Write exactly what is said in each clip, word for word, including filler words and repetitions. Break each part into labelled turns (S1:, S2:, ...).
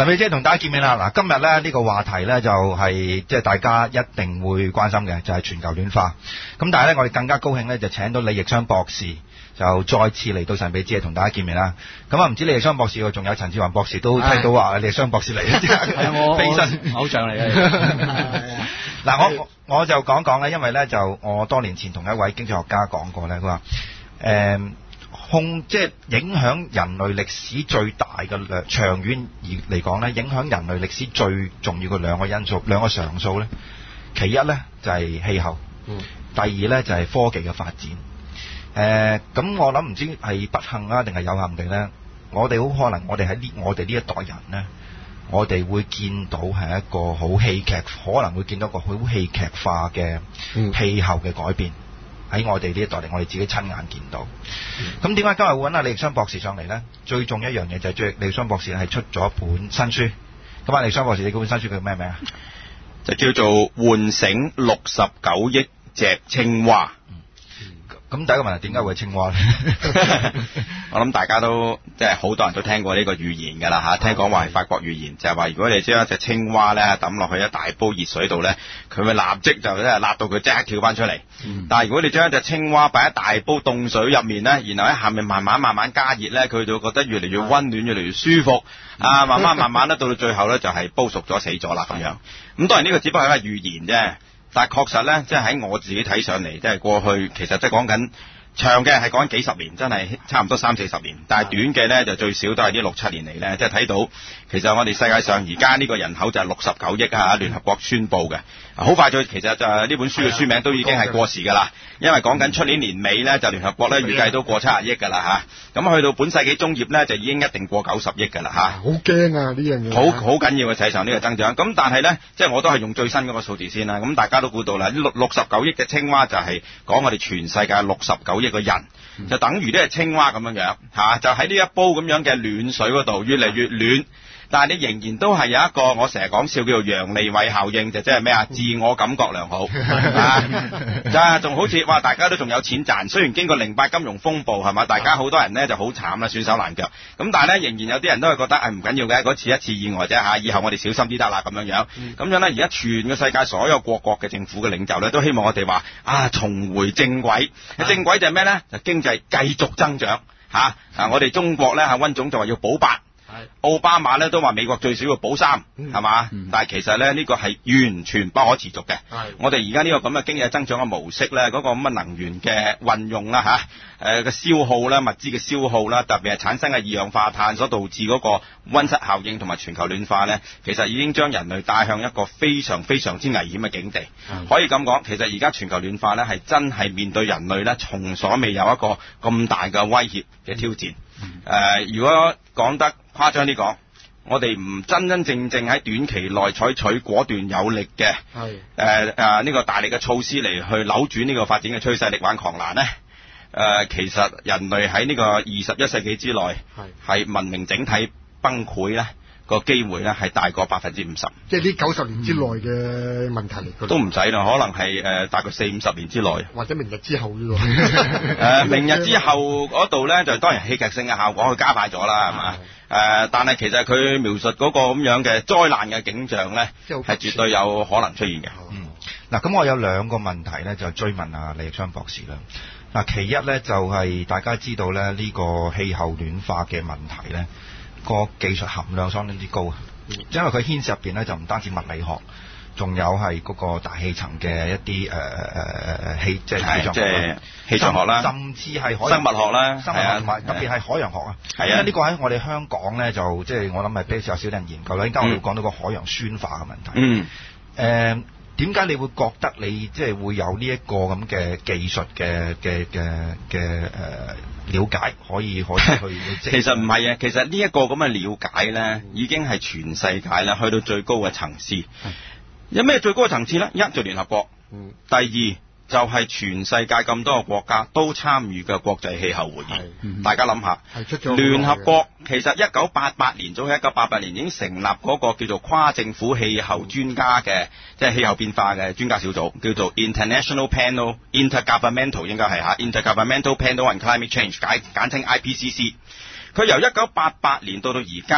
S1: 神秘姐同大家見面啦！嗱，今日咧呢個話題咧就係即係大家一定會關心嘅，就係全球暖化。咁但係咧，我哋更加高興咧，就請到李奕商博士，就再次嚟到神秘姐同大家見面啦。咁啊，唔知李奕商博士，仲有陳志宏博士都聽到話李奕商博士嚟，係我飛身
S2: 偶像嚟嘅。
S1: 嗱，我我就講講咧，因為咧就我多年前同一位經濟學家講過咧，佢話誒。控即係影響人類歷史最大嘅兩長遠而嚟講咧，影響人類歷史最重要嘅兩個因素，兩個常數咧。其一咧就係、是、氣候，嗯、第二咧就係、是、科技嘅發展。誒、呃，咁我諗唔知係不幸啊，定係有幸地咧，我哋好可能我哋喺呢我哋呢一代人咧，我哋會見到係一個好戲劇，可能會見到一個好戲劇化嘅氣候嘅改變。喺我哋呢一代嚟，我哋自己親眼見到。咁點解今日會揾阿李奕商博士上嚟呢？最重要一樣嘢就係李奕商博士係出咗一本新書。咁啊，李奕商博士，你嗰本新書叫咩名啊？
S3: 就叫做《喚醒六十九億隻青蛙》。
S1: 咁第一個問題，點解會係青蛙咧？
S3: 我諗大家都即係好多人都聽過呢個預言㗎啦嚇，聽講話係法國預言，就係話如果你將一隻青蛙咧抌落去一大煲熱水度咧，佢會立即就咧辣到佢即刻跳翻出嚟。嗯、但係如果你將一隻青蛙擺喺大煲凍水入面咧，然後喺下面慢慢慢慢加熱咧，佢就會覺得越嚟越溫暖，越嚟越舒服。啊，慢慢慢慢咧，到到最後咧就係煲熟咗死咗啦咁樣。咁當然呢個只不過係一個預言啫。但係確實咧，即係喺我自己睇上嚟，即係過去其實即係講緊長嘅係講緊幾十年，真係差唔多三四十年。但係短嘅咧就最少都係呢六七年嚟咧，即係睇到其實我哋世界上而家呢個人口就係六十九億啊！聯合國宣布嘅，好快就其實就係呢本書嘅書名都已經係過時㗎啦。因為講緊出年年尾咧，就聯合國咧預計都過七十億㗎啦嚇。咁去到本世紀中葉咧，就已經一定過九十億㗎啦嚇。
S4: 好驚啊！呢樣嘢
S3: 好好緊要嘅世上呢個增長。咁但係咧，即係我都係用最新嗰個數字先啦。咁大家都估到啦，六六十九億嘅青蛙就係講我哋全世界六十九億個人，嗯、就等於呢隻青蛙咁樣樣嚇，就喺呢一煲咁樣嘅暖水嗰度越嚟越暖。但係你仍然都係有一個我成日講笑叫做楊利偉效應，就即係咩啊？自我感覺良好啊，就係仲好似哇，大家都仲有錢賺。雖然經過零八金融風暴係嘛，大家好多人咧就好慘啦，損手爛腳。咁但係咧仍然有啲人都係覺得係唔緊要嘅，嗰次一次意外啫嚇，以後我哋小心啲得啦咁樣樣。咁、嗯、樣咧，而家全個世界所有各國嘅政府嘅領袖咧都希望我哋話啊，重回正軌。正軌就係咩咧？就經濟繼續增長嚇。啊，我哋中國咧嚇溫總就話要保八。奧巴馬咧都話美國最少要保三，係嘛？嗯、但係其實咧呢、呢個係完全不可持續嘅。我哋而家呢個咁嘅經濟增長嘅模式咧，嗰、嗰個咁嘅能源嘅運用啦嚇，誒、啊、嘅消耗啦、物資嘅消耗啦，特別係產生嘅二氧化碳所導致嗰個溫室效應同埋全球暖化咧，其實已經將人類帶向一個非常非常之危險嘅境地。可以咁講，其實而家全球暖化咧係真係面對人類咧從所未有一個咁大嘅威脅嘅挑戰。誒、呃，如果講得誇張啲講，我哋唔真真正正喺短期內採取果斷有力嘅誒誒呢個大力嘅措施嚟去扭轉呢個發展嘅趨勢，力挽狂瀾呢，誒、呃，其實人類喺呢個二十一世紀之內係文明整體崩潰咧，個機會咧係大過百分之五十。
S4: 即係呢九十年之內嘅問題嚟、嗯，
S3: 都唔使啦，可能係誒、呃、大概四五十年之內，
S4: 或者明日之後呢個。
S3: 誒，明日之後嗰度咧就當然戲劇性嘅效果去加快咗啦，係嘛？誒、呃，但係其實佢描述嗰個咁樣嘅災難嘅景象咧，係絕對有可能出現嘅。
S1: 嗯，嗱，咁我有兩個問題咧，就追問啊李奕商博士啦。嗱，其一咧就係、是、大家知道咧呢、這個氣候暖化嘅問題咧，個技術含量相當之高啊，嗯、因為佢牽涉入邊咧就唔單止物理學。仲有係嗰個大氣層嘅一啲誒誒誒氣，即係氣象學，
S3: 氣象學啦，
S1: 甚至係海洋
S3: 生物學啦，
S1: 生物學同埋特別係海洋學啊。係啊，因為呢個喺我哋香港咧，就即係我諗係比較少人研究啦。依家我哋會講到個海洋酸化嘅問題。嗯。誒，點解你會覺得你即係會有呢一個咁嘅技術嘅嘅嘅嘅誒了解，可以可以去？
S3: 其實唔係啊，其實呢一個咁嘅了解咧，已經係全世界啦，去到最高嘅層次。有咩最高嘅層次呢？一就聯合國，嗯、第二就係全世界咁多個國家都參與嘅國際氣候會議。嗯、大家諗下，聯合國其實一九八八年，早喺一九八八年已經成立嗰個叫做跨政府氣候專家嘅，即係氣候變化嘅專家小組，叫做 International Panel Intergovernmental 應該係嚇 Intergovernmental Panel on Climate Change， 簡簡稱 I P C C。佢由一九八八年到到而家，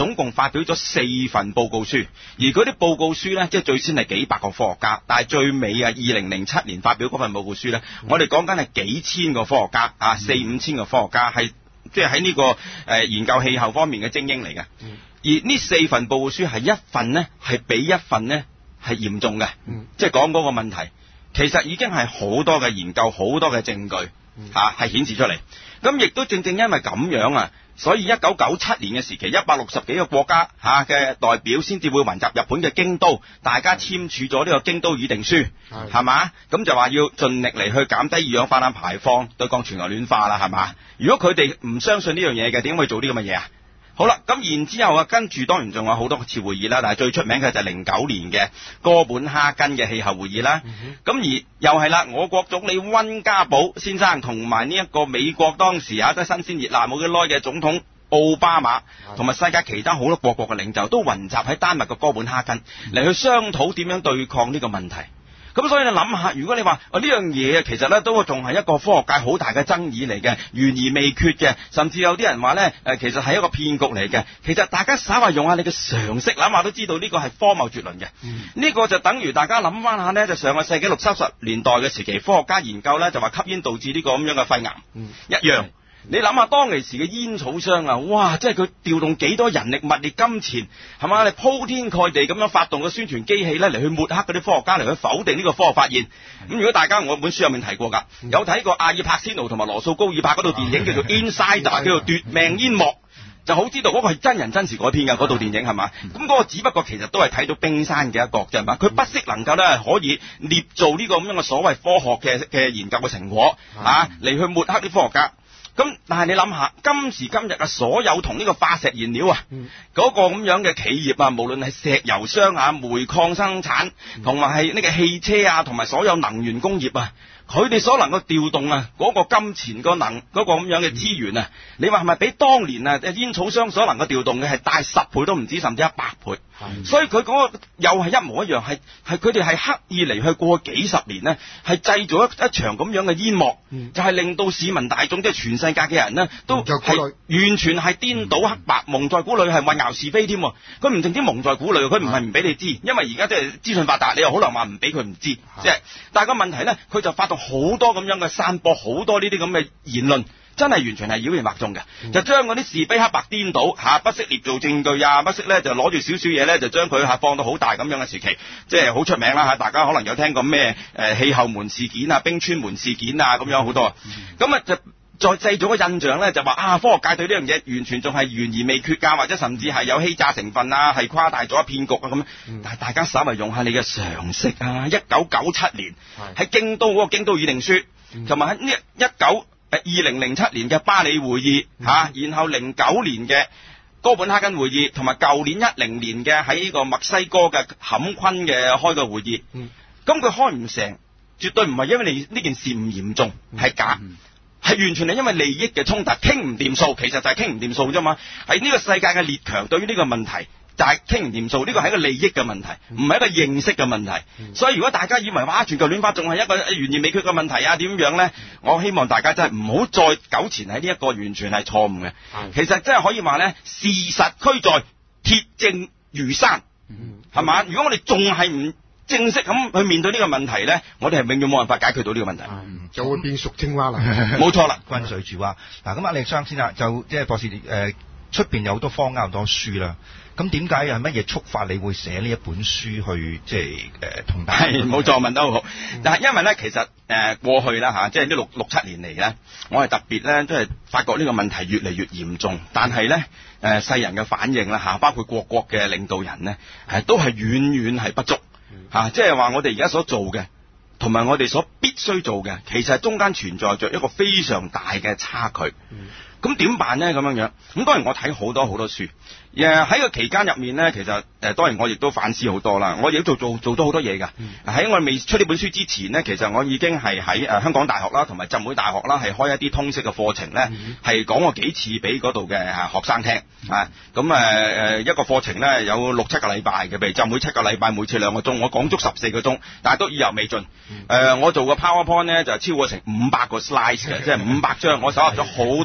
S3: 總共發表咗四份報告書，而嗰啲報告書咧，即係最先係幾百個科學家，但係最尾啊，二零零七年發表嗰份報告書咧，我哋講緊係幾千個科學家啊，四五千個科學家係即係喺呢個誒、呃、研究氣候方面嘅精英嚟嘅。而呢四份報告書係一份呢係比一份呢係嚴重嘅，即係講嗰個問題，其實已經係好多嘅研究，好多嘅證據嚇係顯示出嚟。咁亦都正正因為咁樣啊，所以一九九七年嘅時期，一百六十幾個國家嚇嘅代表先至會雲集日本嘅京都，大家簽署咗呢個京都議定書，係嘛？咁就話要盡力嚟去減低二氧化碳排放，對抗全球暖化啦，係嘛？如果佢哋唔相信呢樣嘢嘅，點會做呢咁嘅嘢啊？好啦，咁然之後啊，跟住當然仲有好多次會議啦，但係最出名嘅就係零九年嘅哥本哈根嘅氣候會議啦。咁、嗯、而又係啦，我國總理溫家寶先生同埋呢一個美國當時啊都新鮮熱辣冇幾耐嘅總統奧巴馬，同埋世界其他好多各國嘅領袖都雲集喺丹麥嘅哥本哈根嚟去商討點樣對抗呢個問題。咁所以你諗下，如果你話啊呢樣嘢其實咧都仲係一個科學界好大嘅爭議嚟嘅，懸而未決嘅，甚至有啲人話咧誒其實係一個騙局嚟嘅。其實大家稍為用下你嘅常識諗下都知道呢個係荒謬絕倫嘅。呢、嗯、個就等於大家諗翻下咧，就上個世紀六七十年代嘅時期，科學家研究咧就話吸煙導致呢個咁樣嘅肺癌、嗯、一樣。你諗下當其時嘅煙草商啊，哇！即係佢調動幾多人力物力金錢，係嘛？你鋪天蓋地咁樣發動個宣傳機器咧，嚟去抹黑嗰啲科學家，嚟去否定呢個科學發現。咁、嗯、如果大家我本書入面提過㗎，嗯、有睇過阿爾柏仙奴同埋羅素高爾拍嗰套電影、嗯、叫做 Insider，、嗯、叫做奪命煙幕，就好知道嗰個係真人真事改編㗎嗰套電影係嘛？咁嗰、嗯、個只不過其實都係睇到冰山嘅一角啫嘛，佢不惜能夠咧可以捏造呢個咁樣嘅所謂科學嘅嘅研究嘅成果、嗯、啊，嚟去抹黑啲科學家。咁但係你諗下，今時今日啊，所有同呢個化石燃料啊，嗰、嗯、個咁樣嘅企業啊，無論係石油商啊、煤礦生產，同埋係呢個汽車啊，同埋所有能源工業啊，佢哋所能夠調動啊嗰、那個金錢個能嗰、那個咁樣嘅資源啊，嗯、你話係咪比當年啊煙草商所能夠調動嘅係大十倍都唔止，甚至一百倍？嗯、所以佢嗰個又係一模一樣，係係佢哋係刻意嚟去過幾十年呢，係製造一一場咁樣嘅煙幕，嗯、就係令到市民大眾即係全世界嘅人呢，都係完全係顛倒黑白，蒙在鼓裏係混淆是非添。佢唔淨止蒙在鼓裏，佢唔係唔俾你知，因為而家即係資訊發達，你又好難話唔俾佢唔知。即係，但係個問題呢，佢就發動好多咁樣嘅散播，好多呢啲咁嘅言論。真係完全係妖言惑眾嘅，嗯、就將嗰啲是非黑白顛倒嚇、啊，不惜捏造證據啊，不惜咧就攞住少少嘢咧就將佢嚇放到好大咁樣嘅時期，即係好出名啦嚇，大家可能有聽過咩誒氣候門事件啊、冰川門事件啊咁樣好多，咁啊、嗯、就再製造個印象咧就話啊科學界對呢樣嘢完全仲係懸而未決㗎，或者甚至係有欺詐成分啊，係誇大咗騙局啊咁，嗯、但係大家稍微用下你嘅常識啊，一九九七年喺京都嗰個京都議定書，同埋喺呢一九誒二零零七年嘅巴黎會議嚇、啊，然後零九年嘅哥本哈根會議，同埋舊年一零年嘅喺呢個墨西哥嘅坎昆嘅開個會議，咁佢、嗯、開唔成，絕對唔係因為你呢件事唔嚴重，係、嗯、假，係、嗯、完全係因為利益嘅衝突，傾唔掂數，其實就係傾唔掂數啫嘛，係呢個世界嘅列強對於呢個問題。就係傾唔掂數，呢個係一個利益嘅問題，唔係一個認識嘅問題。嗯、所以如果大家以為哇全球暖化仲係一個懸而未決嘅問題啊點樣咧？我希望大家真係唔好再糾纏喺呢一個完全係錯誤嘅。嗯、其實真係可以話咧，事實俱在，鐵證如山，係嘛、嗯？如果我哋仲係唔正式咁去面對呢個問題咧，我哋係永遠冇辦法解決到呢個問題，
S4: 嗯、就會變熟青蛙啦。
S3: 冇錯啦，
S1: 溫水煮蛙。嗱咁阿李生先啦，就即係博士誒出邊有好多坊間好多書啦。咁點解係乜嘢觸發你會寫呢一本書去即係誒同大家？係冇錯，問得好好。嗯、但係因為咧，其實誒、呃、過去啦嚇，即係呢六六七年嚟咧，我係特別咧，即係發覺呢個問題越嚟越嚴重。但係咧誒世人嘅反應啦嚇，包括各國嘅領導人咧，係都係遠遠係不足嚇。即係話我哋而家所做嘅，同埋我哋所必須做嘅，其實係中間存在着一個非常大嘅差距。咁點、嗯、辦咧？咁樣樣咁當然我睇好多好多書。誒喺個期間入面咧，其實誒、呃、當然我亦都反思好多啦。我亦都做做做咗好多嘢㗎。喺、嗯、我未出呢本書之前咧，其實我已經係喺誒香港大學啦，同埋浸會大學啦，係開一啲通識嘅課程咧，係、嗯、講過幾次俾嗰度嘅學生聽、嗯、啊。咁誒誒一個課程咧有六七個禮拜嘅，譬如浸會七個禮拜，每次兩個鐘，我講足十四個鐘，但係都意猶未盡。誒、嗯呃、我做個 PowerPoint 咧就超過成五百個 slide 嘅，即係五百張，我搜集咗好多好多個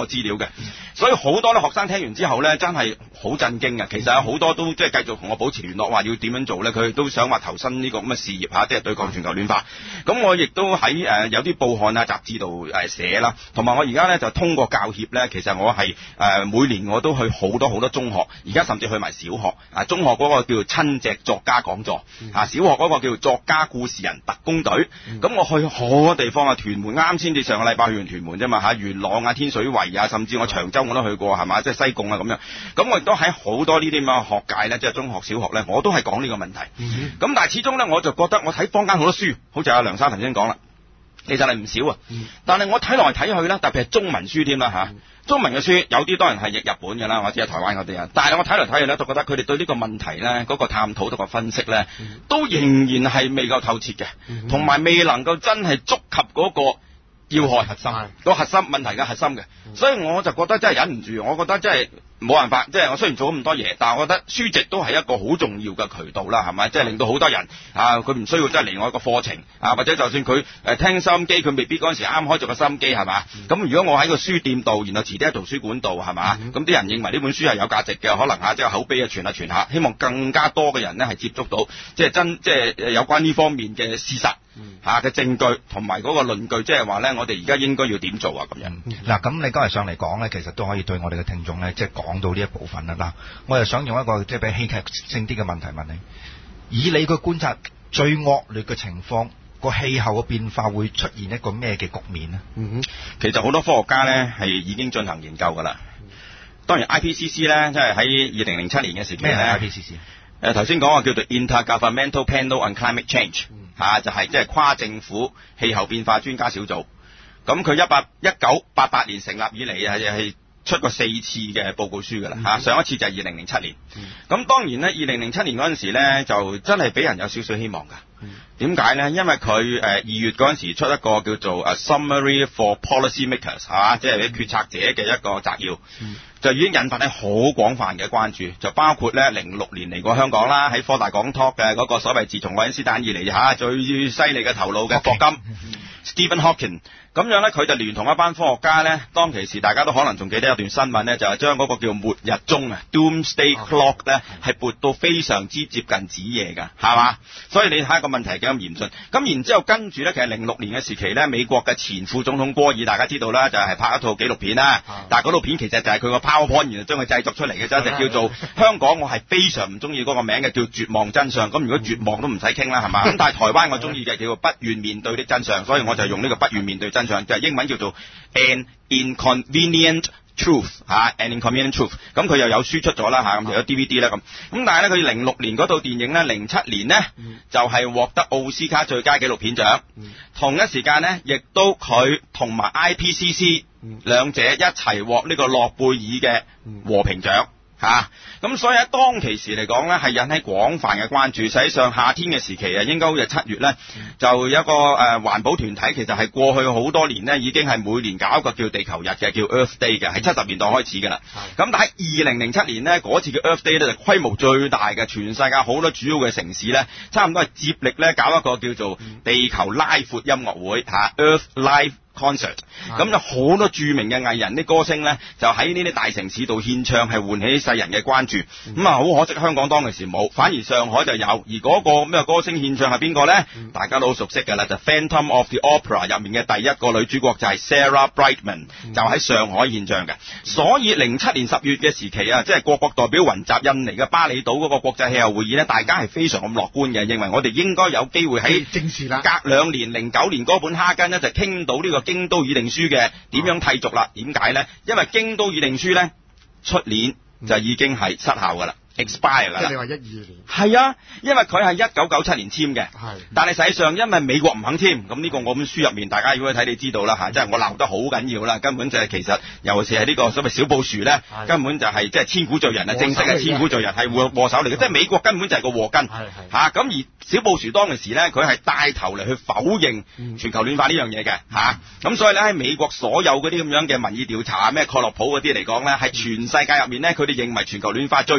S3: 資料嘅。所以好多咧學生聽完之後咧，真係好震驚嘅。其實有好多都即係繼續同我保持聯絡，話要點樣做咧，佢都想話投身呢個咁嘅事業嚇，即係對抗全球暖化。咁我亦都喺誒、呃、有啲報刊啊、雜誌度誒寫啦，同埋我而家咧就通過教協咧，其實我係誒、呃、每年我都去好多好多中學，而家甚至去埋小學啊。中學嗰個叫做親脊作家講座啊，小學嗰個叫做作家故事人特工隊。咁我去好多地方啊，屯門啱先至上個禮拜去完屯門啫嘛嚇，元朗啊、天水圍啊，甚至我長洲我都去過係嘛，即係西貢啊咁樣。咁我亦都喺好多呢啲咁嘅學界咧，即係中學、小學咧，我都係講呢個問題。咁、嗯、但係始終咧，我就覺得我睇坊間好多書，好似阿梁生頭先講啦，其實係唔少啊。嗯、但係我睇來睇去咧，特別係中文書添啦嚇。中文嘅書有啲當然係譯日本嘅啦，或者係台灣嗰啲啊。但係我睇嚟睇去咧，都覺得佢哋對呢個問題咧，嗰、嗰個探討同個分析咧，嗯、都仍然係未夠透徹嘅，同埋、嗯、未能夠真係觸及嗰個要害核心，個核心問題嘅核心嘅。嗯、所以我就覺得真係忍唔住，我覺得真係冇辦法。即係我雖然做咁多嘢，但係我覺得書籍都係一個好重要嘅渠道啦，係咪？即係令到好多人啊，佢唔需要真係嚟我一個課程啊，或者就算佢誒聽收音機，佢未必嗰陣時啱開咗個收音機係嘛？咁、嗯、如果我喺個書店度，然後遲啲喺圖書館度係嘛？咁啲、嗯、人認為呢本書係有價值嘅，可能嚇即係口碑啊傳下傳下，希望更加多嘅人咧係接觸到即係真即係有關呢方面嘅事實嚇嘅證據同埋嗰個論據，即係話咧，我哋而家應該要點做啊咁樣。
S1: 嗱、嗯，咁你今日上嚟講咧，其實都可以對我哋嘅聽眾咧，即係講到呢一部分啦。嗱，我又想用一個即係比較戲劇性啲嘅問題問你，以你嘅觀察，最惡劣嘅情況，個氣候嘅變化會出現一個咩嘅局面呢？
S3: 嗯哼，其實好多科學家咧係已經進行研究㗎啦。當然 I P C C 咧，即係喺二零零七年嘅時期咧
S1: I P C C
S3: 誒頭先講話叫做 Intergovernmental Panel on Climate Change 嚇、嗯啊，就係即係跨政府氣候變化專家小組。咁佢一八一九八八年成立以嚟係係出過四次嘅報告書㗎啦嚇，上一次就係二零零七年。咁、嗯、當然咧，二零零七年嗰陣時咧，就真係俾人有少少希望㗎。點解咧？因為佢誒二月嗰陣時出一個叫做誒 Summary for Policy Makers 嚇、啊，即係啲決策者嘅一個摘要，嗯、就已經引發咧好廣泛嘅關注，就包括咧零六年嚟過香港啦，喺科大講 talk 嘅嗰個所謂自從愛因斯坦以嚟嚇最犀利嘅頭腦嘅霍金 Stephen Hawking。咁樣咧，佢就聯同一班科學家咧，當其時大家都可能仲記得有段新聞咧，就係將嗰個叫末日鐘啊 Doomsday Clock 咧，係撥到非常之接近子夜㗎，係嘛？所以你睇下個問題係幾咁嚴峻。咁然之後跟住咧，其實零六年嘅時期咧，美國嘅前副總統戈爾大家知道啦，就係拍一套紀錄片啦。但係嗰套片其實就係佢個 PowerPoint，然後將佢製作出嚟嘅啫，就叫做香港我係非常唔中意嗰個名嘅，叫絕望真相。咁如果絕望都唔使傾啦，係嘛？咁但係台灣我中意嘅叫做不願面對的真相，所以我就用呢個不願面對真相。就係英文叫做 An Inconvenient Truth 嚇、啊、An Inconvenient Truth。咁佢又有書出咗啦嚇，咁又有 D V D 啦咁。咁但係咧，佢零六年嗰套電影咧，零七年呢，嗯、就係獲得奧斯卡最佳紀錄片獎。嗯、同一時間呢，亦都佢同埋 I P C C、嗯、兩者一齊獲呢個諾貝爾嘅和平獎。嚇，咁、啊、所以喺當其時嚟講咧，係引起廣泛嘅關注。實際上夏天嘅時期啊，應該好似七月咧，嗯、就有一個誒、呃、環保團體，其實係過去好多年咧，已經係每年搞一個叫地球日嘅，叫 Earth Day 嘅，喺七十年代開始㗎啦。咁、嗯、但喺二零零七年呢，嗰次嘅 Earth Day 咧就規模最大嘅，全世界好多主要嘅城市咧，差唔多係接力咧搞一個叫做地球拉闊音樂會嚇、啊、Earth Live concert。咁就好多著名嘅藝人啲歌星咧，就喺呢啲大城市度獻唱，係喚起世人嘅關注。咁啊，好可惜香港當其時冇，反而上海就有。而嗰個咩歌星獻唱係邊個咧？嗯、大家都好熟悉㗎啦，就《Phantom of the Opera》入面嘅第一個女主角就係 Sarah Brightman，、嗯、就喺上海獻唱嘅。嗯、所以零七年十月嘅時期啊，即係各國代表雲集印尼嘅巴厘島嗰個國際氣候會議咧，大家係非常咁樂觀嘅，認為我哋應該有機會喺正式啦。隔兩年零九年哥本哈根呢，就傾到呢個京都議定書嘅點樣替續啦？點解咧？因為京都議定書咧出年就已經係失效㗎啦。expire 啦，即係你話一二年係啊，因為佢係一九九七年簽嘅，係，但係實際上因為美國唔肯簽，咁呢個我本書入面大家如果睇你知道啦嚇，即係我鬧得好緊要啦，根本就係其實尤其是係呢個所謂小布殊咧，根本就係即係千古罪人啊，正式嘅千古罪人係禍禍首嚟嘅，即係美國根本就係個禍根嚇，咁而小布殊當其時咧，佢係帶頭嚟去否認全球暖化呢樣嘢嘅嚇，咁所以咧喺美國所有嗰啲咁樣嘅民意調查啊，咩蓋洛普嗰啲嚟講咧，係全世界入面咧，佢哋認為全球暖化最唔成問題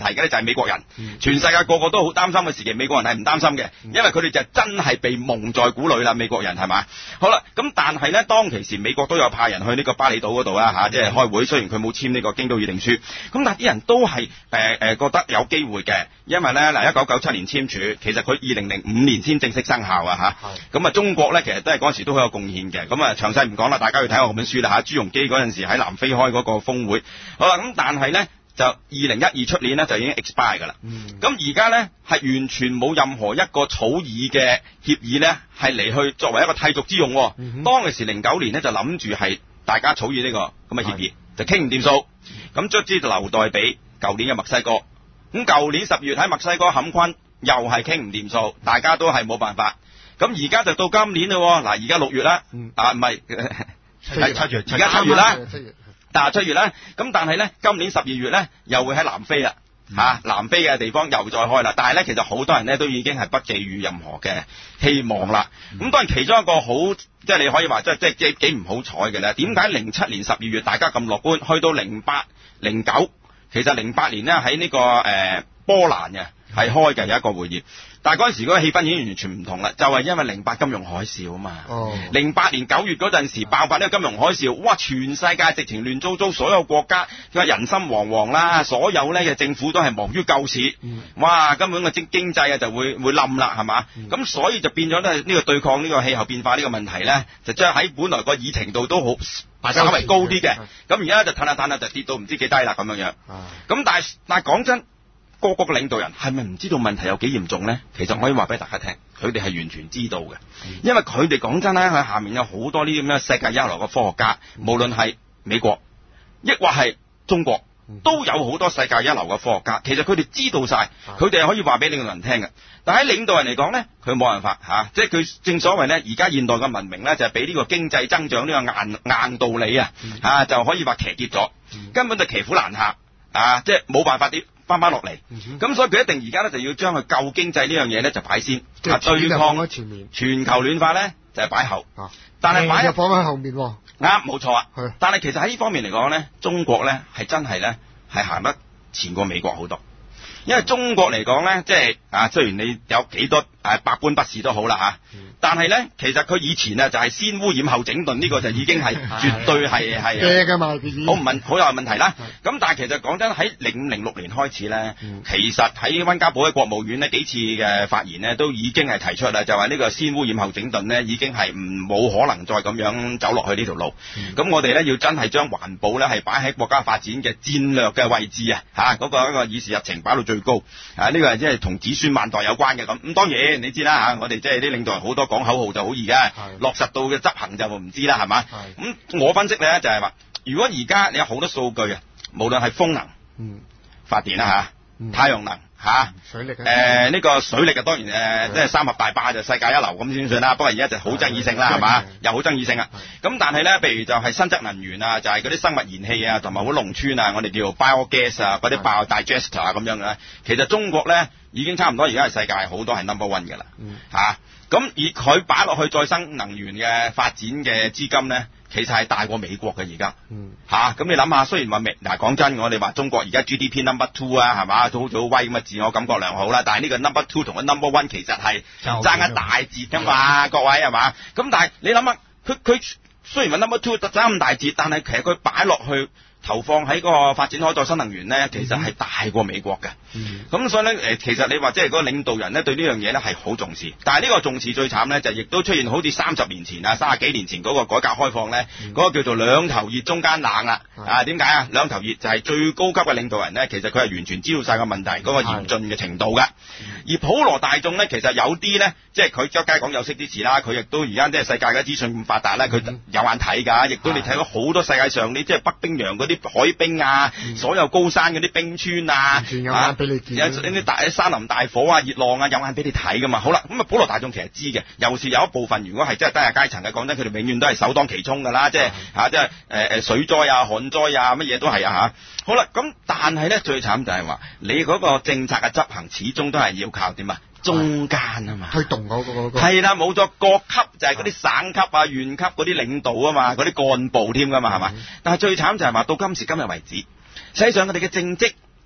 S3: 題嘅咧就係美國人，全世界個個都好擔心嘅時期，美國人係唔擔心嘅，因為佢哋就真係被蒙在鼓裏啦，美國人係嘛？好啦，咁但係咧當其時美國都有派人去呢個巴厘島嗰度啦嚇，即係開會，雖然佢冇簽呢個京都議定書，咁但係啲人都係誒誒覺得有機會嘅，因為咧嗱一九九七年簽署，其實佢二零零五年先正式生效啊嚇，咁啊中國咧其實都係嗰陣時都好有貢獻嘅，咁啊詳細唔講啦，大家要睇我本書啦嚇，朱鎔基嗰陣時喺南非開嗰個峰會，好啦，咁但係咧就二零一二出年咧就已經 expire 㗎啦，咁而家咧係完全冇任何一個草擬嘅協議咧係嚟去作為一個替續之用，嗯、當其時零九年咧就諗住係大家草擬呢、這個咁嘅協議，就傾唔掂數，咁卒之就留待俾舊年嘅墨西哥，咁舊年十月喺墨西哥坎昆又係傾唔掂數，大家都係冇辦法，咁而家就到今年嘞，嗱而家六月啦，嗯、啊唔係係七月，而家七月啦。但係七月咧，咁但係咧，今年十二月咧，又會喺南非啦，嚇、啊、南非嘅地方又再開啦。但係咧，其實好多人咧都已經係不寄予任何嘅希望啦。咁、嗯、當然其中一個好，即係你可以話即係即係幾幾唔好彩嘅咧。點解零七年十二月大家咁樂觀，去到零八零九，其實零八年咧喺呢、這個誒、呃、波蘭嘅係開嘅有一個會議。但係嗰陣時嗰個氣氛已經完全唔同啦，就係、是、因為零八金融海嘯啊嘛。零八、oh. 年九月嗰陣時爆發呢個金融海嘯，哇！全世界直情亂糟糟，所有國家佢話人心惶惶啦，所有咧嘅政府都係忙於救市，嗯、哇！根本個經經濟啊就會會冧啦，係嘛？咁、嗯、所以就變咗咧呢個對抗呢個氣候變化呢個問題咧，就將喺本來個議程度都好稍微高啲嘅，咁而家就褪下褪下就跌到唔知幾低啦咁樣樣。咁但係但係講真。各國嘅領導人係咪唔知道問題有幾嚴重呢？其實我可以話俾大家聽，佢哋係完全知道嘅，因為佢哋講真咧，喺下面有好多呢啲咁嘅世界一流嘅科學家，無論係美國，抑或係中國，都有好多世界一流嘅科學家。其實佢哋知道晒，佢哋係可以話俾領導人聽嘅。但喺領導人嚟講呢，佢冇辦法嚇、啊，即係佢正所謂呢，而家現代嘅文明呢，就係俾呢個經濟增長呢個硬硬道理啊嚇、啊，就可以話騎劫咗，根本就騎虎難下啊！即係冇辦法啲。翻翻落嚟，咁、嗯、所以佢一定而家咧就要將佢救經濟呢樣嘢咧就擺先，即係對抗全球暖化咧就係、是、擺後，啊、但係擺
S4: 放喺後面喎，
S3: 啱冇錯啊，但係其實喺呢方面嚟講咧，中國咧係真係咧係行得前過美國好多，因為中國嚟講咧即係啊雖然你有幾多誒百般不是都好啦嚇。啊嗯但係咧，其實佢以前啊就係先污染後整頓，呢、這個就已經係絕對係係
S4: 嘅㗎嘛，
S3: 好唔問好有問題啦。咁但係其實講真，喺零五零六年開始咧，嗯、其實喺溫家寶喺國務院呢幾次嘅發言呢，都已經係提出啦，就話呢個先污染後整頓呢已經係唔冇可能再咁樣走落去呢條路。咁、嗯、我哋咧要真係將環保咧係擺喺國家發展嘅戰略嘅位置啊，嚇、那、嗰個一個議事日程擺到最高啊！呢、這個係即係同子孫萬代有關嘅咁。咁當然你知啦嚇，我哋即係啲領導人好多講口號就好易嘅，落實到嘅執行就唔知啦，係嘛？咁、嗯、我分析咧就係、是、話，如果而家你有好多數據啊，無論係風能、嗯、發電啦嚇、啊嗯，太陽能嚇、啊，水力誒呢、呃這個水力啊當然誒、呃、即係三峽大壩就世界一流咁先算啦。不過而家就好爭議性啦，係嘛？又好爭議性啊。咁但係咧，譬如就係新質能源啊，就係嗰啲生物燃氣啊，同埋好農村啊，我哋叫做 biogas 啊，嗰啲 biodigester 啊咁樣嘅。其實中國咧已經差唔多，而家係世界好多係 number one 嘅啦，嚇、啊。咁而佢擺落去再生能源嘅發展嘅資金咧，其實係大過美國嘅而家，嚇咁、嗯啊、你諗下，雖然話美嗱講真，我哋話中國而家 G D P number two 啊，係嘛都好似好威咁嘅自我感覺良好啦，但係呢個 number two 同個 number one 其實係爭一大截㗎嘛，各位係嘛？咁但係你諗下，佢佢雖然話 number two 爭咁大截，但係其實佢擺落去投放喺個發展可再生能源咧，其實係大過美國嘅。咁、嗯、所以咧，誒，其實你話即係嗰個領導人咧對呢樣嘢咧係好重視，但係呢個重視最慘咧就亦都出現好似三十年前啊、三十幾年前嗰個改革開放咧，嗰、嗯、個叫做兩頭熱中間冷啦。啊，點解啊？兩頭熱就係最高級嘅領導人咧，其實佢係完全知道晒個問題嗰、嗰個嚴峻嘅程度㗎。而普羅大眾咧，其實有啲咧，即係佢梗係講有識啲詞啦，佢亦都而家即係世界嘅資訊咁發達啦，佢有眼睇㗎，亦都你睇到好多世界上你即係北冰洋嗰啲海冰啊、嗯，所有高山嗰啲冰川啊，有眼俾你見，有啲大山林大火啊、熱浪啊，有眼俾你睇噶嘛。好啦，咁啊普羅大眾其實知嘅，尤其是有一部分如果係真係低下階層嘅，講真，佢哋永遠都係首當其衝噶啦，即係嚇，即係誒誒水災啊、旱災啊，乜嘢都係啊嚇。好啦，咁但係咧最慘就係話，你嗰個政策嘅執行始終都係要靠點啊？中間啊嘛，推動嗰個嗰個係啦，冇咗各級就係嗰啲省級啊、縣級嗰啲領導啊嘛，嗰啲幹部添噶嘛，係嘛？但係最慘就係話到今時今日為止，實際上佢哋嘅政績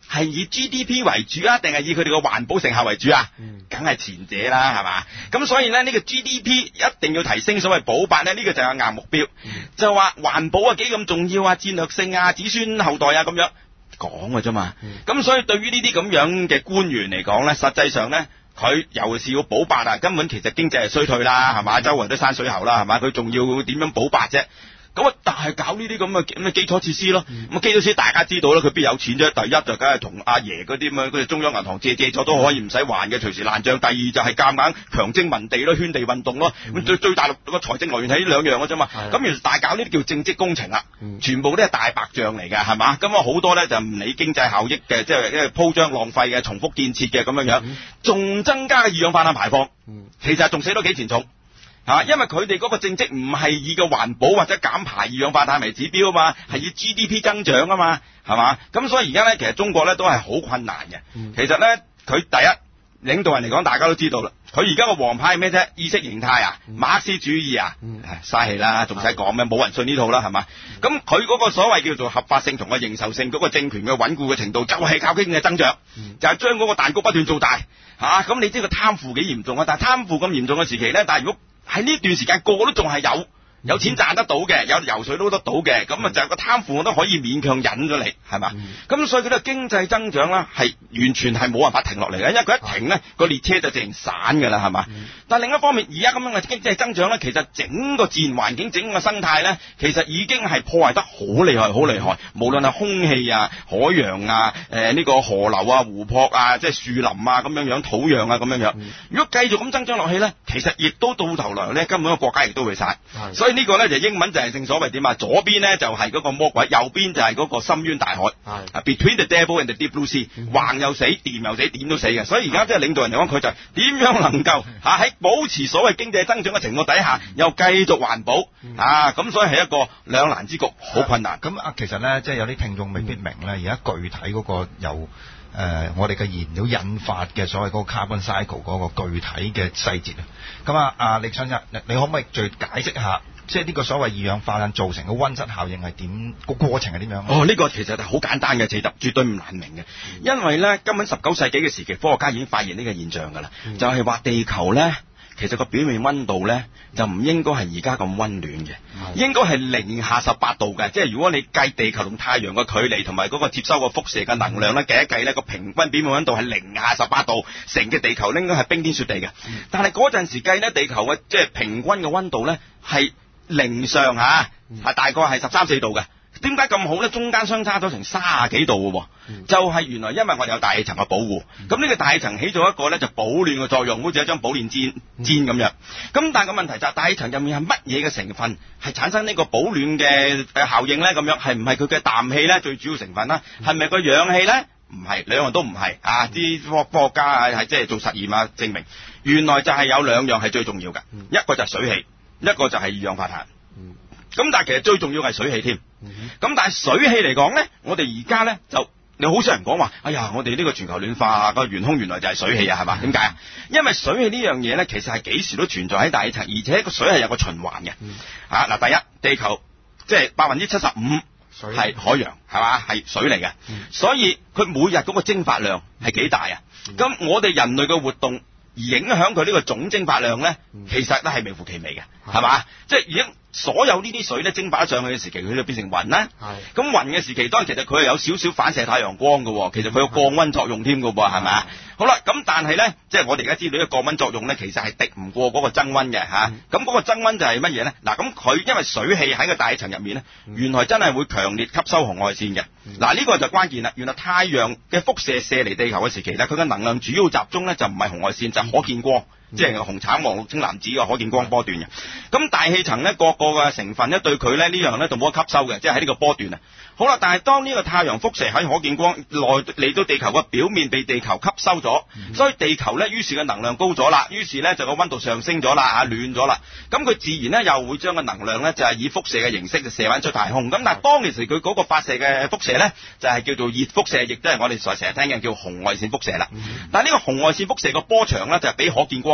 S3: 係以 G D P 為主啊，定係以佢哋個環保成效為主啊？梗係前者啦，係嘛？咁所以咧，呢個 G D P 一定要提升，所謂保八咧，呢個就係硬目標，就話環保啊幾咁重要啊，戰略性啊，子孫後代啊咁樣講嘅啫嘛。咁所以對於呢啲咁樣嘅官員嚟講咧，實際上咧。佢尤其是要保八啊，根本其實經濟係衰退啦，係嘛？周圍都山水喉啦，係嘛？佢仲要點樣保八啫？咁啊，但係搞呢啲咁嘅咁嘅基礎設施咯。咁啊，基礎設施大家知道啦，佢邊有錢啫？第一就梗係同阿爺嗰啲咁樣，嗰啲中央銀行借借咗都可以唔使還嘅，隨時爛帳。第二就係夾硬強徵民地咯，圈地運動咯。咁最最大陸個財政來源係呢兩樣嘅啫嘛。咁其實大搞呢啲叫政績工程啦，全部都係大白象嚟嘅，係嘛？咁啊好多咧就唔理經濟效益嘅，即係因為鋪張浪費嘅、重複建設嘅咁樣樣，仲增加二氧化碳排放。其實仲死多幾錢重。嚇，因為佢哋嗰個政績唔係以個環保或者減排二氧化碳為指標啊嘛，係以 G D P 增長啊嘛，係嘛？咁所以而家咧，其實中國咧都係好困難嘅。其實咧，佢第一領導人嚟講，大家都知道啦。佢而家個王牌係咩啫？意識形態啊，馬克思主義啊，嘥氣啦，仲使講咩？冇人信呢套啦，係嘛？咁佢嗰個所謂叫做合法性同個認受性嗰個政權嘅穩固嘅程度，就係靠經濟增長，就係將嗰個蛋糕不斷做大嚇。咁你知個貪腐幾嚴重啊？但係貪腐咁嚴重嘅時期咧，但係如果喺呢段時間個個都仲係有有錢賺得到嘅，有油水撈得到嘅，咁啊就係個貪腐我都可以勉強引咗你，係嘛？咁、嗯、所以佢個經濟增長啦，係完全係冇辦法停落嚟嘅，因為佢一停咧，個列車就自然散㗎啦，係嘛？嗯、但係另一方面，而家咁樣嘅經濟增長咧，其實整個自然環境、整個生態咧，其實已經係破壞得好厲害、好厲害。無論係空氣啊、海洋啊、誒、呃、呢、呢個河流啊、湖泊啊、即係樹林啊咁樣樣、土壤啊咁樣樣。嗯、如果繼續咁增長落去咧，其實亦都到頭來咧，根本個國家亦都會散。所以呢個咧就英文就係正所謂點啊？左邊咧就係嗰個魔鬼，右邊就係嗰個深淵大海。係 Between the devil and the deep blue sea，橫又死，掂又死，點都死嘅。所以而家即係領導人嚟講，佢就點樣能夠嚇喺保持所謂經濟增長嘅情況底下，又繼續環保啊？咁所以係一個兩難之局，好困難。
S1: 咁啊，其實咧，即係有啲聽眾未必明咧，而家具體嗰個由誒我哋嘅燃料引發嘅所謂嗰個 carbon cycle 嗰個具體嘅細節啊。咁啊，阿力親一，你可唔可以再解釋下？即係呢個所謂二氧化碳造成嘅溫室效應係點？個過程係點樣？
S3: 哦，呢、這個其實係好簡單嘅，其實絕對唔難明嘅。嗯、因為咧，根本十九世紀嘅時期，科學家已經發現呢個現象㗎啦，嗯、就係話地球咧，其實個表面溫度咧就唔應該係而家咁溫暖嘅，嗯、應該係零下十八度嘅。即係如果你計地球同太陽嘅距離同埋嗰個接收個輻射嘅能量咧，計一計咧，個平均表面溫度係零下十八度，成嘅地球應該係冰天雪地嘅。嗯、但係嗰陣時計咧，地球嘅即係平均嘅溫度咧係零上下，係大概係十三四度嘅。點解咁好咧？中間相差咗成三十幾度嘅喎，嗯、就係原來因為我哋有大氣層嘅保護，咁呢、嗯、個大氣層起咗一個咧就保暖嘅作用，好似一張保暖氈氈咁樣。咁、嗯、但係個問題就係大氣層入面係乜嘢嘅成分係產生呢個保暖嘅效應咧？咁樣係唔係佢嘅氮氣咧最主要成分啦？係咪個氧氣咧？唔係，兩樣都唔係啊！啲科科學家啊係即係做實驗啊證明，原來就係有兩樣係最重要嘅，嗯、一個就係水氣。一個就係二氧化碳，咁、嗯、但係其實最重要係水氣添。咁、嗯、但係水氣嚟講咧，我哋而家咧就你好少人講話，哎呀，我哋呢個全球暖化個元兇原來就係水氣啊，係嘛？點解啊？因為水氣呢樣嘢咧，其實係幾時都存在喺大氣層，而且個水係有個循環嘅。嗯、啊嗱，第一，地球即係百分之七十五係海洋，係嘛？係水嚟嘅，嗯、所以佢每日嗰個蒸發量係幾大啊？咁、嗯、我哋人類嘅活動而影響佢呢個總蒸發量咧，其實都係微乎其微嘅，係嘛？即係已經所有呢啲水咧蒸發咗上去嘅時期，佢就變成雲啦。係咁雲嘅時期，當然其實佢係有少少反射太陽光嘅，其實佢有降溫作用添嘅噃，係咪啊？好啦，咁但係咧，即係我哋而家知道呢個降溫作用咧，其實係敵唔過嗰個增溫嘅嚇。咁嗰個增溫就係乜嘢咧？嗱，咁佢因為水氣喺個大氣層入面咧，原來真係會強烈吸收紅外線嘅。嗱，呢個就關鍵啦。原來太陽嘅輻射射嚟地球嘅時期咧，佢嘅能量主要集中咧就唔係紅外線，就係可見光。即係紅橙黃綠青藍紫嘅可見光波段嘅，咁大氣層咧各個嘅成分咧對佢咧呢樣咧就冇得吸收嘅，即係喺呢個波段啊。好啦，但係當呢個太陽輻射喺可見光內嚟到地球嘅表面被地球吸收咗，嗯、所以地球咧於是嘅能量高咗啦，於是咧就個溫度上升咗啦，啊暖咗啦，咁佢自然咧又會將個能量咧就係以輻射嘅形式就射翻出太空。咁但係當其時佢嗰個發射嘅輻射咧就係叫做熱輻射，亦都係我哋成日聽嘅叫紅外線輻射啦。嗯、但係呢個紅外線輻射個波長咧就係比可見光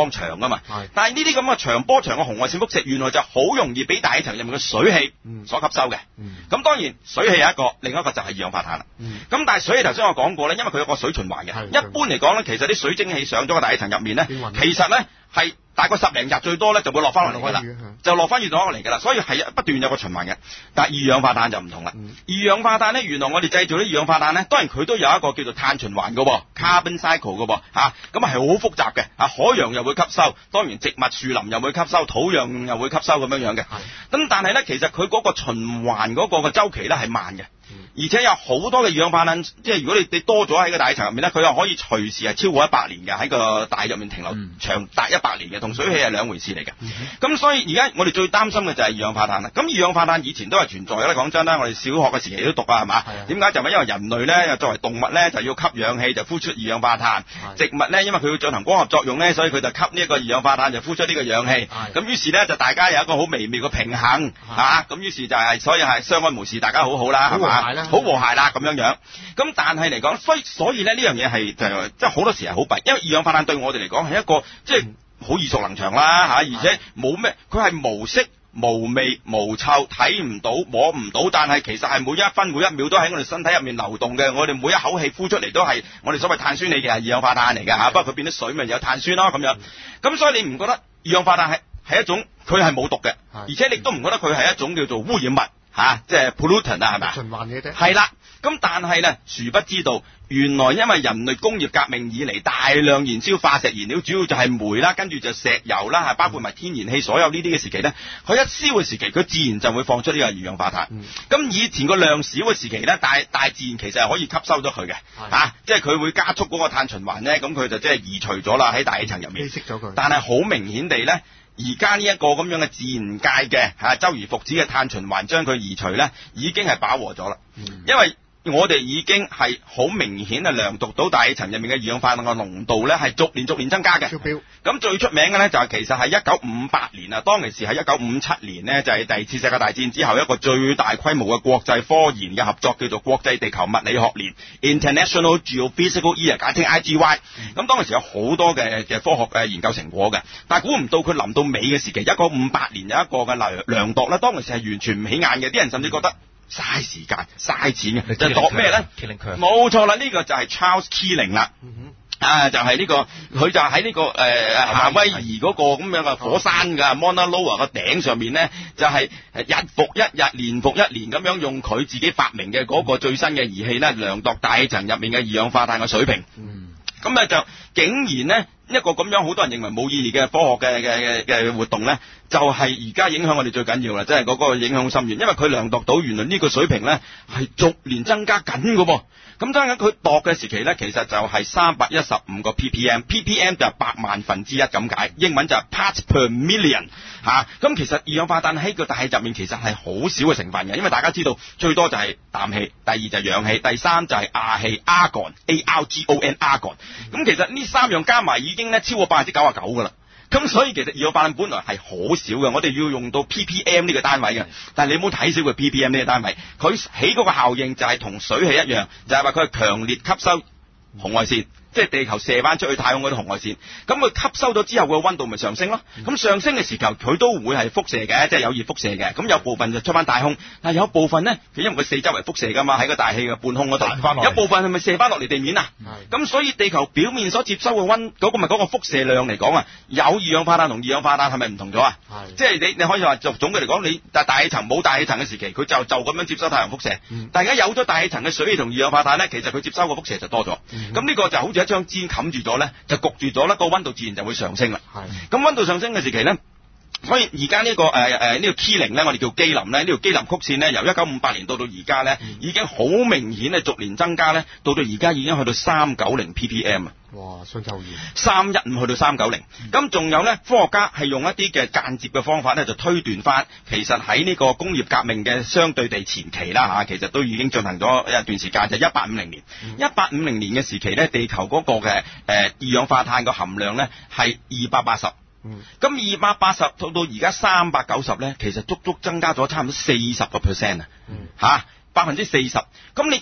S3: 方長噶嘛。但係呢啲咁嘅長波長嘅紅外線輻射，原來就好容易俾大氣層入面嘅水氣所吸收嘅。咁、嗯、當然水氣有一個，另一個就係二氧化碳啦。咁、嗯、但係水氣頭先我講過咧，因為佢有個水循環嘅。一般嚟講咧，其實啲水蒸氣上咗個大氣層入面咧，其實咧係大概十零日最多咧就會落翻落嚟㗎啦，就落翻月落嚟㗎啦。所以係不斷有個循環嘅。但係二氧化碳就唔同啦。嗯、二氧化碳咧，原來我哋製造啲二氧化碳咧，當然佢都有一個叫做碳循環㗎喎 ，carbon cycle 㗎喎，嚇咁啊係好複雜嘅。啊海洋又會吸收，當然植物樹林又會吸收，土壤又會吸收咁樣樣嘅。咁但係咧，其實佢嗰個循環嗰個嘅週期咧係慢嘅。而且有好多嘅二氧化碳，即係如果你你多咗喺個大氣層入面咧，佢又可以隨時係超過一百年嘅喺個大氣入面停留、嗯、長達一百年嘅，同水氣係兩回事嚟嘅。咁、嗯、所以而家我哋最擔心嘅就係二氧化碳啦。咁二氧化碳以前都係存在嘅啦，講真啦，我哋小學嘅時期都讀啊，係嘛？點解？就係因為人類咧，作為動物咧，就要吸氧氣，就呼出二氧化碳。植物咧，因為佢要進行光合作用咧，所以佢就吸呢一個二氧化碳，就呼出呢個氧氣。咁於是咧，就大家有一個好微妙嘅平衡嚇。咁於是就係、是、所以係相安無事，大家好好啦，係嘛？好和諧啦咁樣樣，咁但係嚟講，所以所以咧呢樣嘢係就即係好多時係好弊，因為二氧化碳對我哋嚟講係一個即係好耳熟能詳啦嚇，而且冇咩，佢係無色無味無臭，睇唔到摸唔到，但係其實係每一分每一秒都喺我哋身體入面流動嘅，我哋每一口氣呼出嚟都係我哋所謂碳酸氣嘅係二氧化碳嚟嘅嚇，不過佢變咗水咪有碳酸咯咁樣，咁所以你唔覺得二氧化碳係係一種佢係冇毒嘅，而且你都唔覺得佢係一種叫做污染物。吓、啊，即係 pollutant 啊，係咪？循環嘅啫。係啦，咁但係咧，殊不知道，原來因為人類工業革命以嚟大量燃燒化石燃料，主要就係煤啦，跟住就石油啦，係包括埋天然氣，所有呢啲嘅時期咧，佢一燒嘅時期，佢自然就會放出呢個二氧化碳。咁、嗯、以前個量少嘅時期咧，大大自然其實係可以吸收咗佢嘅，吓，即係佢會加速嗰個碳循環咧，咁佢就即係移除咗啦喺大氣層入面。稀釋咗佢。但係好明顯地咧。而家呢一個咁樣嘅自然界嘅嚇周而復始嘅碳循環，將佢移除咧，已經係飽和咗啦。嗯、因為我哋已經係好明顯係量度到大氣層入面嘅二氧化碳嘅濃度咧，係逐年逐年增加嘅。超標。咁最出名嘅咧就係其實係一九五八年啊，當其時係一九五七年呢，就係第二次世界大戰之後一個最大規模嘅國際科研嘅合作，叫做國際地球物理學年 （International Geophysical Year），簡稱 I G Y。咁、嗯、當其時有好多嘅嘅科學嘅研究成果嘅，但係估唔到佢臨到尾嘅時期，一九五八年有一個嘅量量度咧，當其時係完全唔起眼嘅，啲人甚至覺得嘥時間嘥錢嘅，就度咩咧？冇錯啦，呢、這個就係 Charles Keeling 啦。嗯啊，就係、是、呢、這個，佢就喺呢、這個誒、呃、夏威夷嗰個咁樣嘅火山嘅 Mauna Loa 個頂上面咧，就係、是、日復一日、年復一年咁樣用佢自己發明嘅嗰個最新嘅儀器咧，量度大氣層入面嘅二氧化碳嘅水平。嗯，咁咧就竟然咧一個咁樣好多人認為冇意義嘅科學嘅嘅嘅嘅活動咧，就係而家影響我哋最緊要啦，即係嗰個影響深遠，因為佢量度到原來呢個水平咧係逐年增加緊嘅噃。咁當然佢度嘅時期咧，其實就係三百一十五個 ppm，ppm 就係百萬分之一咁解，英文就係 parts per million 嚇、啊。咁其實二氧化碳喺個大氣入面其實係好少嘅成分嘅，因為大家知道最多就係氮氣，第二就係氧氣，第三就係氬氣 argon，A R G O N argon。咁其實呢三樣加埋已經咧超過百分之九十九㗎啦。咁所以其實二氧化碳本來係好少嘅，我哋要用到 ppm 呢個單位嘅，但係你唔好睇少佢 ppm 呢個單位，佢起嗰個效應就係同水氣一樣，就係話佢係強烈吸收紅外線。即係地球射翻出去太空嗰啲紅外線，咁佢吸收咗之後，個溫度咪上升咯。咁、嗯、上升嘅時候，佢都會係輻射嘅，即係有熱輻射嘅。咁有部分就出翻大空，但係有部分咧，佢因為佢四周圍輻射噶嘛，喺個大氣嘅半空嗰度，有部分係咪射翻落嚟地面啊？咁所以地球表面所接收嘅溫嗰個咪嗰個輻射量嚟講啊，有二氧化碳同二氧化碳係咪唔同咗啊？即係你你可以話就總嘅嚟講，你但大氣層冇大氣層嘅時期，佢就就咁樣接收太陽輻射。嗯、但係而家有咗大氣層嘅水氣同二氧化碳咧，其實佢接收個輻射就多咗。咁呢、嗯、個就好似一張氈冚住咗咧，就焗住咗啦，個溫度自然就會上升啦。係咁溫度上升嘅時期咧，所以而家呢個誒誒呢個 Keeling 咧，我哋叫基林咧，呢條基林曲線咧，由一九五八年到到而家咧，嗯、已經好明顯係逐年增加咧，到到而家已經去到三九零 ppm 啊！哇，相差好遠。三一五去到三九零，咁仲有咧，科學家係用一啲嘅間接嘅方法咧，就推斷翻，其實喺呢個工業革命嘅相對地前期啦嚇，其實都已經進行咗一段時間，就一八五零年。一八五零年嘅時期咧，地球嗰個嘅誒、呃、二氧化碳個含量咧係二百八十。咁二百八十到到而家三百九十咧，其實足足增加咗差唔多四十個 percent 啊！嚇，百分之四十。咁你即係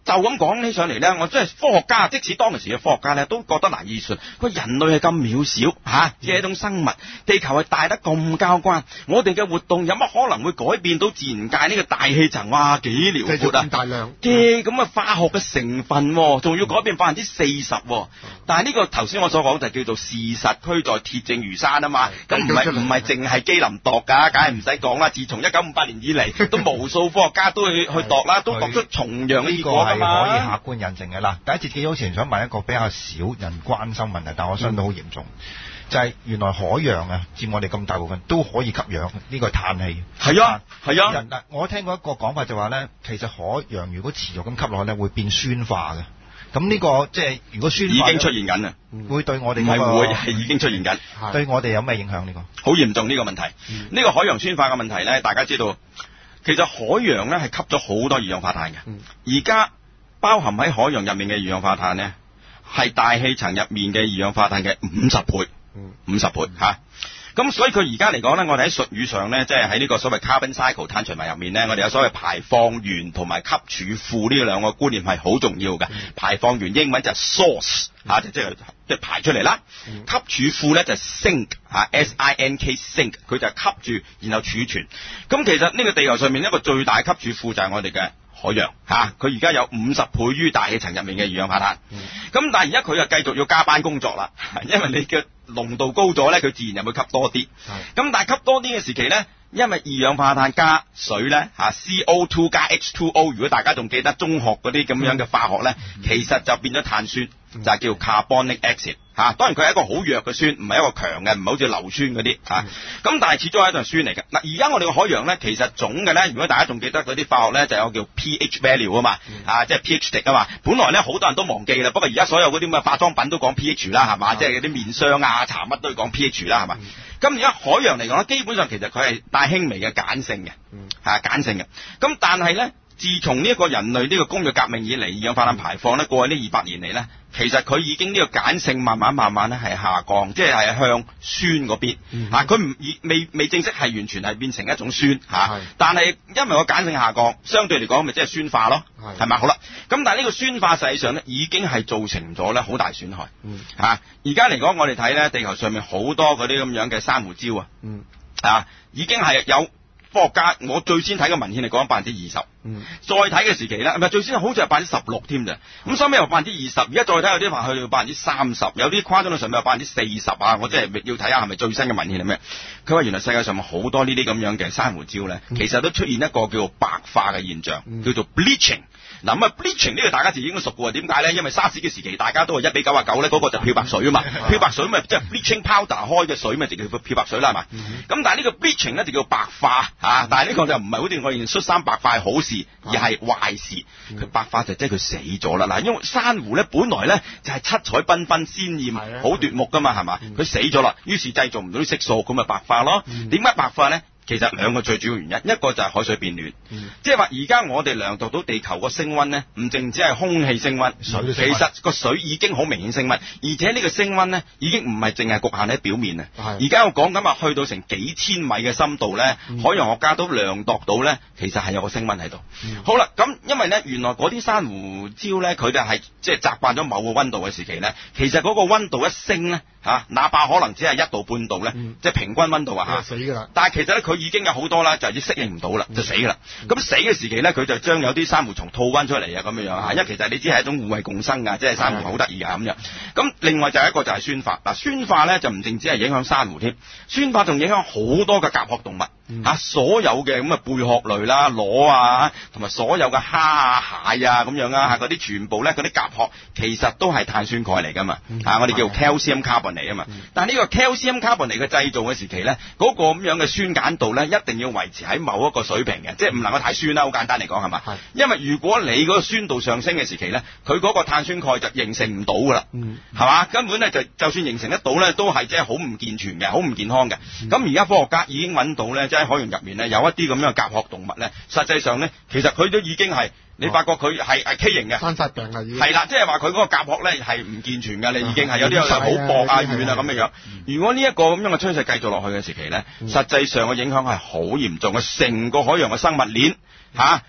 S3: 就咁講起上嚟咧，我真係科學家，即使當時嘅科學家咧，都覺得難以信。佢人類係咁渺小嚇，只係一種生物，地球係大得咁交關，我哋嘅活動有乜可能會改變到自然界呢個大氣層？哇，幾遼闊啊！
S4: 大量
S3: 嘅咁嘅化學嘅成分，仲要改變百分之四十。但係呢個頭先我所講就叫做事實俱在，鐵證如山啊嘛。咁唔係唔係淨係機林度㗎，梗係唔使講啦。自從一九五八年以嚟，都無數科學家都去去度啦，都度出重樣嘅結果㗎嘛。
S1: 可以客觀印證嘅啦。第一節記好前想問一個比較少人關心問題，但我相信都好嚴重，嗯、就係原來海洋啊佔我哋咁大部分都可以吸氧，呢、呢個係碳氣。
S3: 係啊，係啊。
S1: 人我聽過一個講法就話咧，其實海洋如果持續咁吸落去咧，會變酸化嘅。咁呢、呢個即係如果酸化
S3: 已經出現緊啦，
S1: 會對我哋
S3: 唔係會係已經出現緊，
S1: 對我哋有咩影響呢、呢
S3: 個？好嚴重呢個問題。呢、嗯、個海洋酸化嘅問題咧，大家知道，其實海洋咧係吸咗好多二氧化碳嘅。而家、嗯、包含喺海洋入面嘅二氧化碳咧，係大氣層入面嘅二氧化碳嘅五十倍，五十倍嚇。咁所以佢而家嚟講咧，我哋喺術語上咧，即係喺呢個所謂 carbon cycle 碳循環入面咧，我哋有所謂排放源同埋吸儲庫呢兩個觀念係好重要嘅。嗯、排放源英文就係 source 嚇、嗯，即係即係排出嚟啦。嗯、吸儲庫咧就係 sink 嚇 ，s i n k sink，佢就係吸住然後儲存。咁其實呢個地球上面一個最大吸儲庫就係我哋嘅海洋嚇，佢而家有五十倍於大氣層入面嘅二氧化碳。咁、嗯、但係而家佢又繼續要加班工作啦，因為你嘅濃度高咗咧，佢自然又會吸多啲。咁、嗯、但係吸多啲嘅時期咧，因為二氧化碳加水咧嚇 C O 二 加 H 二 O， 如果大家仲記得中學嗰啲咁樣嘅化學咧，嗯、其實就變咗碳酸，嗯、就係叫 carbonic acid 嚇。當然佢係一個好弱嘅酸，唔係一個強嘅，唔係好似硫酸嗰啲嚇。咁、嗯、但係始終係一種酸嚟嘅。嗱，而家我哋嘅海洋咧，其實總嘅咧，如果大家仲記得嗰啲化學咧，就有叫 pH value 啊嘛，嗯、啊即係 pH 值啊嘛。本來咧好多人都忘記啦，不過而家所有嗰啲咁嘅化妝品都講 pH 啦，係嘛？嗯、即係嗰啲面霜啊、茶乜都要講 pH 啦，係嘛？咁而家海洋嚟講咧，基本上其實佢係帶輕微嘅鹼性嘅，係鹼性嘅。咁但係咧，自從呢一個人類呢個工業革命以嚟，二氧化碳排放咧，過去呢二百年嚟咧，其實佢已經呢個鹼性慢慢慢慢咧係下降，即係係向酸嗰邊嚇。佢唔未未正式係完全係變成一種酸嚇，啊、是但係因為個鹼性下降，相對嚟講咪即係酸化咯，係咪是？好啦，咁但係呢個酸化實際上咧已經係造成咗咧好大損害嚇。而家嚟講，我哋睇咧地球上面好多嗰啲咁樣嘅珊瑚礁啊，嗯、啊已經係有。科學家，我最先睇嘅文獻嚟講百分之二十，嗯、再睇嘅時期咧，唔係最先好似係百分之十六添咋，咁收尾又百分之二十，而家再睇有啲話去到百分之三十，有啲誇張到上面有百分之四十啊！我真係要睇下係咪最新嘅文獻係咩？佢話原來世界上好多呢啲咁樣嘅珊瑚礁咧，嗯、其實都出現一個叫做白化嘅現象，嗯、叫做 bleaching。嗱咁啊 bleaching 呢個大家就應該熟嘅喎，點解咧？因為沙士嘅時期大家都係一比九啊九咧，嗰個就漂白水啊嘛，嗯、漂白水咪即係 bleaching powder 開嘅水咪就叫漂白水啦，係嘛？咁、嗯、但係呢個 bleaching 咧就叫白化嚇，啊嗯、但係呢個就唔係好似我哋恤衫白化係好事，而係壞事。佢、嗯、白化就即係佢死咗啦。嗱，因為珊瑚咧本來咧就係七彩繽紛鮮豔，好奪目噶嘛，係嘛？佢、嗯、死咗啦，於是製造唔到啲色素，咁咪白化咯。點解、嗯、白化咧？其實兩個最主要原因，一個就係海水變暖，嗯、即係話而家我哋量度到地球個升溫咧，唔淨止係空氣升溫，水其實個水已經好明顯升溫，而且呢個升溫咧已經唔係淨係局限喺表面啊。而家我講緊話去到成幾千米嘅深度咧，嗯、海洋學家都量度到咧，其實係有個升溫喺度。嗯、好啦，咁因為咧原來嗰啲珊瑚礁咧，佢哋係即係習慣咗某個溫度嘅時期咧，其實嗰個溫度一升咧嚇、啊，哪怕可能只係一度半度咧，嗯、即係平均溫度啊嚇，死㗎啦！但係其實咧佢已經有好多啦，就係適應唔到啦，就死㗎啦。咁、嗯、死嘅時期咧，佢就將有啲珊瑚蟲吐溫出嚟啊，咁樣樣嚇。因為其實你知係一種互惠共生㗎，即係珊瑚好得意㗎咁樣。咁另外就係一個就係酸化。嗱，酸化咧就唔淨止係影響珊瑚添，酸化仲影響好多嘅甲殼動物嚇、嗯啊，所有嘅咁嘅貝殼類啦、螺啊，同埋所有嘅蝦啊、蟹啊咁樣啊，嗰啲全部咧嗰啲甲殼其實都係碳酸鈣嚟㗎嘛嚇、嗯啊，我哋叫 calcium carbonate 啊嘛。嗯、但係呢個 calcium carbonate 嘅製造嘅時期咧，嗰、那個咁樣嘅酸鹼度咧一定要維持喺某一個水平嘅，即係唔能夠太酸啦。好簡單嚟講係嘛？係。是因為如果你嗰個酸度上升嘅時期咧，佢嗰個碳酸鈣就形成唔到㗎啦。嗯。係嘛？根本咧就就算形成得到咧，都係即係好唔健全嘅，好唔健康嘅。咁而家科學家已經揾到咧，即係喺海洋入面咧有一啲咁樣嘅甲殼動物咧，實際上咧其實佢都已經係。你發覺佢係係畸形嘅，生晒病啦已經。係啦，即係話佢嗰個甲殼咧係唔健全嘅，你已經係有啲係好薄啊、軟啊咁嘅樣。如果呢一個咁樣嘅趨勢繼續落去嘅時期咧，實際上嘅影響係好嚴重嘅，成個海洋嘅生物鏈嚇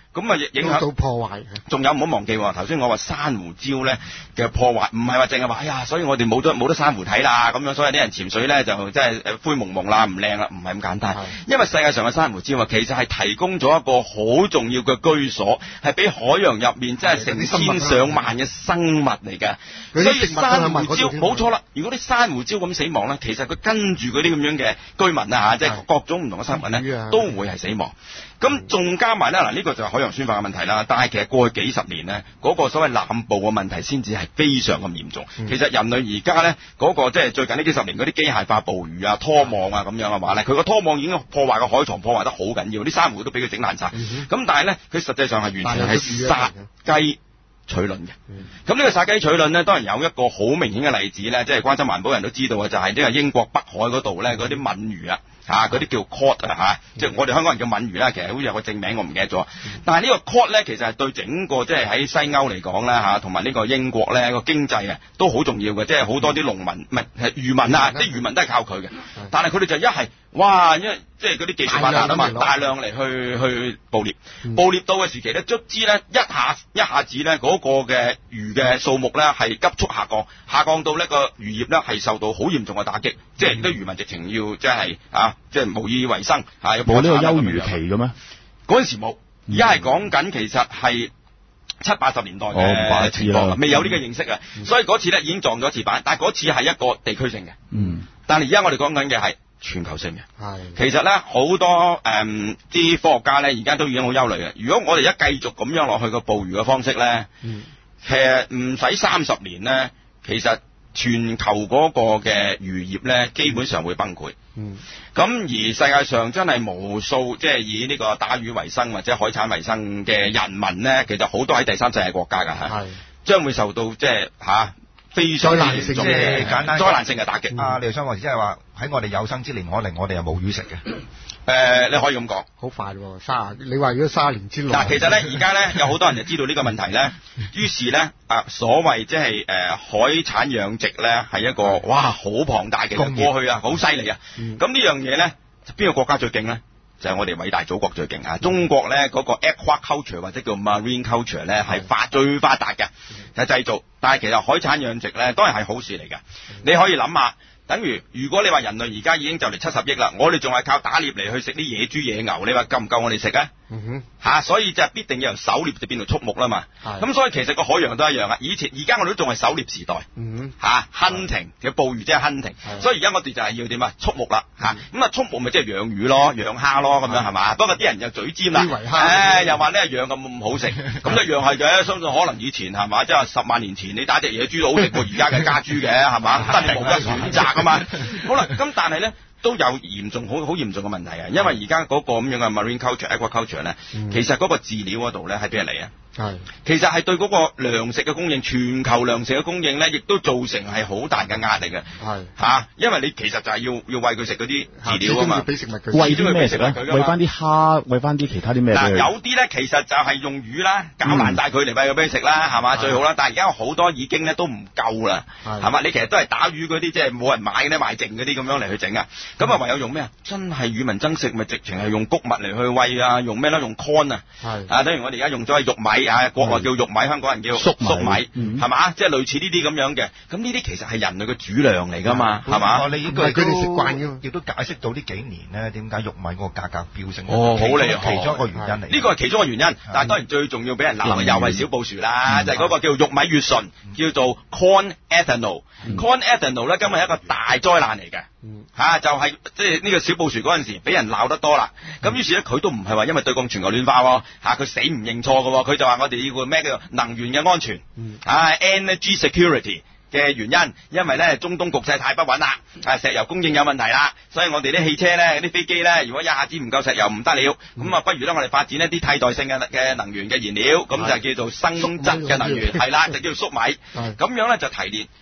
S3: 咁啊影響
S4: 到破壞。
S3: 仲有唔好忘記喎，頭先我話珊瑚礁咧嘅破壞，唔係話淨係話哎呀，所以我哋冇得冇得珊瑚睇啦，咁樣所以啲人潛水咧就即係誒灰蒙蒙啦，唔靚啦，唔係咁簡單。因為世界上嘅珊瑚礁啊，其實係提供咗一個好重要嘅居所，係俾海洋入面真係成千上萬嘅生物嚟嘅。所以珊瑚礁冇錯啦，如果啲珊瑚礁咁死亡咧，其實佢跟住嗰啲咁樣嘅居民啊嚇，即係各種唔同嘅生物咧，都會係死亡。咁仲加埋咧嗱，呢個就係海洋酸化嘅問題啦。但係其實過去幾十年咧，嗰個所謂濫捕嘅問題先至係非常咁嚴重。其實人類而家咧嗰個即係最近呢幾十年嗰啲機械化捕魚啊、拖網啊咁樣嘅話咧，佢個拖網已經破壞個海床，破壞得好緊要，啲珊瑚都俾佢整爛晒。咁但係咧，佢實際上係完全係殺雞取卵嘅。咁呢個殺雞取卵咧，當然有一個好明顯嘅例子咧，即係關心環保人都知道嘅，就係呢個英國北海嗰度咧嗰啲鰻魚啊。嚇，嗰啲叫 cod 啊嚇，即係我哋香港人叫鰻魚啦，其實好似有個正名我唔記得咗。但係呢個 cod 咧，其實係對整個即係喺西歐嚟講咧嚇，同埋呢個英國咧個經濟啊都好重要嘅，即係好多啲農民唔係係漁民啊，啲漁民都係靠佢嘅。但係佢哋就一係哇，因為即係嗰啲技術發達啊嘛，大量嚟去去捕獵，捕獵到嘅時期咧，卒之咧一下一下子咧嗰個嘅魚嘅數目咧係急速下降，下降到呢個漁業咧係受到好嚴重嘅打擊，即係啲漁民直情要即係啊。即係無以為生嚇，
S2: 冇呢個休漁期嘅咩？
S3: 嗰陣時冇，而家係講緊其實係七八十年代嘅情況，未有呢個認識啊。所以嗰次咧已經撞咗一次板，但係嗰次係一個地區性嘅。嗯。但係而家我哋講緊嘅係全球性嘅。係。其實咧好多誒啲科學家咧而家都已經好憂慮嘅。如果我哋一繼續咁樣落去個捕魚嘅方式咧，嗯、其實唔使三十年咧，其實全球嗰個嘅漁業咧基本上會崩潰。嗯，咁而世界上真係無數即係以呢個打魚為生或者海產為生嘅人民咧，其實好多喺第三世界國家㗎嚇，係將會受到即係嚇非常嚴重嘅簡單災難性嘅打擊。
S1: 啊，廖生博士即係話喺我哋有生之年可能我哋又冇魚食嘅。
S3: 誒、呃，你可以咁講，
S4: 好快喎，卅，你話如果卅年之內，
S3: 嗱，其實咧，而家咧有好多人就知道呢個問題咧，於是咧啊，所謂即係誒海產養殖咧係一個哇好龐大嘅過去啊，好犀利啊，咁、嗯、呢樣嘢咧，邊個國家最勁咧？就係、是、我哋偉大祖國最勁啊！中國咧嗰、那個 aquaculture 或者叫 marine culture 咧係發最發達嘅，就係製造，但係其實海產養殖咧當然係好事嚟嘅，你可以諗下。等於如果你話人類而家已經就嚟七十億啦，我哋仲係靠打獵嚟去食啲野豬野牛，你話夠唔夠我哋食啊？嗯哼，嚇、啊，所以就必定要由狩獵就變到畜牧啦嘛。咁所以其實個海洋都一樣啊。以前而家我哋都仲係狩獵時代。嗯哼，嚇 hunting 嘅捕魚即係 hunting，所以而家我哋就係要點啊？畜牧啦嚇。咁啊畜牧咪即係養魚咯，養蝦咯咁樣係嘛？不過啲人又嘴尖啦，誒、哎、又話呢養咁咁好食，咁一樣係嘅。相信可能以前係嘛，即係十萬年前你打隻野豬都好食過而家嘅家豬嘅係嘛？但係冇得選擇。好啦，咁但係咧都有嚴重好好嚴重嘅問題啊，因為而家嗰個咁樣嘅 marine culture、aquaculture 咧、嗯，其實嗰個飼料嗰度咧喺邊嚟啊？係，其實係對嗰個糧食嘅供應，全球糧食嘅供應咧，亦都造成係好大嘅壓力嘅。係嚇、啊，因為你其實就係要要餵佢食嗰啲飼料啊嘛，俾食物佢，
S2: 餵啲咩食咧？餵翻啲蝦，餵翻啲其他啲咩？嗱，
S3: 有啲咧其實就係用魚啦，搞爛晒佢嚟餵佢俾佢食啦，係嘛最好啦。但係而家好多已經咧都唔夠啦，係嘛？你其實都係打魚嗰啲，即係冇人買嘅咧，賣剩嗰啲咁樣嚟去整啊。咁啊唯有用咩啊？真係與民爭食，咪直情係用穀物嚟去餵啊，用咩咧？用 corn 啊，啊，等於我哋而家用咗係玉米。啊，國內叫玉米，香港人叫粟米，係嘛？即係類似呢啲咁樣嘅。咁呢啲其實係人類嘅主糧嚟㗎嘛，係嘛？
S1: 你呢個佢哋食慣㗎，亦都解釋到呢幾年咧點解玉米嗰個價格飆升。
S3: 哦，好厲害，
S1: 其中一個原因嚟。
S3: 呢個係其中一個原因，但係當然最重要俾人鬧嘅又係小布殊啦，就係嗰個叫玉米乙醇，叫做 corn ethanol。corn ethanol 咧，今日係一個大災難嚟嘅。嚇、啊，就係即係呢個小布殊嗰陣時俾人鬧得多啦。咁、嗯、於是咧，佢都唔係話因為對抗全球暖化喎，嚇、啊、佢死唔認錯嘅喎，佢就話我哋要個咩叫做能源嘅安全，嗯、啊 energy security 嘅原因，因為咧中東局勢太不穩啦，啊石油供應有問題啦，所以我哋啲汽車咧、啲飛機咧，如果一下子唔夠石油唔得了，咁、嗯、啊不如咧我哋發展一啲替代性嘅嘅能源嘅燃料，咁就叫做生質嘅能源，係啦，就叫做粟米，咁樣咧就提煉。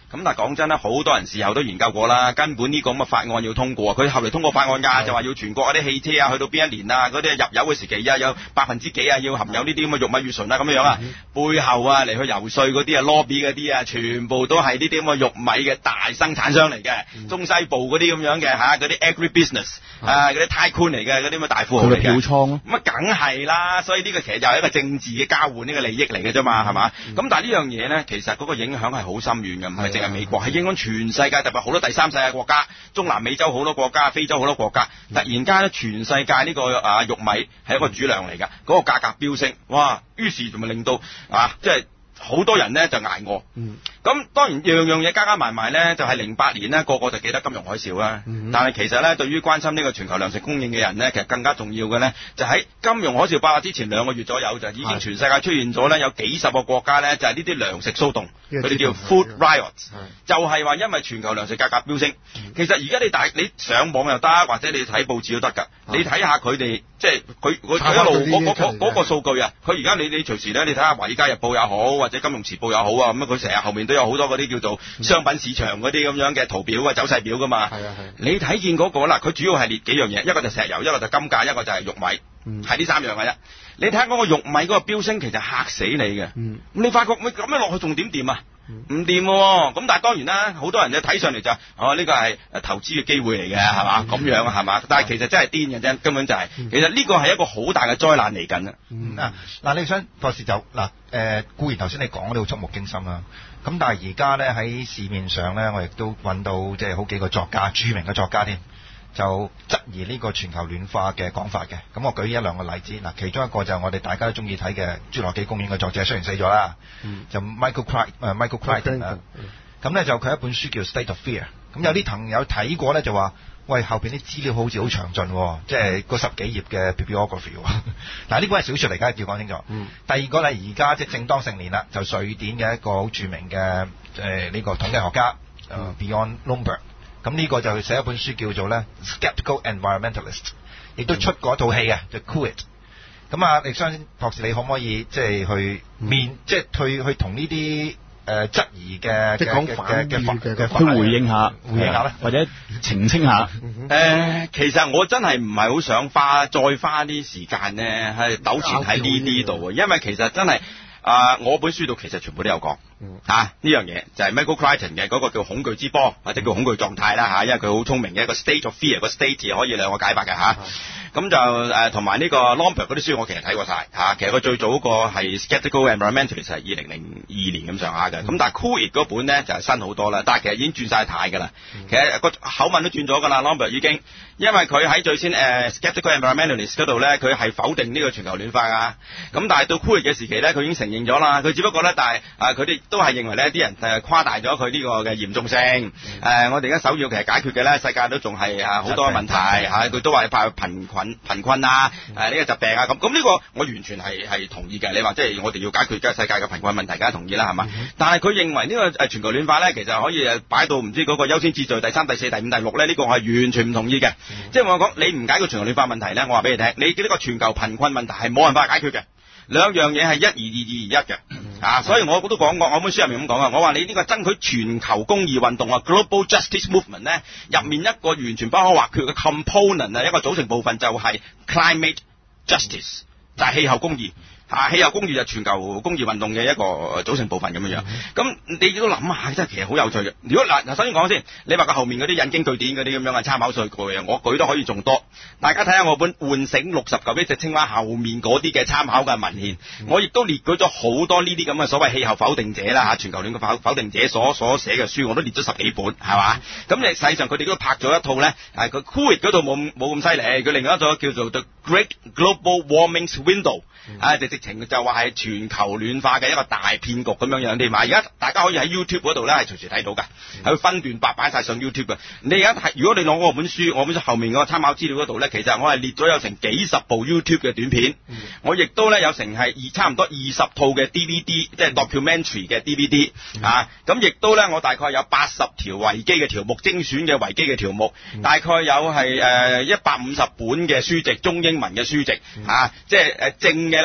S3: 咁但係講真啦，好多人事後都研究過啦，根本呢個咁嘅法案要通過，佢後嚟通過法案㗎，就話要全國嗰啲汽車啊，去到邊一年啊，嗰啲入油嘅時期啊，有百分之幾啊，要含有呢啲咁嘅玉米乙醇啊，咁樣樣啊，背後啊嚟去游說嗰啲啊 lobby 嗰啲啊，全部都係呢啲咁嘅玉米嘅大生產商嚟嘅，嗯、中西部嗰啲咁樣嘅嚇，嗰啲 agribusiness 啊，嗰啲 tycoon 嚟嘅，嗰啲咁嘅大富豪嚟嘅。佢嘅票倉咯。咁啊，梗係啦，所以呢個其實就係一個政治嘅交換呢個利益嚟嘅啫嘛，係嘛？咁、嗯、但係呢樣嘢咧，其實嗰個影響係好深遠嘅，唔係淨係美國，係影響全世界，特別好多第三世界國家，中南美洲好多國家，非洲好多國家，突然間咧，全世界呢、呢個啊玉米係一個主糧嚟㗎，嗰、嗰個價格飆升，哇！於是就咪令到啊，即係好多人咧就捱餓。嗯。咁當然樣樣嘢加加埋埋咧，就係零八年咧，個個就記得金融海嘯啦。嗯、但係其實咧，對於關心呢個全球糧食供應嘅人咧，其實更加重要嘅咧，就喺金融海嘯爆發之前兩個月左右，就已經全世界出現咗咧，有幾十個國家咧，就係呢啲糧食騷動，佢哋叫 food riots，就係話因為全球糧食價格飆升。嗯、其實而家你大你上網又得，或者你睇報紙都得㗎。你睇下佢哋即係佢佢一路嗰嗰嗰個數據啊，佢而家你你隨時咧，你睇下《華爾街日報》又好，或者《金融時報》又好啊，咁佢成日後面都有好多嗰啲叫做商品市場嗰啲咁樣嘅圖表啊、走勢表㗎嘛。係啊係。你睇見嗰個啦，佢主要係列幾樣嘢，一個就石油，一個就金價，一個就係玉米，係呢、嗯、三樣嘅啫。你睇下嗰個玉米嗰個飆升，其實嚇死你嘅。咁、嗯、你發覺咁樣落去仲點掂啊？唔掂喎。咁但係當然啦，好多人就睇上嚟就哦呢個係投資嘅機會嚟嘅，係嘛？咁樣係嘛？但係其實真係癲嘅啫，根本就係、是嗯、其實呢個係一個好大嘅災難嚟緊啊！
S1: 嗱嗱，你想博士就嗱誒固然頭先你講都好觸目驚心啦。咁但係而家咧喺市面上咧，我亦都揾到即係好幾個作家，著名嘅作家添，就質疑呢個全球暖化嘅講法嘅。咁我舉一兩個例子，嗱，其中一個就係我哋大家都中意睇嘅《侏羅紀公園》嘅作者，雖然死咗啦，嗯、就 Michael Crichton 誒 Michael Crichton 啊。咁咧就佢一本書叫《State of Fear》。咁有啲朋友睇過咧就話：喂，後邊啲資料好似好詳盡，即係嗰十幾頁嘅 bibliography。嗱，呢本係小說嚟㗎，要講清楚。嗯、第二個咧，而家即係正當成年啦，就瑞典嘅一個好著名嘅誒呢個統計學家、嗯、Björn Lomborg。咁呢個就寫一本書叫做咧《Skeptical Environmentalist》，亦都出過一套戲嘅，就《Cool It》。咁啊，力商博士，你可唔可以即係去面，嗯、即係去去同呢啲誒質疑嘅嘅嘅嘅嘅
S2: 去回應下，
S1: 回應下咧，
S2: 或者澄清下。誒、
S3: 呃，其實我真係唔係好想花再花啲時間咧，係糾纏喺呢啲度啊，因為其實真係啊、呃，我本書度其實全部都有講。嗯，吓呢樣嘢就係 Michael Crichton 嘅嗰個叫恐懼之波，或者叫恐懼狀態啦吓，因為佢好聰明嘅一個 state of fear 個 state 可以兩個解法嘅吓。咁、嗯、就誒同埋呢個 Lomborg 嗰啲書我其實睇過晒吓，其實佢最早嗰個係 Skeptical Environmentalist 係二零零二年咁上下嘅，咁、嗯、但係 Cool It 嗰本咧就係、是、新好多啦，但係其實已經轉晒態噶啦，嗯、其實個口吻都轉咗噶啦 Lomborg 已經，因為佢喺最先誒、uh, Skeptical Environmentalist 嗰度咧，佢係否定呢個全球暖化噶，咁但係到 Cool It 嘅時期咧，佢已經承認咗啦，佢只不過咧，但係誒佢哋都係認為咧啲人誒誇大咗佢呢個嘅嚴重性，誒、嗯呃、我哋而家首要其實解決嘅咧，世界都仲係啊好多問題嚇，佢都話怕貧困貧困啊，誒呢、嗯、個疾病啊咁，咁呢個我完全係係同意嘅。你話即係我哋要解決嘅世界嘅貧困問題，梗係同意啦，係嘛？嗯、但係佢認為呢個誒全球暖化咧，其實可以誒擺到唔知嗰個優先秩序第三、第四、第五、第六咧，呢、這個我係完全唔同意嘅。嗯、即係我講你唔解決全球暖化問題咧，我話俾你聽，你呢個全球貧困問題係冇辦法解決嘅。兩樣嘢係一而二二而一嘅，嗯、啊，所以我都講過，我本書入面咁講啊，我話你呢個爭取全球公義運動啊 ，Global Justice Movement 咧，入面一個完全不可或缺嘅 component 啊，一個組成部分就係 climate justice，就係氣候公義。啊，氣候公義就全球公義運動嘅一個組成部分咁樣樣。咁、嗯、你都諗下，真係其實好有趣嘅。如果嗱嗱，首先講先，你話個後面嗰啲引經據典嗰啲咁樣嘅參考數據嘅，我舉都可以仲多。大家睇下我本《喚醒六十九億隻青蛙》後面嗰啲嘅參考嘅文獻，嗯、我亦都列舉咗好多呢啲咁嘅所謂氣候否定者啦嚇，全球暖化否定者所所寫嘅書，我都列咗十幾本，係嘛？咁你實際上佢哋都拍咗一套咧，係佢 Cool It 嗰套冇冇咁犀利，佢另外一套叫做 The Great Global Warming Swindle，嗯、啊直直情就話係全球暖化嘅一個大騙局咁樣樣添嘛。而家大家可以喺 YouTube 嗰度咧係隨時睇到㗎，係會分段白擺晒上 YouTube 嘅。你而家係如果你攞我本書，我本書後面嗰個參考資料嗰度咧，其實我係列咗有成幾十部 YouTube 嘅短片，嗯、我亦都咧有成係二差唔多二十套嘅 D V D，即係 documentary 嘅 D V D、嗯、啊。咁亦都咧我大概有八十條維基嘅條目，精選嘅維基嘅條目，嗯、大概有係誒一百五十本嘅書籍，中英文嘅書籍、嗯、啊，即係誒正嘅咧係當然。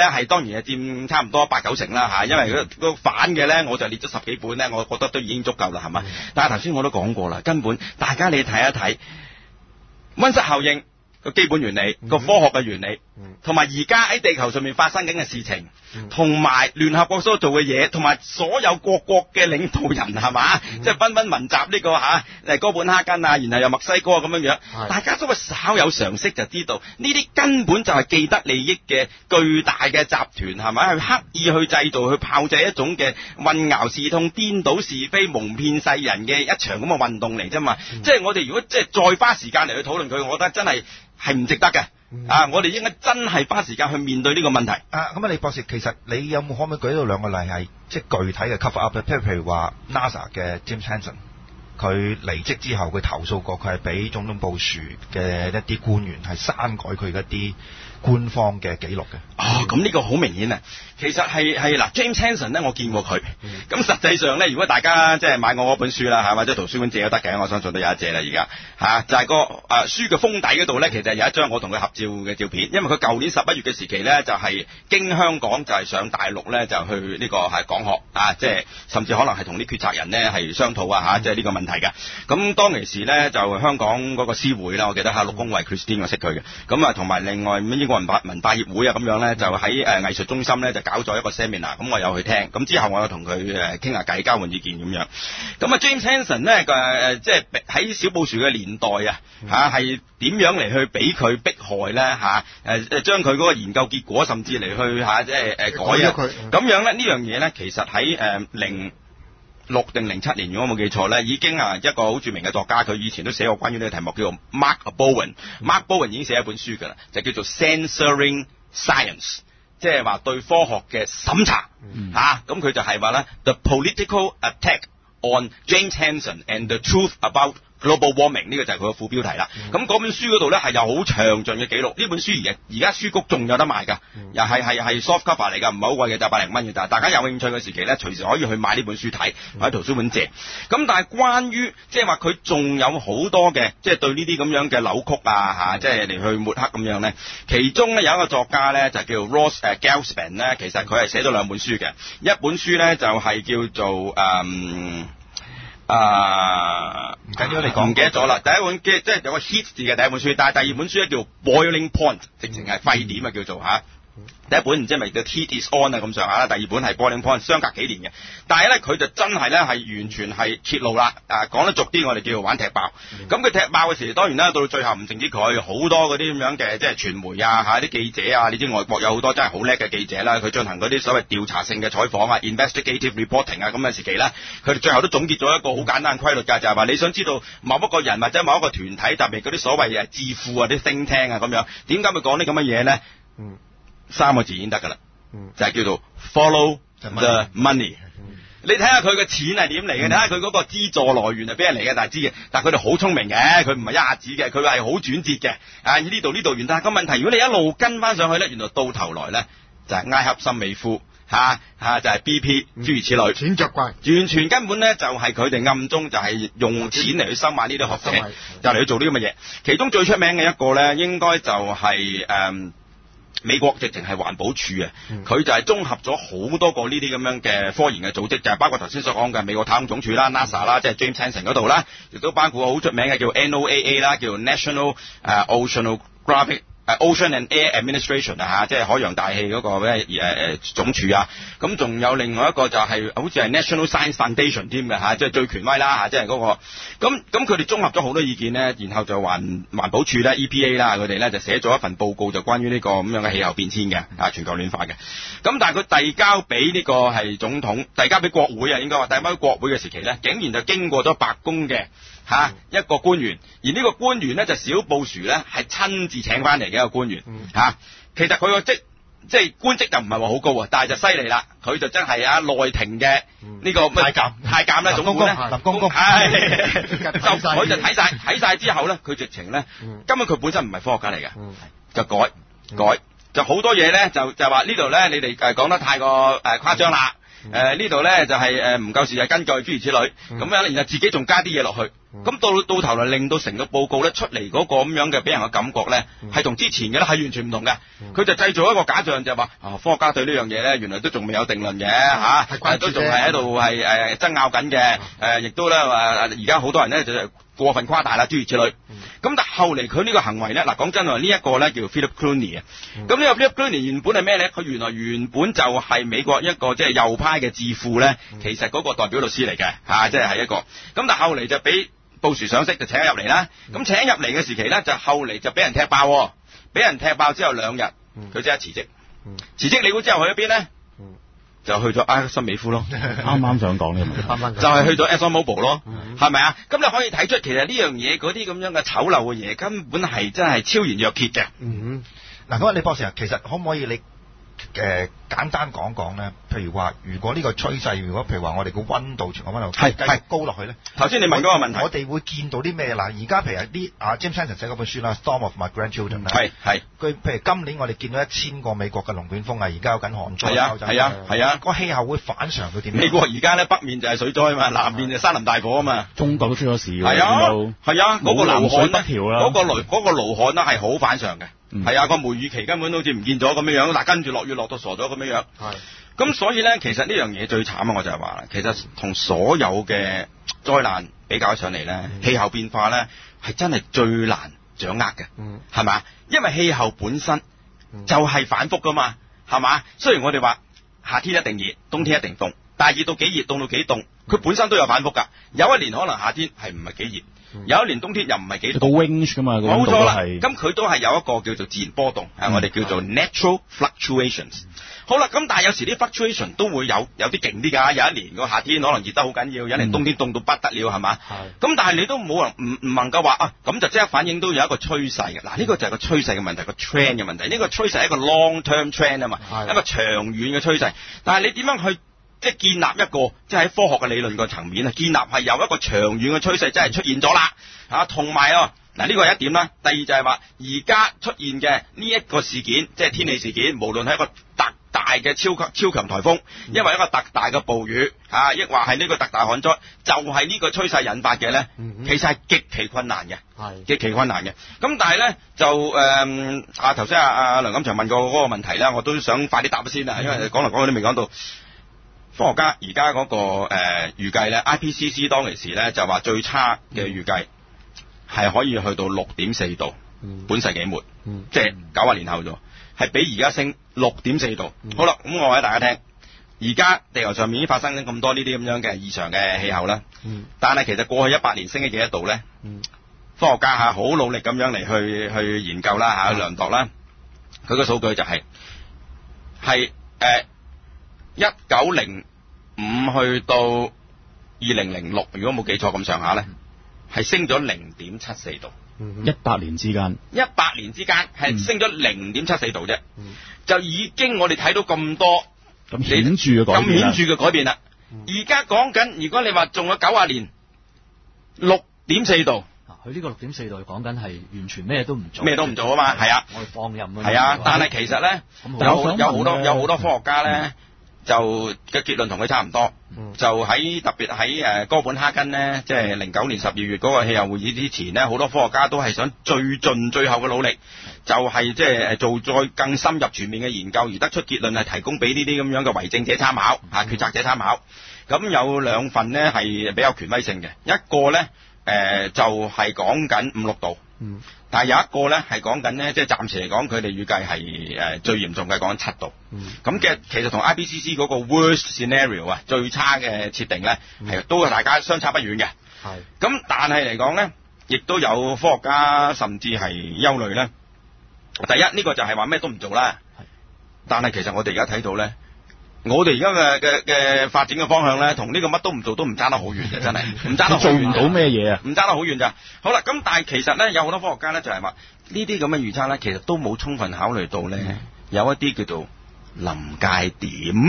S3: 當然係佔差唔多八九成啦嚇，因為嗰個反嘅咧，我就列咗十幾本咧，我覺得都已經足夠啦，係嘛？但係頭先我都講過啦，根本大家你睇一睇溫室效應個基本原理、個科學嘅原理，同埋而家喺地球上面發生緊嘅事情，同埋聯合國所做嘅嘢，同埋所有各國嘅領導人係嘛，即係紛紛雲集呢個嚇誒哥本哈根啊，然後又墨西哥啊咁樣樣，大家都會稍有常識就知道呢啲根本就係既得利益嘅巨大嘅集團係咪？去刻意去製造去炮製一種嘅混淆視聽、顛倒是非、蒙騙世人嘅一場咁嘅運動嚟啫嘛。即係我哋如果即係再花時間嚟去討論佢，我覺得真係係唔值得嘅。啊！我哋應該真係花時間去面對呢個問題。
S1: 啊，咁啊，李博士，其實你有冇可唔可以舉到兩個例係即係具體嘅 cover up 咧？譬如譬如話 NASA 嘅 James Hansen，佢離職之後，佢投訴過佢係俾總統布殊嘅一啲官員係刪改佢一啲官方嘅記錄嘅。
S3: 哦，咁呢個好明顯啊！其實係係嗱 James Hansen 咧，我見過佢。咁、嗯、實際上咧，如果大家即係買我嗰本書啦，嚇或者圖書館借都得嘅，我相信都有一借啦。而家嚇就係、是、個誒、呃、書嘅封底嗰度咧，其實有一張我同佢合照嘅照片。因為佢舊年十一月嘅時期咧，就係、是、經香港就係上大陸咧，就去呢、這個係講學啊，即係甚至可能係同啲決策人咧係商討啊嚇，即係呢個問題嘅。咁當其時咧，就香港嗰個師會啦，我記得嚇陸恭蕙 Christine 我識佢嘅。咁啊，同埋另外英國文化文化協會啊咁樣咧，就喺誒藝術中心咧就搞咗一個 seminar， 咁我有去聽，咁之後我有同佢誒傾下偈，交換意見咁樣。咁啊 James Hansen 咧誒即係喺小布殊嘅年代啊嚇，係點樣嚟去俾佢迫害咧嚇？誒誒將佢嗰個研究結果甚至嚟去嚇即係誒改啊，咁樣咧呢樣嘢咧其實喺誒零六定零七年，如果我冇記錯咧，已經啊一個好著名嘅作家，佢以前都寫過關於呢個題目，叫做 Mark Bowen。Mark Bowen 已經寫一本書㗎啦，就叫做 Censoring Science， 即係話對科學嘅審查嚇。咁佢、嗯啊、就係話咧 The Political Attack on James Hansen and the Truth About Global Warming， 呢個就係佢嘅副標題啦。咁嗰、嗯、本書嗰度咧係有好詳盡嘅記錄。呢本書而而家書局仲有得賣㗎，嗯、又係係係 soft cover 嚟㗎，唔係好貴嘅，就百零蚊嘅咋。大家有興趣嘅時期咧，隨時可以去買呢本書睇，喺圖書館借。咁但係關於即係話佢仲有好多嘅，即係對呢啲咁樣嘅扭曲啊嚇，即係嚟去抹黑咁樣咧。其中咧有一個作家咧就叫 Ross 誒 Gelspan 咧，其實佢係寫咗兩本書嘅。一本書咧就係叫做誒。嗯啊，唔緊要，你講唔記得咗啦。第一本即係有個 hit 字嘅第一本書，但係第二本書咧叫 Boiling Point， 直情係沸點啊叫做嚇。第一本唔知係咪叫 Heat is on 啊咁上下啦，第二本係 Boiling Point， 相隔幾年嘅。但係咧佢就真係咧係完全係揭露啦，啊講得俗啲我哋叫做玩踢爆。咁佢、嗯、踢爆嘅時候當然啦，到最後唔淨止佢，好多嗰啲咁樣嘅即係傳媒啊嚇啲記者啊，你知外國有好多真係好叻嘅記者啦，佢進行嗰啲所謂調查性嘅採訪啊 investigative reporting 啊咁嘅時期咧，佢哋最後都總結咗一個好簡單嘅規律㗎，就係、是、話你想知道某一個人或者某一個團體，特別嗰啲所謂誒智庫啊啲 think tank 啊咁樣，點解會講啲咁嘅嘢咧？嗯。三個字已經得㗎啦，嗯、就係叫做 follow the money。嗯、你睇下佢嘅錢係點嚟嘅？睇下佢嗰個資助來源係俾人嚟嘅，但係知嘅。但係佢哋好聰明嘅，佢唔係一下子嘅，佢係好轉折嘅。啊，呢度呢度完，但係個問題，如果你一路跟翻上去咧，原來到頭來咧就係、是、埃克森美孚嚇嚇，就係、是、B P、嗯、諸如此類。錢作怪，完全根本咧就係佢哋暗中就係用錢嚟去收買呢啲學者，就嚟去做呢咁嘅嘢。其中最出名嘅一個咧，應該就係、是、誒。嗯美國直情係環保署啊，佢、嗯、就係綜合咗好多個呢啲咁樣嘅科研嘅組織，就係、是、包括頭先所講嘅美國太空總署啦、NASA 啦，即係 James Hansen 嗰度啦，亦都包括好出名嘅叫 N O A A 啦，叫 National 誒、uh, Oceanographic。誒、uh, Ocean and Air Administration 啊嚇，即係海洋大氣嗰個咩誒誒總署啊，咁仲有另外一個就係、是、好似係 National Science Foundation 添嘅嚇，即係最權威啦嚇，即係嗰個，咁咁佢哋綜合咗好多意見咧，然後就環環保署咧 E P A 啦，佢哋咧就寫咗一份報告，就關於呢個咁樣嘅氣候變遷嘅啊全球暖化嘅，咁但係佢遞交俾呢個係總統，遞交俾國會啊，應該話遞交俾國會嘅時期咧，竟然就經過咗白宮嘅。嚇、啊、一個官員，而呢個官員咧就小布殊咧係親自請翻嚟嘅一個官員嚇、啊。其實佢個職即係官職就唔係話好高啊，但係就犀利啦。佢就真係啊內廷嘅呢個太監太監咧總管咧，公公係就佢就睇晒睇晒之後咧，佢直情咧根本佢本身唔係科學家嚟嘅，就改改就好多嘢咧就就話呢度咧你哋誒講得太過誒誇張啦。誒、呃、呢度咧就係誒唔夠事實根據諸如此類，咁樣然後自己仲加啲嘢落去， 咁到到頭來令到成個報告咧出嚟嗰個咁樣嘅俾人嘅感覺咧，係同之前嘅咧係完全唔同嘅。佢就製造一個假象，就係話啊科學家對呢樣嘢咧，原來都仲未有定論嘅嚇，誒都仲係喺度係誒爭拗緊嘅，誒亦都咧話而家好多人咧就過分誇大啦，諸如此類。咁但後嚟佢呢個行為咧，嗱講真喎，呢一個咧叫 Philip Clooney 啊。咁呢個 Philip Clooney 原本係咩咧？佢原來原本就係美國一個即係右派嘅智庫咧，其實嗰個代表律師嚟嘅嚇，即係係一個。咁但後嚟就俾布殊賞識就請入嚟啦。咁請入嚟嘅時期咧，就後嚟就俾人踢爆，俾人踢爆之後兩日，佢即刻辭職。辭職你估之後去咗邊咧？就去咗埃克森美孚咯，
S2: 啱啱想講呢個問題，
S3: 就係去咗 ExxonMobil 咯，係咪啊？咁你可以睇出其實呢樣嘢嗰啲咁樣嘅醜陋嘅嘢根本係真係超然若揭嘅。
S1: 嗯，嗱咁啊，李博士啊，其實可唔可以你？誒、呃、簡單講講咧，譬如話，如果呢個趨勢，如果譬如話我哋個溫度全個溫度係繼續高落去咧，
S3: 頭先你問嗰個問題，
S1: 我哋會見到啲咩？嗱，而家譬如啲啊 James Hansen 寫嗰本書啦，《Storm of My Grandchildren》啦，
S3: 係係
S1: 佢譬如今年我哋見到一千個美國嘅龍捲風啊，而家有緊旱災，
S3: 係啊係啊係啊，
S1: 個氣候會反常到點？
S3: 美國而家咧北面就係水災啊嘛，南面就山林大火啊嘛，
S2: 中國都出咗事㗎，
S3: 係啊係啊，嗰、那個盧漢
S2: 不調啦，
S3: 嗰、那個盧嗰、那個盧漢咧係好反常嘅。係、嗯、啊，個梅雨期根本好似唔見咗咁樣樣，嗱跟住落雨落到傻咗咁樣樣。係，咁所以咧，其實呢樣嘢最慘啊！我就係話啦，其實同所有嘅災難比較上嚟咧，氣、嗯、候變化咧係真係最難掌握嘅。嗯，係嘛？因為氣候本身就係反覆噶嘛，係嘛？雖然我哋話夏天一定熱，冬天一定凍，但係熱到幾熱，凍到幾凍，佢本身都有反覆㗎。有一年可能夏天係唔係幾熱。有一年冬天又唔係幾凍，
S2: 個 range 噶嘛，
S3: 冇錯啦。咁佢都係有一個叫做自然波動，係、嗯、我哋叫做 natural fluctuations。好啦，咁但係有時啲 fluctuation 都會有有啲勁啲㗎。有一年個夏天可能熱得好緊要，有一年冬天凍到不得了，係嘛？咁但係你都冇人唔唔能夠話啊，咁就即刻反映到有一個趨勢嘅。嗱，呢個就係個趨勢嘅問題，個 trend 嘅問題。呢個趨勢係一個 long term trend 啊嘛，一個長遠嘅趨勢。但係你點樣去？即係建立一個，即係喺科學嘅理論個層面啊，建立係有一個長遠嘅趨勢，真係出現咗啦嚇。同埋啊，嗱呢個係一點啦。第二就係話，而家出現嘅呢一個事件，即係天氣事件，無論係一個特大嘅超級超強颱風，因為一個特大嘅暴雨嚇，抑或係呢個特大旱災，就係、是、呢個趨勢引發嘅咧，其實係極其困難嘅，係極其困難嘅。咁但係咧就誒啊頭先阿阿梁錦祥問過嗰個問題咧，我都想快啲答先啊，因為講嚟講去都未講到。科學家而家嗰個誒、呃、預計咧 ，I P C C 當其時咧就話最差嘅預計係可以去到六點四度，嗯、本世紀末，嗯、即係九十年後咗，係比而家升六點四度。嗯、好啦，咁我話俾大家聽，而家地球上面已經發生緊咁多呢啲咁樣嘅異常嘅氣候啦，嗯、但係其實過去一百年升咗幾多度咧？嗯、科學家嚇好努力咁樣嚟去去研究啦嚇，量度啦，佢個數據就係係誒。一九零五去到二零零六，如果冇記錯咁上下咧，係升咗零點七四度。
S2: 一百年之間，
S3: 一百年之間係升咗零點七四度啫，嗯、就已經我哋睇到咁多
S2: 咁顯著嘅改變，咁
S3: 顯著嘅改變啦。而家講緊，如果你話仲有九十年，六點四度。
S5: 佢呢個六點四度講緊係完全咩都唔做，
S3: 咩都唔做啊嘛，係啊，
S5: 我哋放任啊，
S3: 係啊，但係其實咧有有好多有好多科學家咧。嗯就嘅結論同佢差唔多，嗯、就喺特別喺誒哥本哈根咧，即係零九年十二月嗰個氣候會議之前咧，好多科學家都係想最盡最後嘅努力，就係即係誒做再更深入全面嘅研究，而得出結論係提供俾呢啲咁樣嘅為政者參考，嚇、嗯、決策者參考。咁有兩份呢係比較權威性嘅，一個咧誒、呃、就係講緊五六度。嗯，但係有一個咧係講緊咧，即係暫時嚟講，佢哋預計係誒最嚴重嘅講緊七度。嗯，咁嘅其實同 I P C C 嗰個 worst scenario 啊，最差嘅設定咧，係、嗯、都係大家相差不遠嘅。係，咁但係嚟講咧，亦都有科學家甚至係憂慮咧。第一呢、呢個就係話咩都唔做啦。係，但係其實我哋而家睇到咧。我哋而家嘅嘅嘅發展嘅方向咧，同呢個乜都唔做都唔爭得好遠嘅，真係唔爭得好遠。
S2: 做唔到咩嘢啊？
S3: 唔爭得好遠咋？好啦，咁但係其實咧，有好多科學家咧就係話呢啲咁嘅預測咧，其實都冇充分考慮到咧，有一啲叫做臨界點。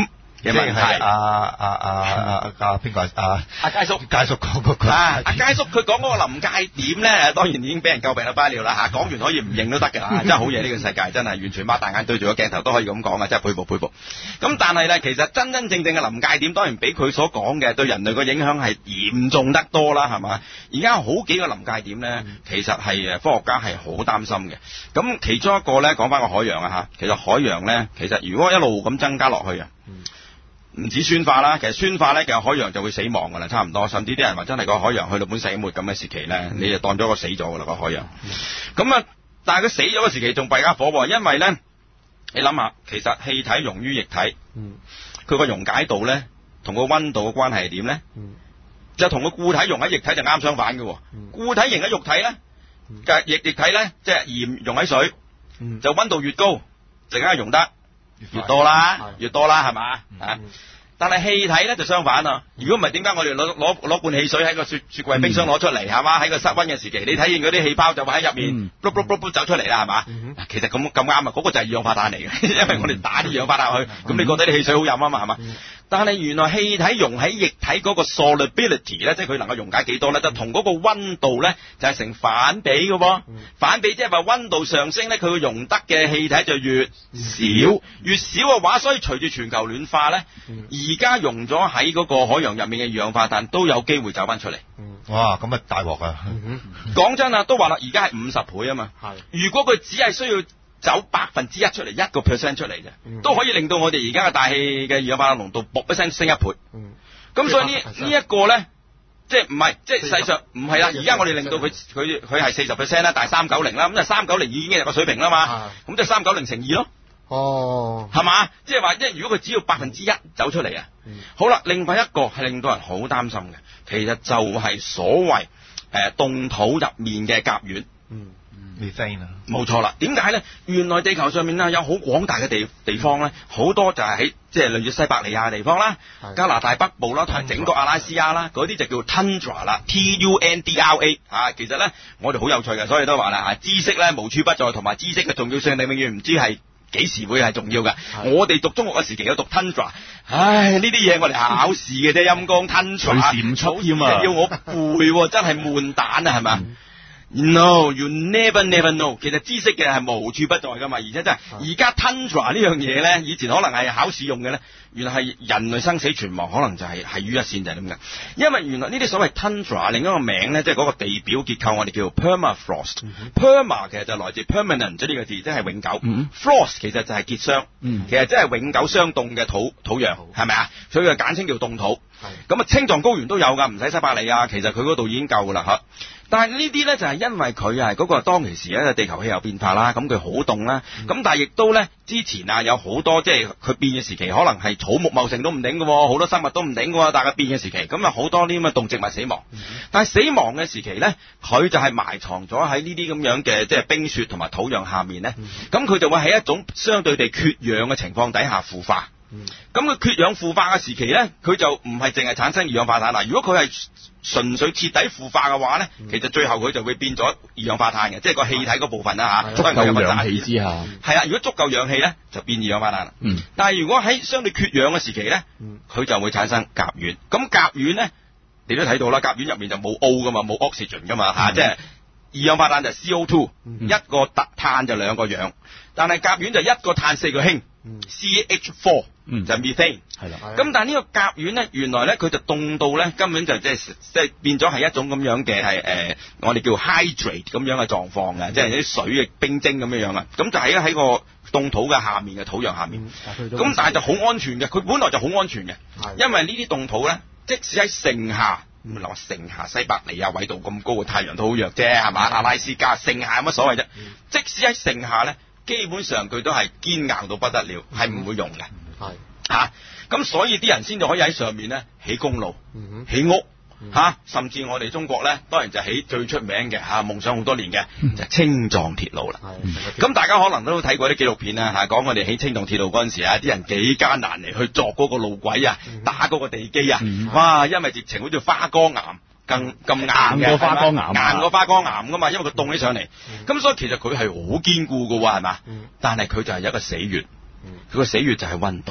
S3: 嘅問題。
S1: 阿阿阿阿阿邊個啊？
S3: 阿佳叔，
S1: 佳叔講嗰個
S3: 啊，阿佳叔佢講嗰個臨界點咧，當然已經俾人詬病到不了啦嚇。講完可以唔認都得嘅啦，真係好嘢！呢個世界真係完全擘大眼對住個鏡頭都可以咁講啊，真係佩服佩服。咁但係咧，其實真真正正嘅臨界點，當然比佢所講嘅對人類個影響係嚴重得多啦，係嘛？而家好幾個臨界點咧，其實係誒科學家係好擔心嘅。咁其中一個咧，講翻個海洋啊嚇，其實海洋咧，其實如果一路咁增加落去啊，唔止酸化啦，其實酸化咧，其實海洋就會死亡噶啦，差唔多。甚至啲人話真係個海洋去到本世紀末咁嘅時期咧，你就當咗個死咗噶啦個海洋。咁啊，但係佢死咗嘅時期仲弊家伙喎，因為咧，你諗下，其實氣體溶於液體，佢個溶解度咧，同個溫度嘅關係係點咧？就同個固體溶喺液體就啱相反嘅。固體型嘅液體咧，嘅液液體咧，即係鹽溶喺水，就溫度越高，就梗係溶得越多啦，越多啦，係嘛啊？但係氣體咧就相反啊！如果唔係，點解我哋攞攞攞罐汽水喺個雪雪櫃冰箱攞出嚟係嘛？喺個室溫嘅時期，你睇見嗰啲氣泡就會喺入面卜卜卜卜走出嚟啦，係嘛？其實咁咁啱啊！嗰個就係二氧化碳嚟嘅，因為我哋打啲二氧化碳去，咁你覺得啲汽水好飲啊嘛，係嘛？但係原來氣體溶喺液體嗰個 solubility 咧，即係佢能夠溶解幾多咧，就同嗰個溫度咧就係成反比嘅喎。反比即係話溫度上升咧，佢溶得嘅氣體就越少，越少嘅話，所以隨住全球暖化咧，而家溶咗喺嗰個海洋入面嘅二氧化碳都有機會走翻出嚟。
S1: 哇！咁啊大鑊啊！
S3: 講真啊，都話啦，而家係五十倍啊嘛。如果佢只係需要走百分之一出嚟，一個 percent 出嚟啫，嗯、都可以令到我哋而家嘅大氣嘅二氧化碳濃度卜一聲升一倍。咁、嗯、所以呢呢一個咧，即係唔係即係實際上唔係啦。而家我哋令到佢佢佢係四十 percent 啦，但係三九零啦，咁就三九零已經係個水平啦嘛。咁即係三九零乘二咯。哦，係嘛？即係話，即係如果佢只要百分之一走出嚟啊，嗯、好啦。另外一個係令到人好擔心嘅，其實就係所謂誒凍土入面嘅甲烷。嗯。冇錯啦，點解咧？原來地球上面咧有好廣大嘅地地方咧，好多就係喺即係類似西伯利亞嘅地方啦，加拿大北部啦，同埋整個阿拉斯加啦，嗰啲就叫 tundra 啦 ，T U N D R A 啊。其實咧，我哋好有趣嘅，所以都話啦啊，知識咧無處不在，同埋知識嘅重要性，你永遠唔知係幾時會係重要嘅。我哋讀中學嘅時期有讀 tundra， 唉，呢啲嘢我哋考試嘅啫，陰公 tundra， 隨時唔出添啊，要我背，真係悶蛋啊，係咪？No, you never never know。其實知識嘅係無處不在噶嘛，而且真係而家 tundra 呢樣嘢咧，以前可能係考試用嘅咧，原來係人類生死存亡，可能就係係於一線就係咁嘅。因為原來呢啲所謂 tundra 另一個名咧，即係嗰個地表結構，我哋叫 permafrost。perma 其實就來自 permanent 呢個字，即係永久。嗯、frost 其實就係結霜，嗯、其實即係永久霜凍嘅土土壤，係咪啊？所以佢簡稱叫凍土。咁啊，青藏高原都有噶，唔使西伯利亞，其實佢嗰度已經夠噶啦嚇。但係呢啲咧就係因為佢係嗰個當其時咧地球氣候變化啦，咁佢好凍啦，咁、嗯、但係亦都咧之前啊有好多即係佢變嘅時期，可能係草木茂盛都唔頂嘅，好多生物都唔頂嘅，但係佢變嘅時期，咁啊好多呢咁嘅動植物死亡。嗯、但係死亡嘅時期咧，佢就係埋藏咗喺呢啲咁樣嘅即係冰雪同埋土壤下面咧，咁佢、嗯、就會喺一種相對地缺氧嘅情況底下腐化。咁佢、嗯、缺氧腐化嘅時期咧，佢就唔係淨係產生二氧化碳啦。如果佢係純粹徹底腐化嘅話咧，嗯、其實最後佢就會變咗二氧化碳嘅，即係個氣體嗰部分啦嚇。足夠氧氣之下，係啦，如果足夠氧氣咧，就變二氧化碳啦。嗯。但係如果喺相對缺氧嘅時期咧，佢、嗯、就會產生甲烷。咁甲烷咧，你都睇到啦，甲烷入面就冇 O 噶嘛，冇 oxygen 噶嘛嚇，即係二氧化碳就係 C O 二、嗯、一個碳就兩個氧，但係甲烷就一個碳四個氫。嗯、C H 四 嗯就係 methane 係啦，咁但係呢個甲烷咧，原來咧佢就凍到咧根本就即係即係變咗係一種咁樣嘅係誒我哋叫 hydrate 咁樣嘅狀況嘅，即係啲水嘅冰晶咁樣樣啊，咁就喺喺個凍土嘅下面嘅土壤下面，咁、嗯、但係就好安全嘅，佢本來就好安全嘅，的因為呢啲凍土咧，即使喺盛夏，唔係話盛夏西伯利亞緯度咁高嘅太陽都好弱啫，係嘛？阿拉斯加盛夏有乜所謂啫？嗯、即使喺盛夏咧。基本上佢都係堅硬到不得了，係唔、嗯、會溶嘅。係嚇是，咁、啊、所以啲人先至可以喺上面咧起公路、嗯、起屋嚇、嗯啊，甚至我哋中國咧當然就起最出名嘅嚇，夢想好多年嘅、嗯、就係青藏鐵路啦。咁、嗯、大家可能都睇過啲紀錄片啦嚇，講我哋起青藏鐵路嗰陣時啊，啲人幾艱難嚟去鑿嗰個路軌啊，嗯、打嗰個地基啊，嗯、哇！因為直情好似花崗岩。更咁硬嘅，硬過花崗岩，硬過花崗岩噶嘛，因為佢凍起上嚟，咁、嗯、所以其實佢係好堅固噶喎，係嘛？嗯、但係佢就係有一個死穴，佢個、嗯、死穴就係溫度。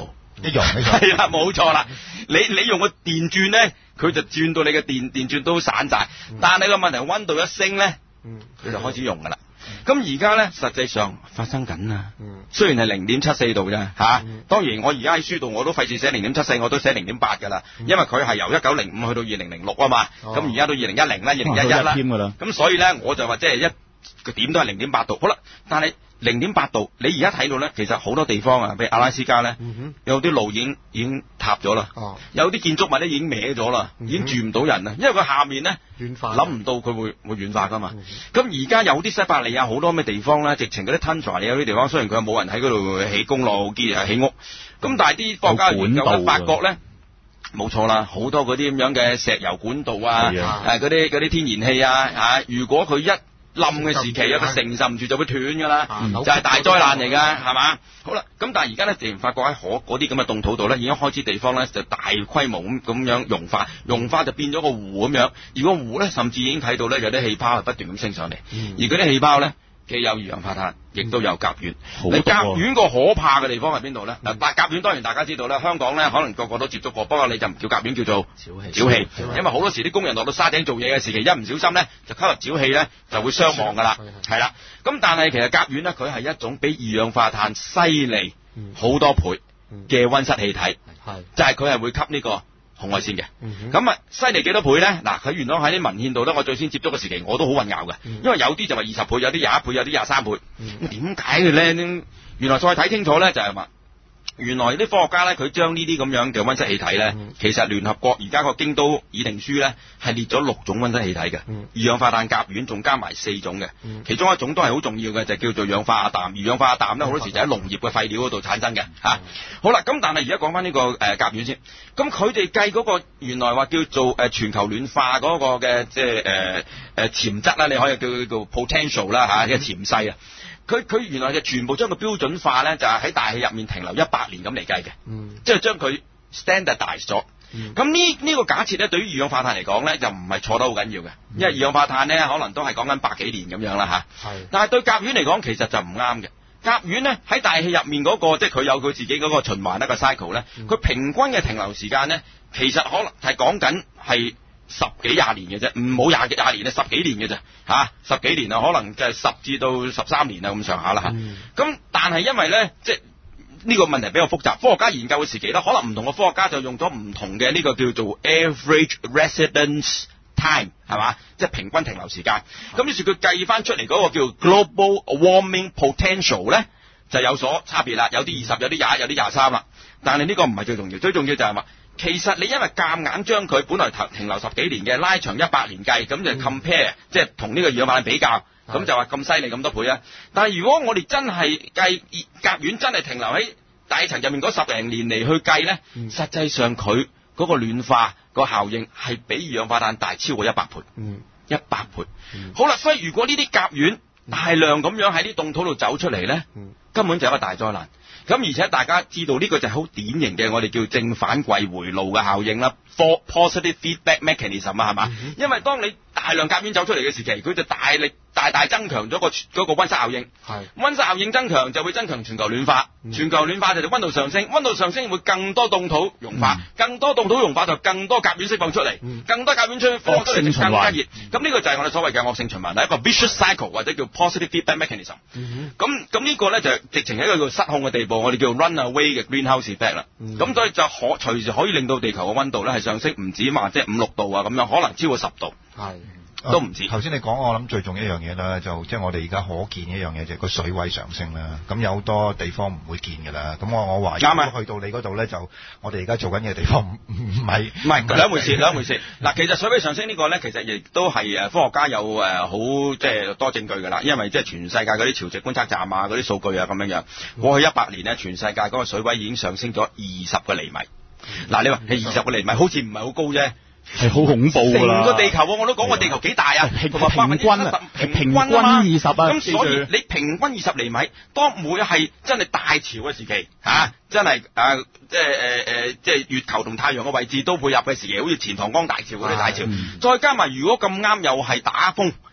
S1: 一樣一樣。
S3: 係啦，冇錯啦。你你用個電鑽咧，佢就轉到你嘅電電鑽都散晒。但係個問題溫度一升咧，佢就開始用噶啦。咁而家咧，實際上發生緊啊。雖然係零點七四度啫，嚇、啊。當然我而家喺書度我都費事寫零點七四，我都寫零點八噶啦。因為佢係由一九零五去到二零零六啊嘛。咁而家到二零一零啦，二零一一啦。咁所以咧，我就話即係一個點都係零點八度。好啦，但係零點八度，你而家睇到咧，其實好多地方啊，譬如阿拉斯加咧，嗯、有啲路已經已經塌咗啦，哦、有啲建築物咧已經歪咗啦，嗯、已經住唔到人啦，因為佢下面咧諗唔到佢會會軟化噶嘛。咁而家有啲西伯利亞好多咩地方咧，直情嗰啲 tundra 有啲地方，雖然佢冇人喺嗰度起公路、建起屋，咁但係啲科學家研究咧，發覺咧。冇錯啦，好多嗰啲咁樣嘅石油管道啊，誒嗰啲嗰啲天然氣啊，啊如果佢一冧嘅時期有個承受唔住就會斷㗎啦，嗯、就係大災難嚟㗎，係嘛？好啦，咁但係而家咧，突然發覺喺可嗰啲咁嘅凍土度咧，已經開始地方咧就大規模咁咁樣融化，融化就變咗個湖咁樣，而個湖咧甚至已經睇到咧有啲氣泡係不斷咁升上嚟，嗯、而嗰啲氣泡咧。既有二氧化碳，亦都有甲烷。你甲烷個可怕嘅地方係邊度咧？嗱、嗯，但甲烷當然大家知道啦，香港咧可能個個都接觸過，不過你就唔叫甲烷，叫做沼氣。沼氣，因為好多時啲工人落到沙頂做嘢嘅時期，一唔小心咧就吸入沼氣咧，就會傷亡噶啦。係啦，咁但係其實甲烷咧，佢係一種比二氧化碳犀利好多倍嘅溫室氣體，係、嗯、就係佢係會吸呢、這個。紅外線嘅，咁啊犀利幾多倍咧？嗱，佢原來喺啲文獻度咧，我最先接觸嘅時期，我都好混淆嘅，因為有啲就話二十倍，有啲廿一倍，有啲廿三倍。咁點解嘅咧？原來再睇清楚咧，就係話原來啲科學家咧，佢將呢啲咁樣嘅溫室氣體咧，嗯、其實聯合國而家個京都議定書咧係列咗六種溫室氣體嘅，嗯、二氧化碳、甲烷仲加埋四種嘅，嗯、其中一種都係好重要嘅，就叫做氧化亞氮。二氧化亞氮咧好多時就喺農業嘅廢料嗰度產生嘅，嚇、嗯啊。好啦，咁但係而家講翻呢個誒、呃、甲烷先，咁佢哋計嗰個原來話叫做誒、呃、全球暖化嗰個嘅即係誒誒潛質啦，你可以叫佢做 potential 啦嚇，嘅潛勢啊。佢佢原來就全部將個標準化咧，就係、是、喺大氣入面停留一百年咁嚟計嘅，嗯、即係將佢 standardize 咗。咁呢呢個假設咧，對於二氧化碳嚟講咧，就唔係錯得好緊要嘅，嗯、因為二氧化碳咧可能都係講緊百幾年咁樣啦嚇。係，但係對甲烷嚟講，其實就唔啱嘅。甲烷咧喺大氣入面嗰、那個，即係佢有佢自己嗰個循環一個 cycle 咧，佢、嗯、平均嘅停留時間咧，其實可能係講緊係十幾廿年嘅啫，唔好廿幾廿年啊，十幾年嘅啫嚇，十幾年啊，可能就係十至到十三年啊咁上下啦嚇。咁、嗯、但係因為咧，即係呢個問題比較複雜，科學家研究嘅時期咧，可能唔同嘅科學家就用咗唔同嘅呢個叫做 average residence time 係嘛，即係平均停留時間。咁於是佢計翻出嚟嗰個叫 global warming potential 咧，就有所差別啦，有啲二十，有啲廿一，有啲廿三啦。但係呢個唔係最重要，最重要就係話。其實你因為夾硬將佢本來停留十幾年嘅拉長一百年計，咁就 compare，、嗯、即係同呢個二氧化碳比較，咁的就話咁犀利咁多倍啊！但係如果我哋真係計甲烷真係停留喺大氣層入面嗰十零年嚟去計咧，嗯、實際上佢嗰個暖化個效應係比二氧化碳大超過一百倍，一百、嗯、倍。嗯、好啦，所以如果呢啲甲烷大量咁樣喺啲凍土度走出嚟咧，嗯、根本就係一個大災難。咁而且大家知道呢個就係好典型嘅我哋叫正反饋回路嘅效應啦 ，for positive feedback mechanism 啊，係嘛？嗯、哼因為當你大量甲烷走出嚟嘅時期，佢就大力大大增強咗個嗰個溫室效應。係溫室效應增強就會增強全球暖化，嗯、全球暖化就係溫度上升，溫度上升會更多凍土融化，嗯、更多凍土融化就更多甲烷釋放出嚟，嗯、更多甲烷出放出嚟就更加熱。咁呢個就係我哋所謂嘅惡性循環，係一個 vicious cycle 或者叫 positive feedback mechanism。咁咁呢個咧就直情係一個叫失控嘅地步，我哋叫 runaway 嘅 greenhouse effect 啦。咁、嗯、所以就可隨時可以令到地球嘅溫度咧係上升，唔止話即係五六度啊咁樣，可能超過十度。係。都唔知。頭先、啊、你講，我諗最重要一樣嘢啦，就即係我哋而家可見一樣嘢，就係個水位上升啦。咁有好多地方唔會見㗎啦。咁我我懷疑，啱去到你嗰度咧，就我哋而家做緊嘅地方唔唔係唔係兩回事，兩回事。嗱，其實水位上升個呢個咧，其實亦都係誒科學家有誒好即係多證據㗎啦。因為即係全世界嗰啲潮汐觀測站啊，嗰啲數據啊咁樣樣，過去一百年咧，全世界嗰個水位已經上升咗二十個厘米。嗱、嗯，你話係二十個厘米，好似唔係好高啫。係好恐怖㗎啦！成個地球我都講過地球幾大啊，同埋平均啊，平均二十啊，咁所以你平均二十厘米，當每係真係大潮嘅時期嚇、啊，真係啊，即係誒誒，即係月球同太陽嘅位置都配合嘅時期，好似錢塘江大潮嗰啲大潮，嗯、再加埋如果咁啱又係打風。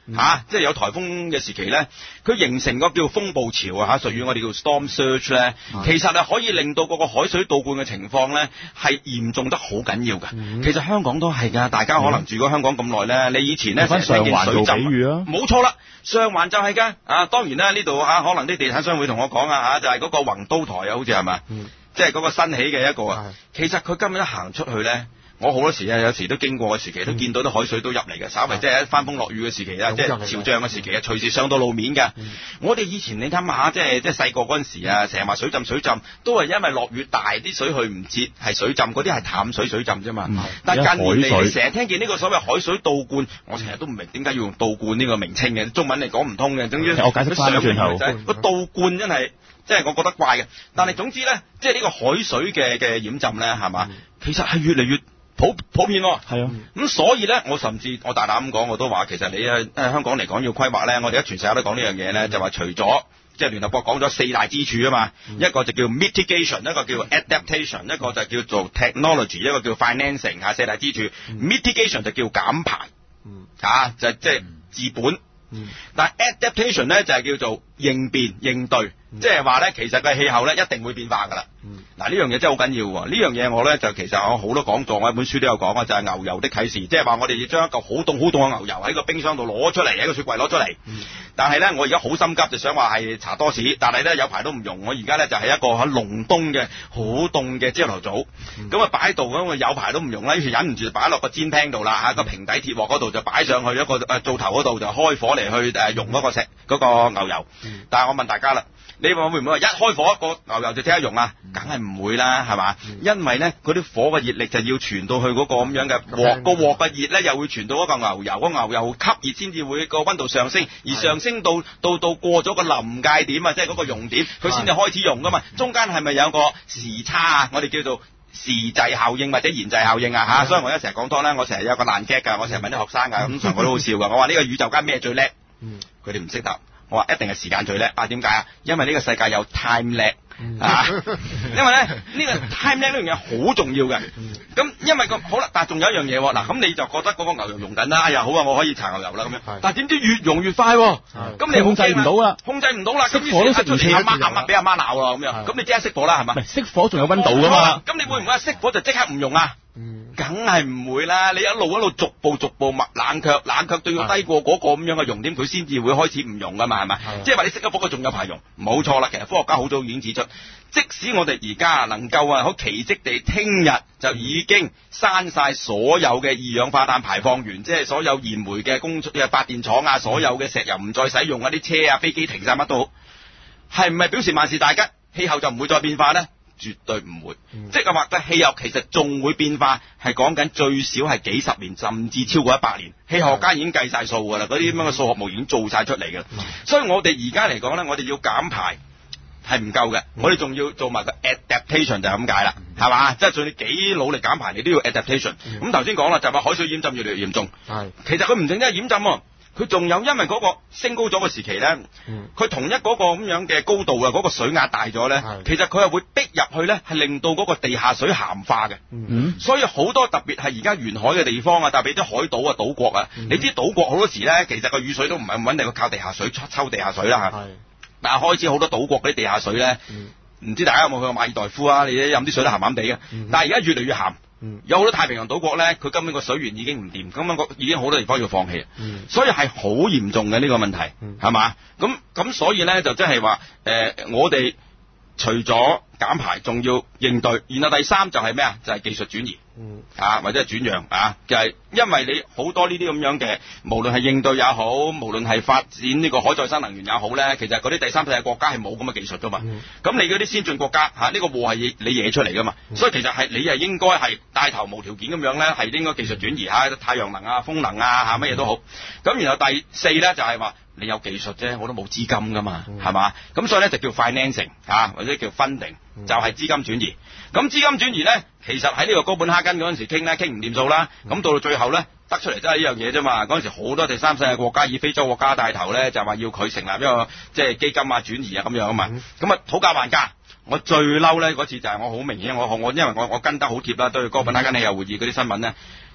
S3: 嚇、啊，即係有颱風嘅時期咧，佢形成個叫風暴潮啊嚇，屬於我哋叫 storm surge 咧，其實係可以令到嗰個海水倒灌嘅情況咧係嚴重得好緊要㗎。嗯、其實香港都係㗎，大家可能住過香港咁耐咧，你以前咧成日聽見水浸，冇錯啦，上環就係㗎。啊，當然啦，呢度啊，可能啲地產商會同我講啊嚇，就係、是、嗰個宏都台啊，好似係嘛，嗯、即係嗰個新起嘅一個啊。其實佢今日一行出去咧。我好多時啊，有時都經過嘅時期，都見到啲海水都入嚟嘅，稍微即係一翻風落雨嘅時期啦，即係潮漲嘅時期啊，隨時上到路面嘅。嗯、我哋以前你諗下，即係即係細個嗰陣時啊，成日話水浸水浸，都係因為落雨大，啲水去唔切，係水浸，嗰啲係淡水水浸啫嘛。嗯、但係近年嚟，你成日聽見呢個所謂海水倒灌，我成日都唔明點解要用倒灌呢個名稱嘅，中文嚟講唔通嘅。總之
S2: 我解釋翻轉頭，
S3: 個倒灌真係即係我覺得怪嘅。但係總之咧，即係呢個海水嘅嘅淹浸咧，係嘛，嗯、其實係越嚟越普普遍喎，係啊，咁所以咧，我甚至我大膽咁講，我都話其實你喺香港嚟講要規劃咧，我哋而家全世界都講呢樣嘢咧，就話除咗即係聯合國講咗四大支柱啊嘛，嗯、一個就叫 mitigation， 一個叫 adaptation，、嗯、一個就叫做 technology， 一個叫 financing 嚇，四大支柱。嗯、mitigation 就叫減排，嗯、啊就即係治本，嗯、但係 adaptation 咧就係、是、叫做應變應對，即係話咧其實個氣候咧一定會變化㗎啦。嗱呢樣嘢真係好緊要喎！呢樣嘢我咧就其實我好多講座，我一本書都有講啊，就係、是、牛油的啟示，即係話我哋要將一嚿好凍好凍嘅牛油喺個冰箱度攞出嚟，喺個雪櫃攞出嚟。嗯、但係咧我而家好心急，就想話係搽多士，但係咧有排都唔用。我而家咧就係、是、一個喺隆冬嘅好凍嘅朝頭早，咁啊擺喺度咁，我有排都唔用啦，於是忍唔住就擺落個煎 pan 度啦嚇，個平底鐵鑊嗰度就擺上去一個誒灶頭嗰度就開火嚟去誒溶嗰個石嗰、那個牛油。嗯、但係我問大家啦。你話會唔會話一開火一個牛油就即刻溶啊？梗係唔會啦，係嘛？嗯、因為咧嗰啲火嘅熱力就要傳到去嗰個咁樣嘅鑊，個鑊嘅熱咧又會傳到嗰個牛油，個牛油吸熱先至會個溫度上升，而上升到到到過咗個臨界點啊，即係嗰個熔點，佢先至開始溶噶嘛。中間係咪有個時差啊？我哋叫做時滯效應或者延滯效應啊嚇。嗯、所以我一成日講多咧，我成日有個爛 gag 㗎，我成日問啲學生㗎，咁常我都好笑㗎。我話呢個宇宙間咩最叻？佢哋唔識答。我話一定係時間最叻啊！點解啊？因為呢個世界有 time lag 啊！因為咧呢、呢個 time lag 呢樣嘢好重要嘅。咁因為個好啦，但係仲有一樣嘢喎。嗱，咁你就覺得嗰個牛油溶緊啦，哎呀好啊，我可以搽牛油啦咁樣。但係點知越溶越快喎？咁你控制唔到啦，控制唔到啦。熄火都熄唔切，阿媽阿媽俾阿媽鬧啦咁樣。咁你即刻熄火啦，係嘛？熄火仲有溫度㗎嘛？咁你會唔會熄火就即刻唔溶啊？梗係唔會啦！你一路一路逐步逐步冷冷卻，冷卻都要低過嗰個咁樣嘅熔點，佢先至會開始唔溶噶嘛，係咪？即係話你熄咗火，佢仲有排溶，冇錯啦。其實科學家好早已經指出，即使我哋而家能夠啊好奇蹟地聽日就已經閂晒所有嘅二氧化碳排放源，即係所有燃煤嘅工嘅發電廠啊，所有嘅石油唔再使用啊，啲車啊飛機停晒乜都好，係唔係表示萬事大吉，氣候就唔會再變化呢？絕對唔會，嗯、即係話嘅氣候其實仲會變化，係講緊最少係幾十年，甚至超過一百年。氣候學家已經計晒數㗎啦，嗰啲咁樣嘅數學模型已經做晒出嚟㗎啦。嗯、所以我哋而家嚟講咧，我哋要減排係唔夠嘅，嗯、我哋仲要做埋個 adaptation 就係咁解啦，係嘛、嗯？即係就你幾努力減排，你都要 adaptation。咁頭先講啦，就話海水淹浸越嚟越嚴重。係、嗯，其實佢唔淨係淹浸喎。佢仲有，因為嗰個升高咗嘅時期咧，佢、嗯、同一嗰個咁樣嘅高度啊，嗰、嗰個水壓大咗咧，是其實佢係會逼入去咧，係令到嗰個地下水鹹化嘅。嗯、所以好多特別係而家沿海嘅地方啊，特別啲海島啊、島國啊，嗯、你知島國好多時咧，其實個雨水都唔係咁穩定，佢靠地下水抽抽地下水啦嚇。是但係開始好多島國嗰啲地下水咧，唔、嗯、知大家有冇去過馬爾代夫啊？你飲啲水都鹹鹹地嘅，嗯、但係而家越嚟越鹹。嗯、有好多太平洋島國咧，佢根本個水源已經唔掂，咁樣已經好多地方要放棄，嗯、所以係好嚴重嘅呢、呢個問題，係嘛、嗯？咁咁所以咧就即係話，誒、呃、我哋除咗減排，仲要應對，然後第三就係咩啊？就係、是、技術轉移，嗯、啊或者係轉讓啊，就係、是、因為你好多呢啲咁樣嘅，無論係應對也好，無論係發展呢個可再生能源也好咧，其實嗰啲第三世界國家係冇咁嘅技術噶嘛。咁、嗯、你嗰啲先進國家嚇，呢、啊呢個禍係你惹出嚟噶嘛，嗯、所以其實係你係應該係帶頭無條件咁樣咧，係應該技術轉移嚇，太陽能啊、風能啊嚇乜嘢都好。咁然後第四咧就係、是、話。你有技術啫，我都冇資金噶嘛，係嘛、嗯？咁所以咧就叫 financing 啊，或者叫 funding，、嗯、就係資金轉移。咁資金轉移咧，其實喺呢個哥本哈根嗰陣時傾咧，傾唔掂數啦。咁、嗯、到到最後咧，得出嚟都係呢樣嘢啫嘛。嗰陣時好多第三世界國家以非洲國家帶頭咧，就話要佢成立一個即係基金啊、轉移啊咁樣啊嘛。咁啊、嗯、討價還價，我最嬲咧嗰次就係我好明顯，我我因為我我跟得好貼啦，對哥本哈根氣候會議嗰啲新聞咧。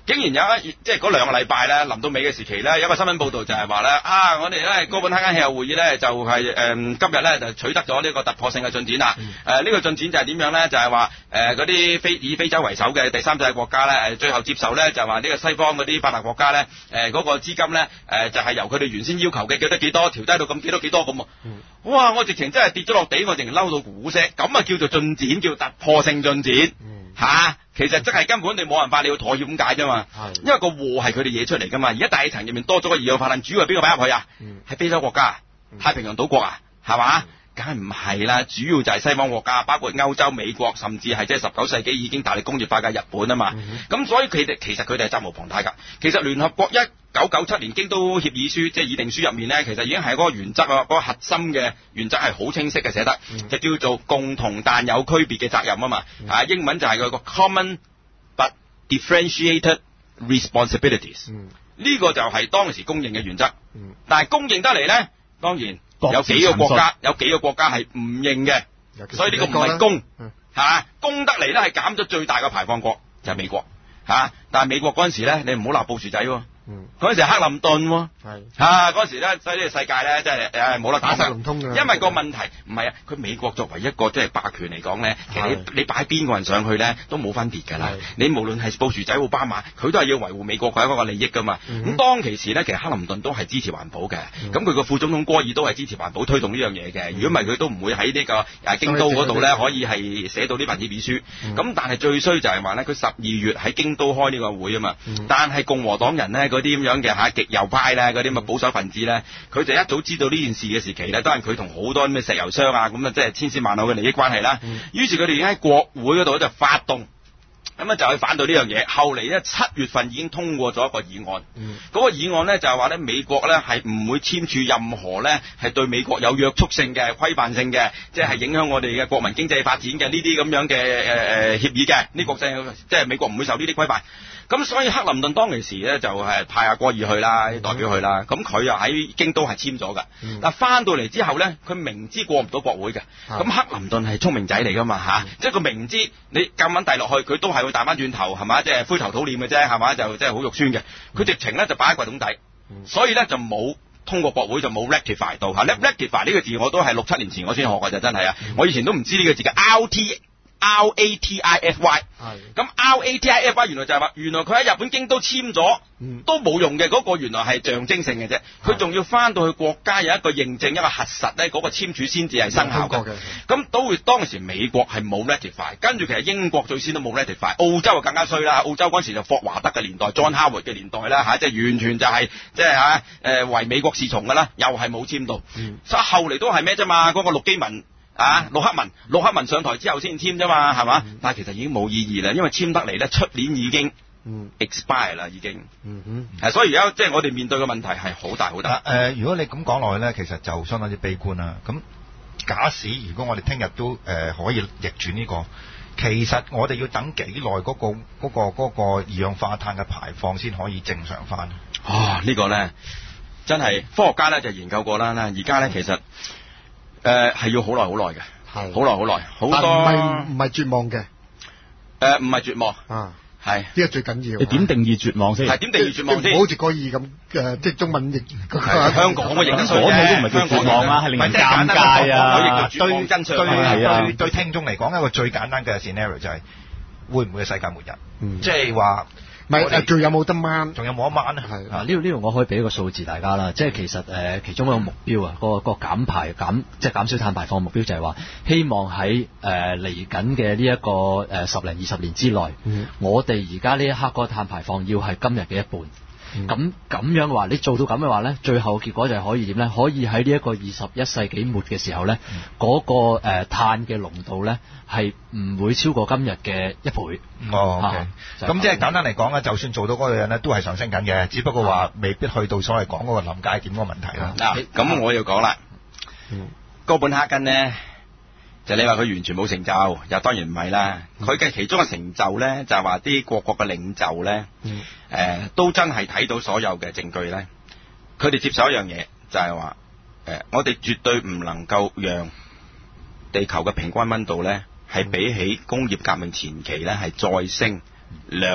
S3: 竟然有一即係嗰兩個禮拜咧，臨到尾嘅時期咧，有一個新聞報導就係話咧，啊，我哋咧哥本哈根氣候會議咧就係、是、誒、呃、今日咧就取得咗呢個突破性嘅進展啦。誒、
S1: 嗯、
S3: 呃，呢、這個進展就係點樣咧？就係話誒嗰啲非以非洲為首嘅第三世界國家咧，誒最後接受咧就係話呢個西方嗰啲發達國家咧，誒、呃、嗰、那個資金咧誒、呃、就係、是、由佢哋原先要求嘅幾多幾多調低到咁幾多幾多咁。嗯、哇！我直情真係跌咗落地，我直情嬲到鼓聲。咁啊叫做進展，叫突破性進展。嗯吓、啊，其實即係根本你冇辦法，你要妥協咁解啫嘛。係，因為個禍係佢哋惹出嚟噶嘛。而家大氣層入面多咗個二氧化碳，主要係邊個擺入去啊？嗯，係非洲國家、嗯、太平洋島國啊，係嘛？梗係唔係啦，主要就係西方國家，包括歐洲、美國，甚至係即係十九世紀已經大力工業化嘅日本啊嘛。咁、嗯、所以佢哋其實佢哋係責無旁貸㗎。其實聯合國一九九七年京都協議書即係議定書入面咧，其實已經係嗰個原則啊，嗰、嗰個核心嘅原則係好清晰嘅寫得，嗯、就叫做共同但有區別嘅責任啊嘛。嗯、啊，英文就係佢個 common but differentiated responsibilities。呢、嗯、個就係當時公認嘅原則。嗯、但係公認得嚟咧，當然有幾個國家有幾個國家係唔認嘅，所以呢個唔係公嚇，公得嚟咧係減咗最大嘅排放國就係、是、美國嚇、啊。但係美國嗰陣時咧，你唔好鬧布殊仔喎。嗯，嗰陣時係克林頓喎，係嚇嗰陣時咧，所以呢個世界咧，真係誒冇得打晒唔通嘅。因為個問題唔係啊，佢美國作為一個即係霸權嚟講咧，其實你你擺邊個人上去咧都冇分別㗎啦。你無論係布殊仔、奧巴馬，佢都係要維護美國佢嗰個利益㗎嘛。咁、嗯、當其時咧，其實克林頓都係支持環保嘅，咁佢個副總統戈爾都係支持環保推動呢樣嘢嘅。如果唔係，佢都唔會喺呢個誒京都嗰度咧可以係寫到呢份協議書。咁、嗯、但係最衰就係話咧，佢十二月喺京都開呢個會啊嘛，嗯、但係共和黨人咧。嗰啲咁樣嘅嚇極右派咧，嗰啲咁嘅保守分子咧，佢就一早知道呢件事嘅時期咧，當然佢同好多咩石油商啊，咁啊即係千絲萬縷嘅利益關係啦。嗯、於是佢哋已經喺國會嗰度就發動，咁啊就去反對呢樣嘢。後嚟咧七月份已經通過咗一個議案，嗰、嗯、個議案咧就係話咧美國咧係唔會簽署任何咧係對美國有約束性嘅規範性嘅，即係影響我哋嘅國民經濟發展嘅呢啲咁樣嘅誒誒協議嘅，呢國際即係美國唔會受呢啲規範。咁所以克林頓當其時咧就係派阿戈爾去啦，代表去啦。咁佢又喺京都係簽咗㗎。嗯、但翻到嚟之後咧，佢明知過唔到國會嘅。咁、嗯、克林頓係聰明仔嚟㗎嘛嚇，嗯、即係佢明知你咁樣遞落去，佢都係會彈翻轉頭係嘛，即係灰頭土臉嘅啫係嘛，就即係好肉酸嘅。佢直情咧就擺喺櫃桶底，嗯、所以咧就冇通過國會就冇 rectify 到嚇。rectify 呢個字我都係六七年前我先學㗎就真係啊，嗯、我以前都唔知呢個字嘅 R T。R A T I F Y， 係咁 R A T I F Y 原來就係話，原來佢喺日本京都簽咗、嗯、都冇用嘅，嗰、嗰個原來係象徵性嘅啫，佢仲要翻到去國家有一個認證一個核實咧，嗰、嗰個簽署先至係生效嘅。咁都會當時美國係冇 ratify， 跟住其實英國最先都冇 ratify， 澳洲就更加衰啦，澳洲嗰時就霍華德嘅年代 John Howard 嘅年代啦嚇，即係完全就係即係嚇誒為美國是從㗎啦，又係冇簽到，嗯、所以後嚟都係咩啫嘛，嗰、嗰個陸基文。啊，陸克文，陸克文上台之後先簽啫嘛，係嘛？嗯、但係其實已經冇意義啦，因為簽得嚟咧，出年已經 expire 啦，已經。嗯哼。係、嗯，所以而家即係我哋面對嘅問題係好大好大。誒、呃，如果你咁講落去咧，其實就相當之悲觀啦。咁假使如果我哋聽日都誒、呃、可以逆轉呢、這個，其實我哋要等幾耐嗰個嗰、那個嗰、那個二氧化碳嘅排放先可以正常翻？啊，這個、呢個咧真係科學家咧就研究過啦。而家咧其實。誒係、呃、要好耐好耐嘅，係好耐好耐，好多唔係唔係絕望嘅，誒唔係絕望啊，係呢個最緊要。你點定義絕望先？係點定義絕望先？唔好似個意咁誒，即係中文譯香港嘅譯得衰啫，講都唔係叫絕望啊，係令人尷尬啊。對對對對聽眾嚟講，一個最簡單嘅 scenario 就係會唔會世界末日？即係話。唔係誒，仲有冇得掹？仲有冇得掹咧？係啊，呢度呢度我可以俾一個數字大家啦，即係其實誒、呃、其中一個目標啊，嗰個嗰個減排減即係減少碳排放目標就係話，希望喺誒嚟緊嘅呢一個誒、呃、十零二十年之內，嗯、我哋而家呢一刻嗰個碳排放要係今日嘅一半。咁咁、嗯、樣嘅話，你做到咁嘅話咧，最後嘅結果就係可以點咧？可以喺呢一個二十一世紀末嘅時候咧，嗰、嗯、個誒、呃、碳嘅濃度咧係唔會超過今日嘅一倍。哦 OK，咁即係簡單嚟講咧，就算做到嗰樣咧，都係上升緊嘅，只不過話未必去到所謂講嗰個臨界點嗰個問題啦。嗱，咁我要講啦，嗯、哥本哈根咧。就你話佢完全冇成就，又當然唔係啦。佢嘅、嗯、其中嘅成就咧，就係話啲各國嘅領袖咧，誒、嗯呃、都真係睇到所有嘅證據咧。佢哋接受一樣嘢，就係話誒，我哋絕對唔能夠讓地球嘅平均溫度咧，係比起工業革命前期咧係再升兩度。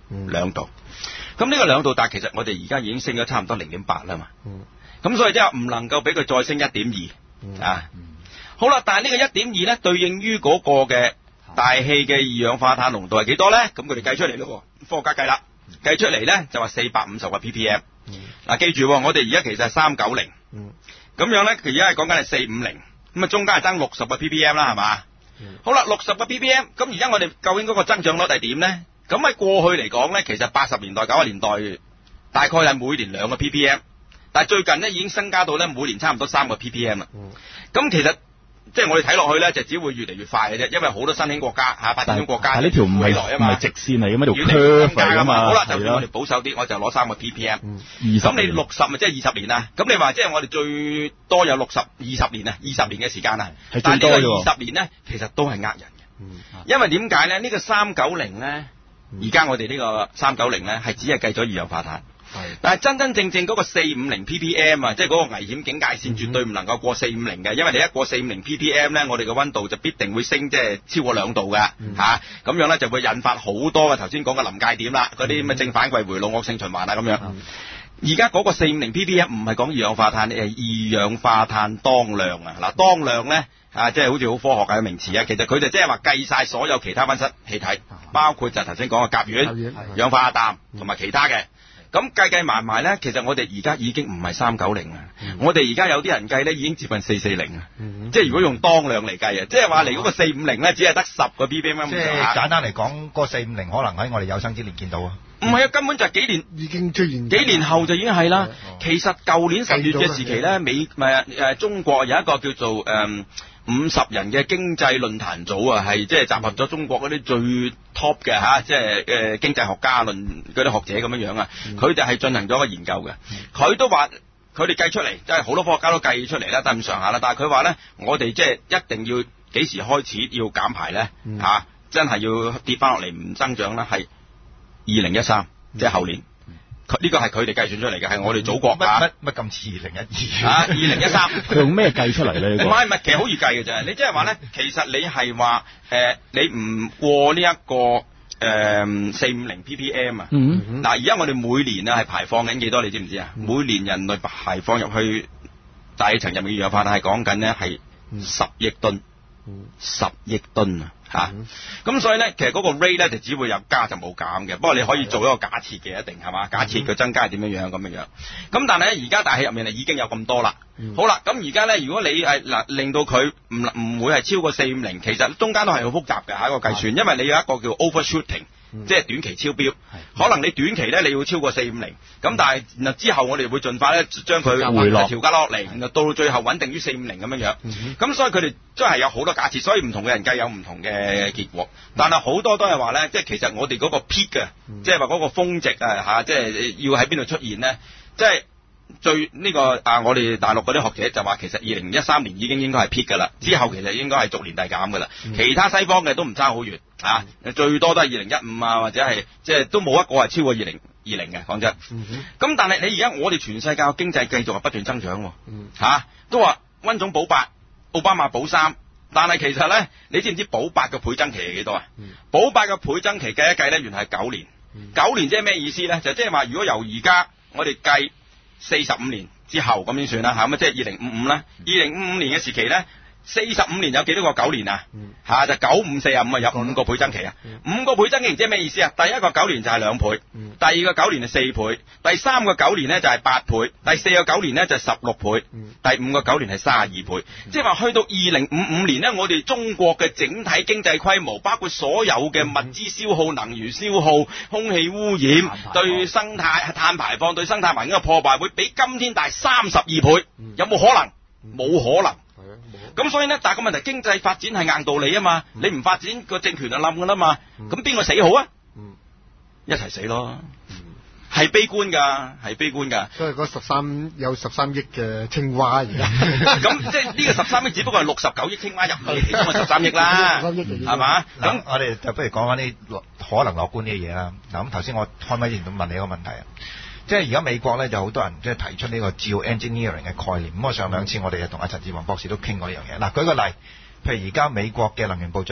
S3: 兩、嗯、度。咁呢個兩度，但係其實我哋而家已經升咗差唔多零點八啦嘛。咁、嗯、所以即係唔能夠俾佢再升一點二、嗯、啊。嗯、好啦，但係呢個一點二咧，對應於嗰個嘅大氣嘅二氧化碳濃度係幾多咧？咁佢哋計出嚟咯，科學家計啦，計出嚟咧就話四百五十個 ppm。嗱、嗯，記住，我哋而家其實係三九零，咁樣咧，佢而家係講緊係四五零，咁啊中間係爭六十個 ppm 啦，係嘛？嗯、好啦，六十個 ppm，咁而家我哋究竟嗰個增長率係點咧？咁喺過去嚟講咧，其實八十年代、九十年代大概係每年兩個 ppm， 但係最近咧已經增加到咧每年差唔多三個 ppm 啦。咁、嗯、其實即係我哋睇落去咧，就只會越嚟越快嘅啫，因為好多新興國家嚇發展中國家
S2: 呢條唔係唔係直線嚟嘅咩？條 curve 嚟㗎嘛。好啦，
S3: 就算我哋保守啲，我就攞三個 ppm。
S2: 二十。咁
S3: 你六十咪即係二十年啊？咁你話即係我哋最多有六十二十年啊，二十年嘅時間啊。係最多嘅喎。但係呢個二十年咧，其實都係呃人嘅。嗯。因為點解咧？呢個三九零咧，而家我哋呢個三九零咧係只係計咗二氧化碳。係，但係真真正正嗰個四五零 ppm 啊，即係嗰個危險警戒線絕對唔能夠過四五零嘅，因為你一過四五零 ppm 咧，我哋嘅溫度就必定會升，即係超過兩度嘅嚇，咁、嗯啊、樣咧就會引發好多嘅頭先講嘅臨界點啦，嗰啲咩正反饋回路惡性循環啊咁樣。而家嗰個四五零 ppm 唔係講二氧化碳，係二氧化碳當量啊！嗱，當量咧啊，即係好似好科學嘅名詞啊，其實佢就即係話計晒所有其他溫室氣體，包括就頭先講嘅甲烷、氧化氮同埋其他嘅。咁計計埋埋咧，其實我哋而家已經唔係三九零啦，我哋而家有啲人計咧已經接近四四零啊，即係如果用當量嚟計啊，即係話嚟嗰個四五零咧，只係得十個 ppm。
S1: 即係簡單嚟講，嗰四五零可能喺我哋有生之年見到啊。
S3: 唔係啊，根本就係幾年
S4: 已經出現，
S3: 幾年後就已經係啦。其實舊年十月嘅時期咧，美誒誒中國有一個叫做誒五十人嘅經濟論壇組啊，係即係集合咗中國嗰啲最 top 嘅嚇，即係誒經濟學家論嗰啲學者咁樣樣啊。佢哋係進行咗個研究嘅，佢都話佢哋計出嚟，即係好多科學家都計出嚟啦，得咁上下啦。但係佢話咧，我哋即係一定要幾時開始要減排咧嚇，真係要跌翻落嚟唔增長啦，係二零一三，即係後年。呢個係佢哋計算出嚟嘅，係我哋祖國啊！
S1: 乜乜咁似二零一二
S3: 啊？二零一三
S2: 佢用咩計出嚟咧？
S3: 唔係唔係，其實好易計嘅啫。你即係話咧，其實你係話誒，你唔過呢、這、一個誒四五零 ppm 啊。嗱、嗯，而家我哋每年啊係排放緊幾多？你知唔知啊？嗯、每年人類排放入去大氣層入面二氧化碳係講緊咧係十億噸，十億噸啊！嚇，咁、啊、所以咧，其實嗰個 rate 咧就只會有加就冇減嘅。不過你可以做一個假設嘅，一定係嘛？假設佢增加係點樣樣咁樣樣。咁但係咧，而家大氣入面係已經有咁多啦。嗯、好啦，咁而家咧，如果你係嗱令到佢唔唔會係超過四五零，其實中間都係好複雜嘅下一個計算，因為你有一個叫 overshooting。嗯、即係短期超標，可能你短期咧你要超過四五零，咁但係然後之後我哋會盡快咧將佢回落調加落嚟，然後到到最後穩定於四五零咁樣樣。咁、嗯、所以佢哋都係有好多假設，所以唔同嘅人計有唔同嘅結果。嗯、但係好多都係話咧，即係其實我哋嗰個 peak 嘅、嗯，即係話嗰個峰值啊嚇，即係要喺邊度出現咧？即係最呢、這個啊，我哋大陸嗰啲學者就話其實二零一三年已經應該係 peak 㗎啦，之後其實應該係逐年遞減㗎啦。嗯、其他西方嘅都唔差好遠。啊，最多都係二零一五啊，或者係即係都冇一個係超過二零二零嘅，講真。咁、嗯、但係你而家我哋全世界嘅經濟繼續係不斷增長喎、啊嗯啊。都話溫總保八，奧巴馬保三，但係其實咧，你知唔知保八嘅倍增期係幾多啊？嗯、保八嘅倍增期計一計咧，原來係九年。九、嗯、年即係咩意思咧？就即係話如果由而家我哋計四十五年之後咁先算啦嚇，咁即係二零五五啦。二零五五年嘅時期咧。四十五年有幾多個九年啊？嚇、嗯、就九五四啊五啊，有五個倍增期啊！嗯、五個倍增期即係咩意思啊？第一個九年就係兩倍，嗯、第二個九年係四倍，第三個九年咧就係八倍，第四個九年咧就係十六倍，嗯、第五個九年係三十二倍。嗯、即係話去到二零五五年咧，我哋中國嘅整體經濟規模，包括所有嘅物資消耗、能源消耗、空氣污染、對生態碳排放、對生態環境嘅破壞，會比今天大三十二倍。嗯、有冇可能？冇、嗯、可能。咁所以咧，但係個問題，經濟發展係硬道理啊嘛，嗯、你唔發展個政權就冧噶啦嘛，咁邊個死好啊？嗯、一齊死咯，係、嗯、悲觀噶，係悲觀噶。
S4: 所以嗰十三有十三億嘅青蛙而家，
S3: 咁即係呢個十三億只不過係六十九億青蛙入面其中嘅十三億啦，係嘛？
S1: 咁我哋就不如講翻啲可能樂觀啲嘅嘢啦。嗱，咁頭先我開咪前都問你一個問題啊。即係而家美國咧就好多人即係提出呢個 geoengineering 嘅概念。咁我上兩次我哋就同阿陳志宏博士都傾過呢樣嘢。嗱，舉個例，譬如而家美國嘅能源部長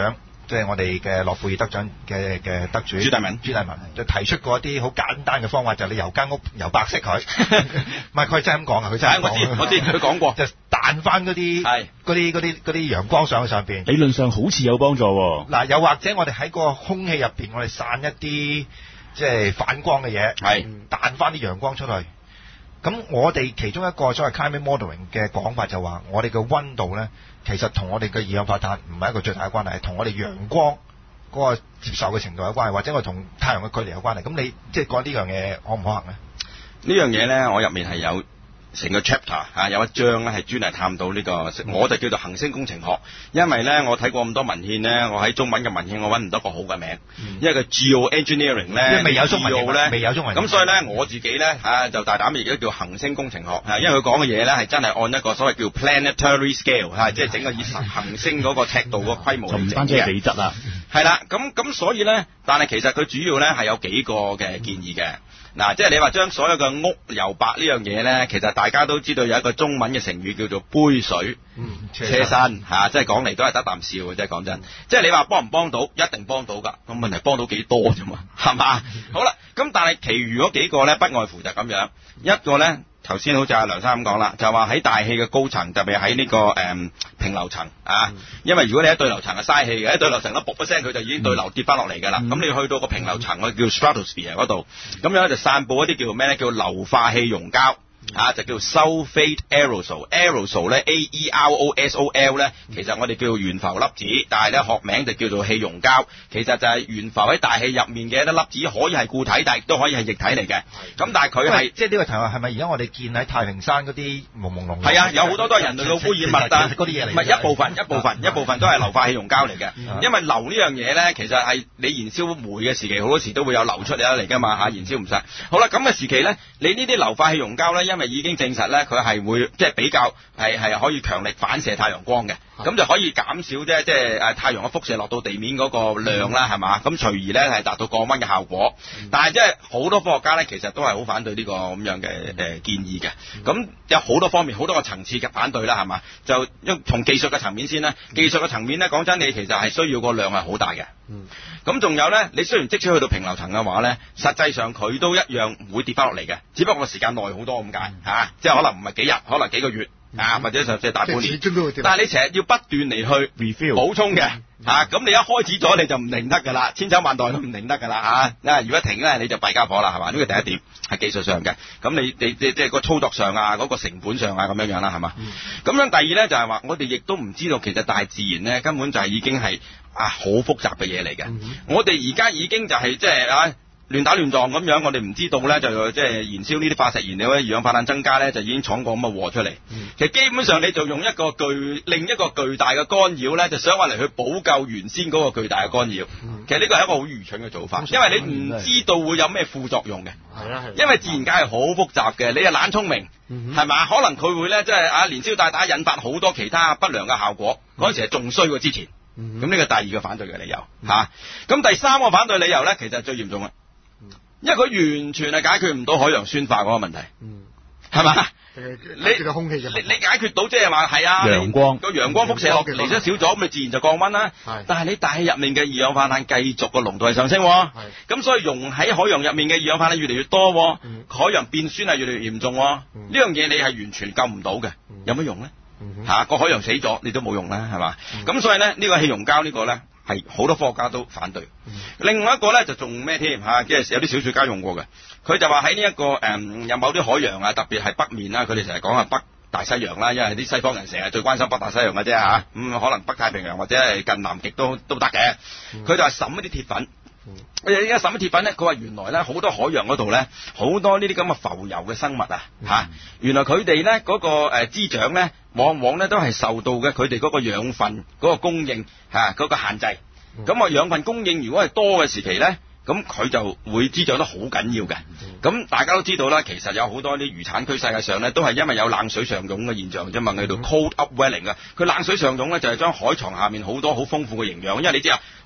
S1: 即係我哋嘅諾貝爾得獎嘅嘅得主
S3: 朱棣文，
S1: 朱棣文就提出過一啲好簡單嘅方法，就係你油間屋油白色佢，唔係佢真係咁講啊，佢真係
S3: 我知我知佢講過，
S1: 就彈翻嗰啲嗰啲嗰啲嗰啲陽光上去上邊，
S2: 理論上好似有幫助喎。
S1: 嗱，又或者我哋喺個空氣入邊，我哋散一啲即係反光嘅嘢，
S3: 係
S1: 彈翻啲陽光出去。咁我哋其中一個所謂 climate modeling 嘅講法就話，我哋嘅溫度咧，其實同我哋嘅二氧化碳唔係一個最大嘅關係，係同我哋陽光嗰個接受嘅程度有關係，或者我同太陽嘅距離有關係。咁你即係講呢樣嘢可唔可行咧？
S3: 呢樣嘢咧，我入面係有成個 chapter 啊，有一章咧係專係探討呢、這個，我就叫做行星工程學。因為咧，我睇過咁多文獻咧，我喺中文嘅文獻我揾唔到個好嘅名，嗯、因為個 geoengineering 咧，
S1: 因為未有中文咧，未有中文。
S3: 咁所以咧，我自己咧嚇、啊、就大膽而家叫行星工程學，啊、因為佢講嘅嘢咧係真係按一個所謂叫 planetary scale 嚇、啊，即係整個以行星嗰個尺度個規模嚟整嘅。就唔單止係地質啦。係啦，咁咁所以咧，但係其實佢主要咧係有幾個嘅建議嘅。嗱、嗯，即係你話將所有嘅屋油白呢樣嘢咧，其實大家都知道有一個中文嘅成語叫做杯水、嗯、車薪嚇，即係講嚟都係得啖笑嘅，即係講真。嗯、即係你話幫唔幫到，一定幫到㗎。咁問題幫到幾多啫嘛，係嘛？好啦，咁但係其餘嗰幾個咧，不外乎就咁樣。一個咧，頭先好似阿梁生咁講啦，就話喺大氣嘅高層，特別喺呢個誒、嗯、平流層啊。因為如果你喺對流層係嘥氣嘅，喺對流層咧，噗一聲佢就已經對流跌翻落嚟㗎啦。咁、嗯、你去到個平流層，我叫 stratosphere 嗰度，咁樣咧就散佈一啲叫做咩咧？叫硫化氣溶膠。啊，就叫 sulfate aerosol，aerosol 咧 A E R O S O L 咧，其實我哋叫做懸浮粒子，但係咧學名就叫做氣溶膠，其實就係懸浮喺大氣入面嘅一粒粒子，可以係固體，但係亦都可以係液體嚟嘅。咁但係佢係即係呢個題目係咪而家我哋見喺太平山嗰啲朦朦朧朧？係啊，有好多都係人類嘅污染物啊，嗰啲嘢嚟。唔係一部分，一部分，一部分都係硫化氣溶膠嚟嘅。因為硫呢樣嘢咧，其實係你燃燒煤嘅時期，好多時都會有流出嚟嚟㗎嘛嚇，燃燒唔晒。好啦，咁嘅時期咧，你呢啲硫化氣溶膠咧，因為已經證實咧，佢係會即係比較係係可以強力反射太陽光嘅，咁就可以減少啫，即係誒太陽嘅輻射落到地面嗰個量啦，係嘛？咁隨而咧係達到降溫嘅效果。但係即係好多科學家咧，其實都係好反對呢個咁樣嘅誒建議嘅。咁有好多方面、好多個層次嘅反對啦，係嘛？就從技術嘅層面先啦，技術嘅層面咧，講真，你其實係需要個量係好大嘅。咁仲有咧，你雖然即使去到平流層嘅話咧，實際上佢都一樣會跌翻落嚟嘅，只不過時間耐好多咁解嚇，即係可能唔係幾日，可能幾個月啊，或者甚至係大半年。但係你成日要不斷嚟去 refill 補充嘅嚇，咁你一開始咗你就唔停得㗎啦，千秋萬代都唔停得㗎啦嚇。啊，如果停咧你就弊家伙啦，係嘛？呢個第一點係技術上嘅。咁你你你即係個操作上啊，嗰個成本上啊咁樣樣啦，係嘛？咁樣第二咧就係話，我哋亦都唔知道其實大自然咧根本就係已經係啊好複雜嘅嘢嚟嘅。我哋而家已經就係即係啊。亂打亂撞咁樣，我哋唔知道咧，就即係燃燒呢啲化石燃料咧，二氧化碳增加咧，就已經闖過咁嘅禍出嚟。嗯、其實基本上你就用一個巨另一個巨大嘅干擾咧，就想話嚟去補救原先嗰個巨大嘅干擾。嗯、其實呢個係一個好愚蠢嘅做法，因為你唔知道會有咩副作用嘅。係啊係。因為自然界係好複雜嘅，你又懶聰明，係嘛、嗯？可能佢會咧，即係啊，連消帶打引發好多其他不良嘅效果。嗰陣、嗯、時係仲衰過之前。咁呢、嗯、個第二個反對嘅理由嚇。咁、嗯啊、第三個反對理由咧，其實係最嚴重嘅。因為佢完全係解決唔到海洋酸化嗰個問題，嗯，係嘛？你個空氣你你解決到即係話係啊，陽光個陽光輻射落嚟得少咗，咁咪自然就降溫啦。係，但係你大氣入面嘅二氧化碳繼續個濃度係上升，係，咁所以溶喺海洋入面嘅二氧化碳越嚟越多，嗯、海洋變酸係越嚟越嚴重，呢、嗯、樣嘢你係完全救唔到嘅，嗯、有乜用咧？吓個、嗯、海洋死咗，你都冇用啦，係嘛？咁、嗯、所以咧呢、呢個氣溶膠呢個咧。係好多科學家都反對，嗯、另外一個咧就仲咩添嚇，即係有啲小説家用過嘅，佢就話喺呢一個誒、嗯、有某啲海洋啊，特別係北面啦，佢哋成日講係北大西洋啦，因為啲西方人成日最關心北大西洋嘅啫嚇，咁、嗯嗯、可能北太平洋或者係近南極都都得嘅，佢、嗯、就係滲一啲鐵粉。而家滲啲鐵粉咧，佢話原來咧好多海洋嗰度咧，好多呢啲咁嘅浮游嘅生物啊，嚇、嗯！原來佢哋咧嗰個誒滋長咧，往往咧都係受到嘅佢哋嗰個養分嗰個供應嚇嗰個限制。咁啊、嗯、養分供應如果係多嘅時期咧，咁佢就會滋長得好緊要嘅。咁、嗯、大家都知道啦，其實有好多啲漁產區世界上咧，都係因為有冷水上湧嘅現象啫嘛，叫做 cold upwelling 啊。佢冷水上湧咧就係將海床下面好多好豐富嘅營養，因為你知啊，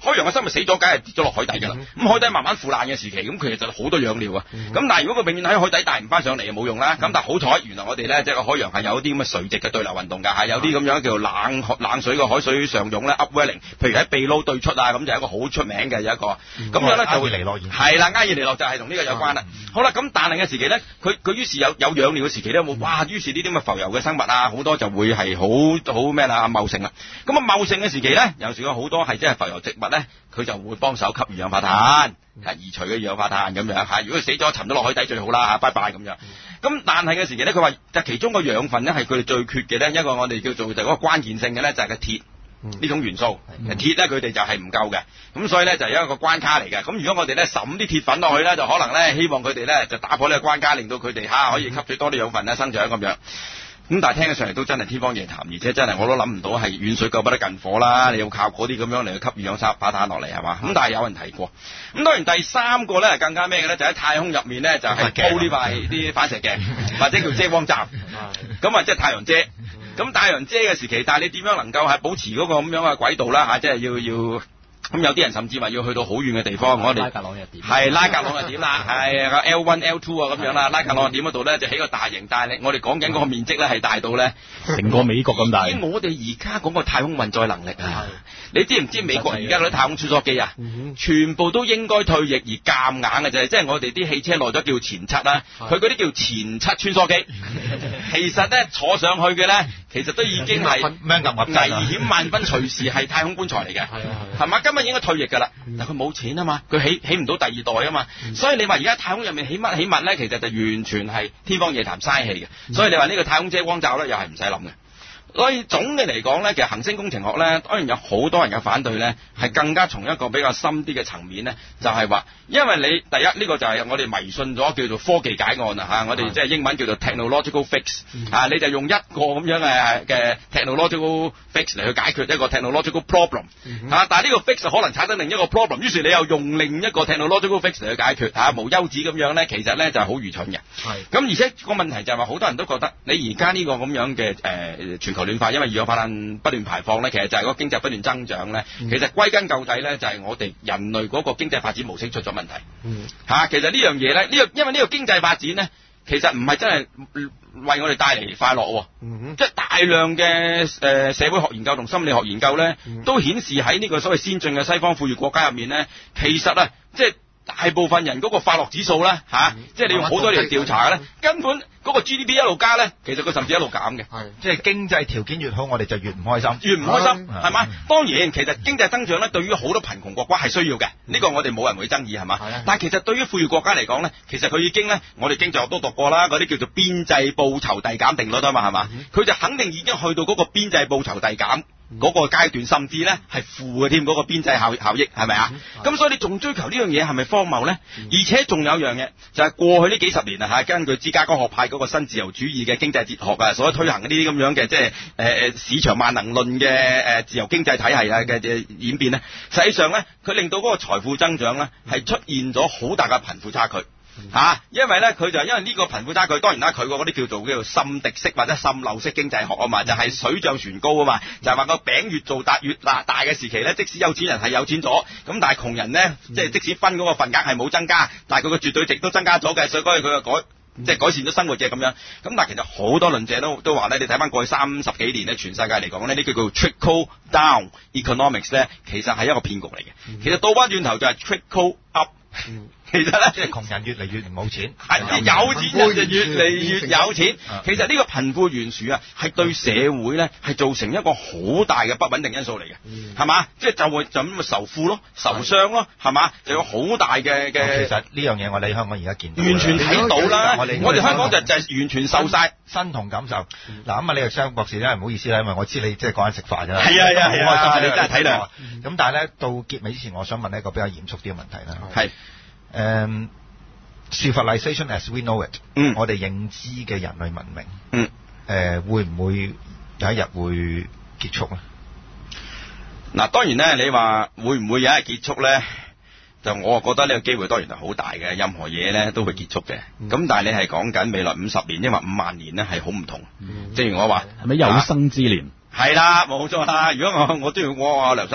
S3: 海洋嘅生物死咗，梗係跌咗落海底㗎啦。咁海底慢慢腐爛嘅時期，咁佢其實好多養料啊。咁但係如果佢永遠喺海底帶唔翻上嚟，就冇用啦。咁但係好彩，原來我哋咧即係個海洋係有啲咁嘅垂直嘅對流運動㗎，係有啲咁樣叫做冷冷水嘅海水上湧咧 upwelling， 譬如喺秘魯對出啊，咁就係一個好出名嘅有一個。咁樣咧就會
S1: 尼諾
S3: 係啦，埃爾尼諾就係同呢個有關啦。好啦，咁但係嘅時期咧，佢佢於是有有養料嘅時期咧，哇！於是呢啲咁嘅浮游嘅生物啊，好多就會係好好咩啦茂盛啦。咁啊茂盛嘅時期咧，有時有好多係即係浮游植物咧，佢就會幫手吸二氧化碳，係移除嘅二氧化碳咁樣嚇。如果佢死咗沉咗落海底最好啦嚇，拜拜咁樣。咁但係嘅時期咧，佢話就其中個養分咧係佢哋最缺嘅咧，一個我哋叫做就嗰個關鍵性嘅咧就係個鐵。呢種元素，鐵咧佢哋就係唔夠嘅，咁所以咧就有一個關卡嚟嘅。咁如果我哋咧滲啲鐵粉落去咧，就可能咧希望佢哋咧就打破呢個關卡，令到佢哋嚇可以吸取多啲養分咧生長咁樣。咁但係聽起上嚟都真係天方夜譚，而且真係我都諗唔到係遠水救不得近火啦。你要靠嗰啲咁樣嚟去吸二氧化碳落嚟係嘛？咁但係有人提過。咁當然第三個咧更加咩嘅咧，就喺太空入面咧就係鋪呢塊啲反射鏡，或者叫遮光罩。咁啊即係太陽遮。咁太陽遮嘅時期，但係你點樣能夠係保持嗰個咁樣嘅軌道啦嚇？即係要要咁有啲人甚至話要去到好遠嘅地方，我哋
S5: 拉格朗日點
S3: 係拉格朗日點啦，係 L 一 L 二啊咁樣啦，拉格朗日點嗰度咧就起個大型，但係我哋講緊嗰個面積咧係大到咧
S2: 成個美國咁大。
S3: 以我哋而家講個太空運載能力啊，你知唔知美國而家嗰啲太空穿梭機啊，全部都應該退役而夾硬嘅就係，即係我哋啲汽車耐咗叫前七啦，佢嗰啲叫前七穿梭機，其實咧坐上去嘅咧，其實都已經係危險萬分，隨時係太空棺材嚟嘅，係嘛？今日應該退役㗎啦，但佢冇錢啊嘛，佢起起唔到第二代啊嘛，所以你話而家太空入面起乜起物咧，其實就完全係天方夜譚嘥氣嘅，所以你話呢個太空遮光罩咧，又係唔使諗嘅。所以總嘅嚟講咧，其實恒星工程學咧，當然有好多人嘅反對咧，係更加從一個比較深啲嘅層面咧，就係話，因為你第一呢、呢個就係我哋迷信咗叫做科技解案啊嚇，我哋即係英文叫做 technological fix 啊，你就用一個咁樣嘅嘅 technological fix 嚟去解決一個 technological problem 啊，但係呢個 fix 可能產生另一個 problem， 於是你又用另一個 technological fix 嚟去解決啊，無休止咁樣咧，其實咧就係好愚蠢嘅。係。咁而且個問題就係話，好多人都覺得你而家呢個咁樣嘅誒、呃、全球暖化，因為二氧化碳不斷排放咧，其實就係嗰個經濟不斷增長咧。嗯、其實歸根究底咧，就係、是、我哋人類嗰個經濟發展模式出咗問題。嗯。嚇、啊，其實呢樣嘢咧，呢、這個因為呢個經濟發展咧，其實唔係真係為我哋帶嚟快樂喎。嗯、即係大量嘅誒、呃、社會學研究同心理學研究咧，嗯、都顯示喺呢個所謂先進嘅西方富裕國家入面咧，其實啊，即係大部分人嗰個快樂指數咧嚇，啊嗯、即係你用好多嚟調查咧，根本嗰個 G D P 一路加咧，其實佢甚至一路減嘅。係，即係經濟條件越好，我哋就越唔開心，越唔開心，係嘛？當然，其實經濟增長咧，對於好多貧窮國家係需要嘅，呢、嗯、個我哋冇人會爭議係嘛？係啊。但係其實對於富裕國家嚟講咧，其實佢已經咧，我哋經濟學都讀過啦，嗰啲叫做邊際報酬遞減定律啊嘛，係嘛？佢、嗯、就肯定已經去到嗰個邊際報酬遞減。嗰個階段，甚至咧係負嘅添，嗰個邊際效效益係咪啊？咁、嗯、所以你仲追求呢樣嘢係咪荒謬咧？嗯、而且仲有樣嘢，就係、是、過去呢幾十年啊嚇，根據芝加哥學派嗰個新自由主義嘅經濟哲學啊，所推行呢啲咁樣嘅即係誒誒市場萬能論嘅誒、呃、自由經濟體系啊嘅嘅演變咧，實際上咧佢令到嗰個財富增長咧係出現咗好大嘅貧富差距。嚇、啊，因為咧佢就因為呢個貧富差距，當然啦，佢個嗰啲叫做叫做滲滴式或者滲漏式經濟學啊嘛，就係、是、水漲船高啊嘛，就係、是、話個餅越做大越大大嘅時期咧，即使有錢人係有錢咗，咁但係窮人咧，即係即使分嗰個份額係冇增加，但係佢個絕對值都增加咗嘅，所以佢個改即係改善咗生活嘅咁樣。咁但係其實好多論者都都話咧，你睇翻過去三十幾年咧，全世界嚟講咧，呢個叫做 trickle down economics 咧，其實係一個騙局嚟嘅。其實倒翻轉頭就係 trickle up。其實咧，即係窮人越嚟越冇錢，係有錢人就越嚟越有錢。其實呢個貧富懸殊啊，係對社會咧係造成一個好大嘅不穩定因素嚟嘅，係嘛？即係就會就咁咪仇富咯、仇商咯，係嘛？就有好大嘅嘅。其實呢樣嘢我哋香港而家見到，完全睇到啦。我哋我哋香港就就係完全受晒身同感受。嗱咁啊，你又商博士咧，唔好意思啦，因為我知你即係講緊食飯㗎啦。係啊係啊係啊，好開心你真係體諒。咁但係咧，到結尾之前，我想問一個比較嚴肅啲嘅問題啦。係。誒、um, civilization as we know it，嗯，我哋認知嘅人類文明，嗯，誒、呃、會唔會有一日會結束咧？嗱，當然咧，你話會唔會有一日結束咧？就我覺得呢個機會當然係好大嘅，任何嘢咧都會結束嘅。咁、嗯、但係你係講緊未來五十年，因為五萬年咧係好唔同。嗯、正如我話，係咪有生之年？係啦，冇錯啦。如果我我都要我話梁生。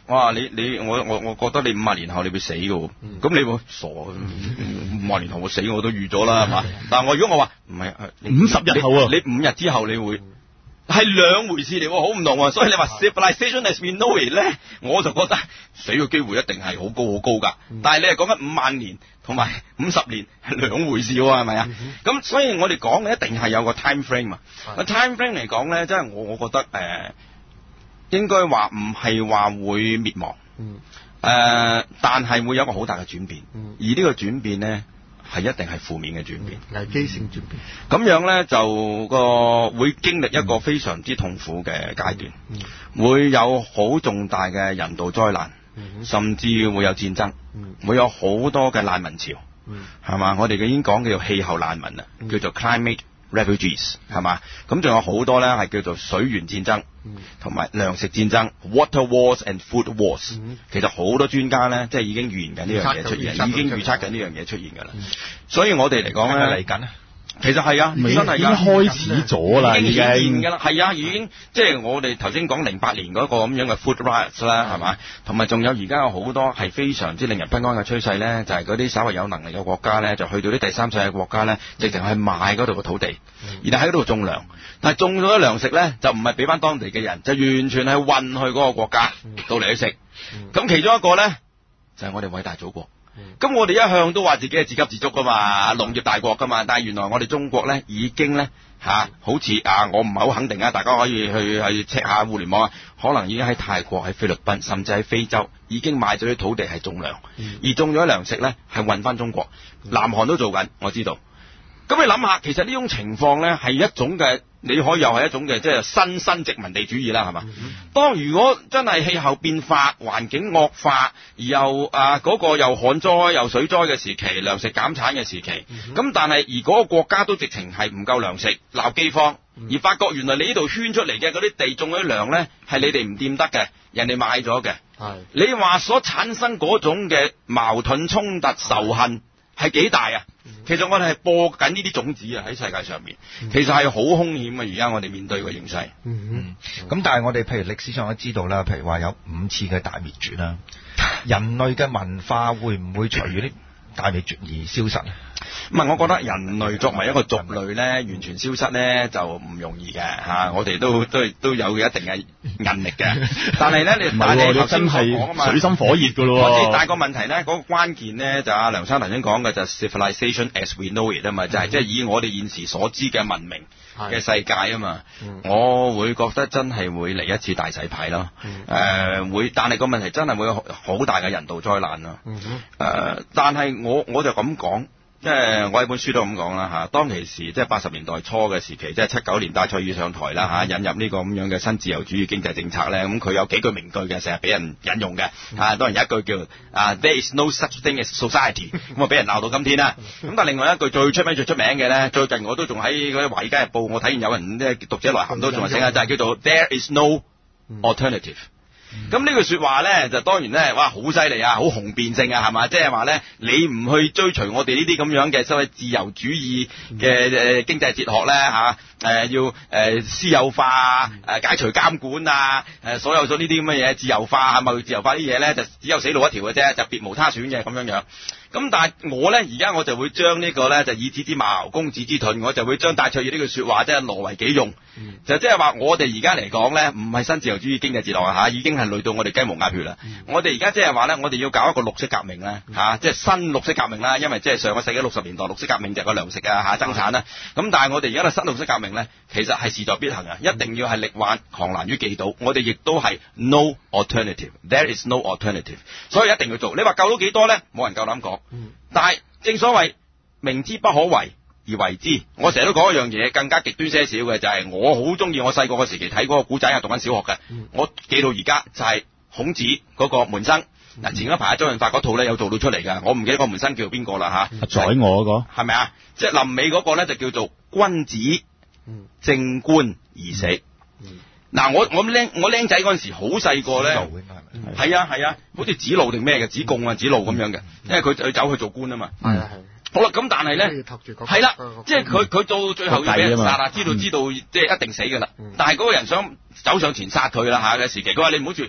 S3: 我話你你我我我覺得你五十年後你會死㗎喎，咁、嗯、你會傻嘅，五十年後我死我都預咗啦，係嘛？但係我如果我話唔係
S2: 五十日後啊，
S3: 你五日之後你會。係兩回事嚟喎，好唔同喎，所以你話 civilization as we know it 咧，我就覺得死嘅機會一定係好高好高㗎。嗯、但係你係講緊五萬年同埋五十年係兩回事喎，係咪啊？咁、嗯、所以我哋講嘅一定係有個 time frame 啊。個 time frame 嚟講咧，即係我我覺得誒、呃、應該話唔係話會滅亡，誒、嗯呃，但係會有一個好大嘅轉變，嗯、而呢個轉變咧。係一定係負面嘅轉變，
S4: 危機性轉變。
S3: 咁樣咧就個會經歷一個非常之痛苦嘅階段，嗯、會有好重大嘅人道災難，嗯、甚至會有戰爭，嗯、會有好多嘅難民潮，係嘛、嗯？我哋已經講叫做氣候難民啦，嗯、叫做 climate refugees 係嘛？咁仲有好多咧係叫做水源戰爭，同埋、嗯、糧食戰爭 water wars and food wars、嗯。其實好多專家咧，即係已經預言緊呢樣嘢出現，已經預測緊呢樣嘢出現㗎啦。嗯、所以我哋嚟講咧嚟緊啊。其實係啊，真係
S2: 已經開始咗啦，
S3: 已經顯現㗎啦，係啊，已經即係我哋頭先講零八年嗰個咁樣嘅 food riots 啦，係嘛？同埋仲有而家有好多係非常之令人不安嘅趨勢咧，就係嗰啲稍為有能力嘅國家咧，就去到啲第三世界國家咧，直情係買嗰度嘅土地，然後喺嗰度種糧，但係種咗啲糧食咧，就唔係俾翻當地嘅人，就完全係運去嗰個國家到嚟去食。咁其中一個咧就係我哋偉大祖國。咁、嗯、我哋一向都話自己係自給自足噶嘛，農業大國噶嘛，但係原來我哋中國咧已經咧吓、啊，好似啊，我唔係好肯定啊，大家可以去去 check 下互聯網啊，可能已經喺泰國、喺菲律賓，甚至喺非洲已經買咗啲土地係種糧，嗯、而種咗啲糧食咧係運翻中國，南韓都做緊，我知道。咁你諗下，其實呢種情況咧係一種嘅，你可以又係一種嘅，即係新新殖民地主義啦，係嘛？嗯、當如果真係氣候變化、環境惡化，而又啊嗰、嗰個又旱災又水災嘅時期，糧食減產嘅時期，咁、嗯、但係而嗰個國家都直情係唔夠糧食，鬧饑荒，嗯、而發覺原來你呢度圈出嚟嘅嗰啲地種嗰啲糧咧，係你哋唔掂得嘅，人哋買咗嘅。係你話所產生嗰種嘅矛盾衝突仇恨係幾大啊？其實我哋係播緊呢啲種子啊，喺世界上面，其實係好兇險啊！而家我哋面對嘅形勢，
S1: 嗯，咁但係我哋譬如歷史上都知道啦，譬如話有五次嘅大滅絕啦，人類嘅文化會唔會隨住啲大滅絕而消失咧？
S3: 唔係，我覺得人類作為一個族類咧，完全消失咧就唔容易嘅嚇。我哋都都都有一定嘅韌力嘅。但係咧，你但係你頭先講啊嘛，
S2: 水深火熱㗎咯喎。
S3: 但係個問題咧，嗰個關鍵咧就阿梁生頭先講嘅就係 civilization as we know it 啊嘛，就係即係以我哋現時所知嘅文明嘅世界啊嘛。我會覺得真係會嚟一次大洗牌咯。誒會，但係個問題真係會有好大嘅人道災難咯。誒，但係我我就咁講。即係我喺本書都咁講啦嚇，當其時即係八十年代初嘅時期，即係七九年戴卓爾上台啦嚇，引入呢個咁樣嘅新自由主義經濟政策咧，咁佢有幾句名句嘅，成日俾人引用嘅嚇。當然有一句叫啊 There is no such thing as society，咁啊俾人鬧到今天啦。咁但係另外一句最出名最出名嘅咧，最近我都仲喺嗰啲華爾街日報，我睇見有人即係讀者來函都仲係寫啊，就係叫做 There is no alternative。咁呢句說話咧，就當然咧，哇，好犀利啊，好雄辯性啊，係嘛？即係話咧，你唔去追隨我哋呢啲咁樣嘅所謂自由主義嘅誒經濟哲學咧嚇，誒要誒私有化誒解除監管啊，誒所有咗呢啲咁嘅嘢自由化係咪自由化啲嘢咧，就只有死路一條嘅啫，就別無他選嘅咁樣樣。咁但係我咧，而家我就會將呢個咧就以子之矛攻子之盾，我就會將戴卓爾呢句說話即係挪為己用，嗯、就即係話我哋而家嚟講咧，唔係新自由主義經濟哲學嚇，已經係累到我哋雞毛鴨血啦。嗯、我哋而家即係話咧，我哋要搞一個綠色革命啦嚇，即係新綠色革命啦，因為即係上個世紀六十年代綠色革命就係個糧食啊嚇增產啦。咁、嗯、但係我哋而家嘅新綠色革命咧，其實係勢在必行啊，一定要係力挽狂瀾於既倒。我哋亦都係 no alternative，there is no alternative， 所以一定要做。你話救到幾多咧？冇人夠膽講。嗯但係正所謂明知不可為而為之，我成日都講一樣嘢，更加極端些少嘅就係、是、我好中意我細個嘅時期睇嗰個古仔，係讀緊小學嘅，嗯、我記到而家就係孔子嗰個門生。嗱、嗯、前一排周潤發嗰套咧有做到出嚟㗎，我唔記得個門生叫做邊個啦嚇。
S2: 阿宰我嗰個係
S3: 咪啊？即係臨尾嗰個咧就叫做君子正官而死。嗱、嗯嗯、我我僆我僆仔嗰陣時好細個咧。係啊係啊，好似子路定咩嘅，子貢啊子路咁樣嘅，因為佢佢走去做官啊嘛。係啊係。好啦，咁但係咧，係啦，即係佢佢到最後要俾人殺啦，知道知道即係一定死㗎啦。但係嗰個人想走上前殺佢啦嚇嘅時期，佢話你唔好住，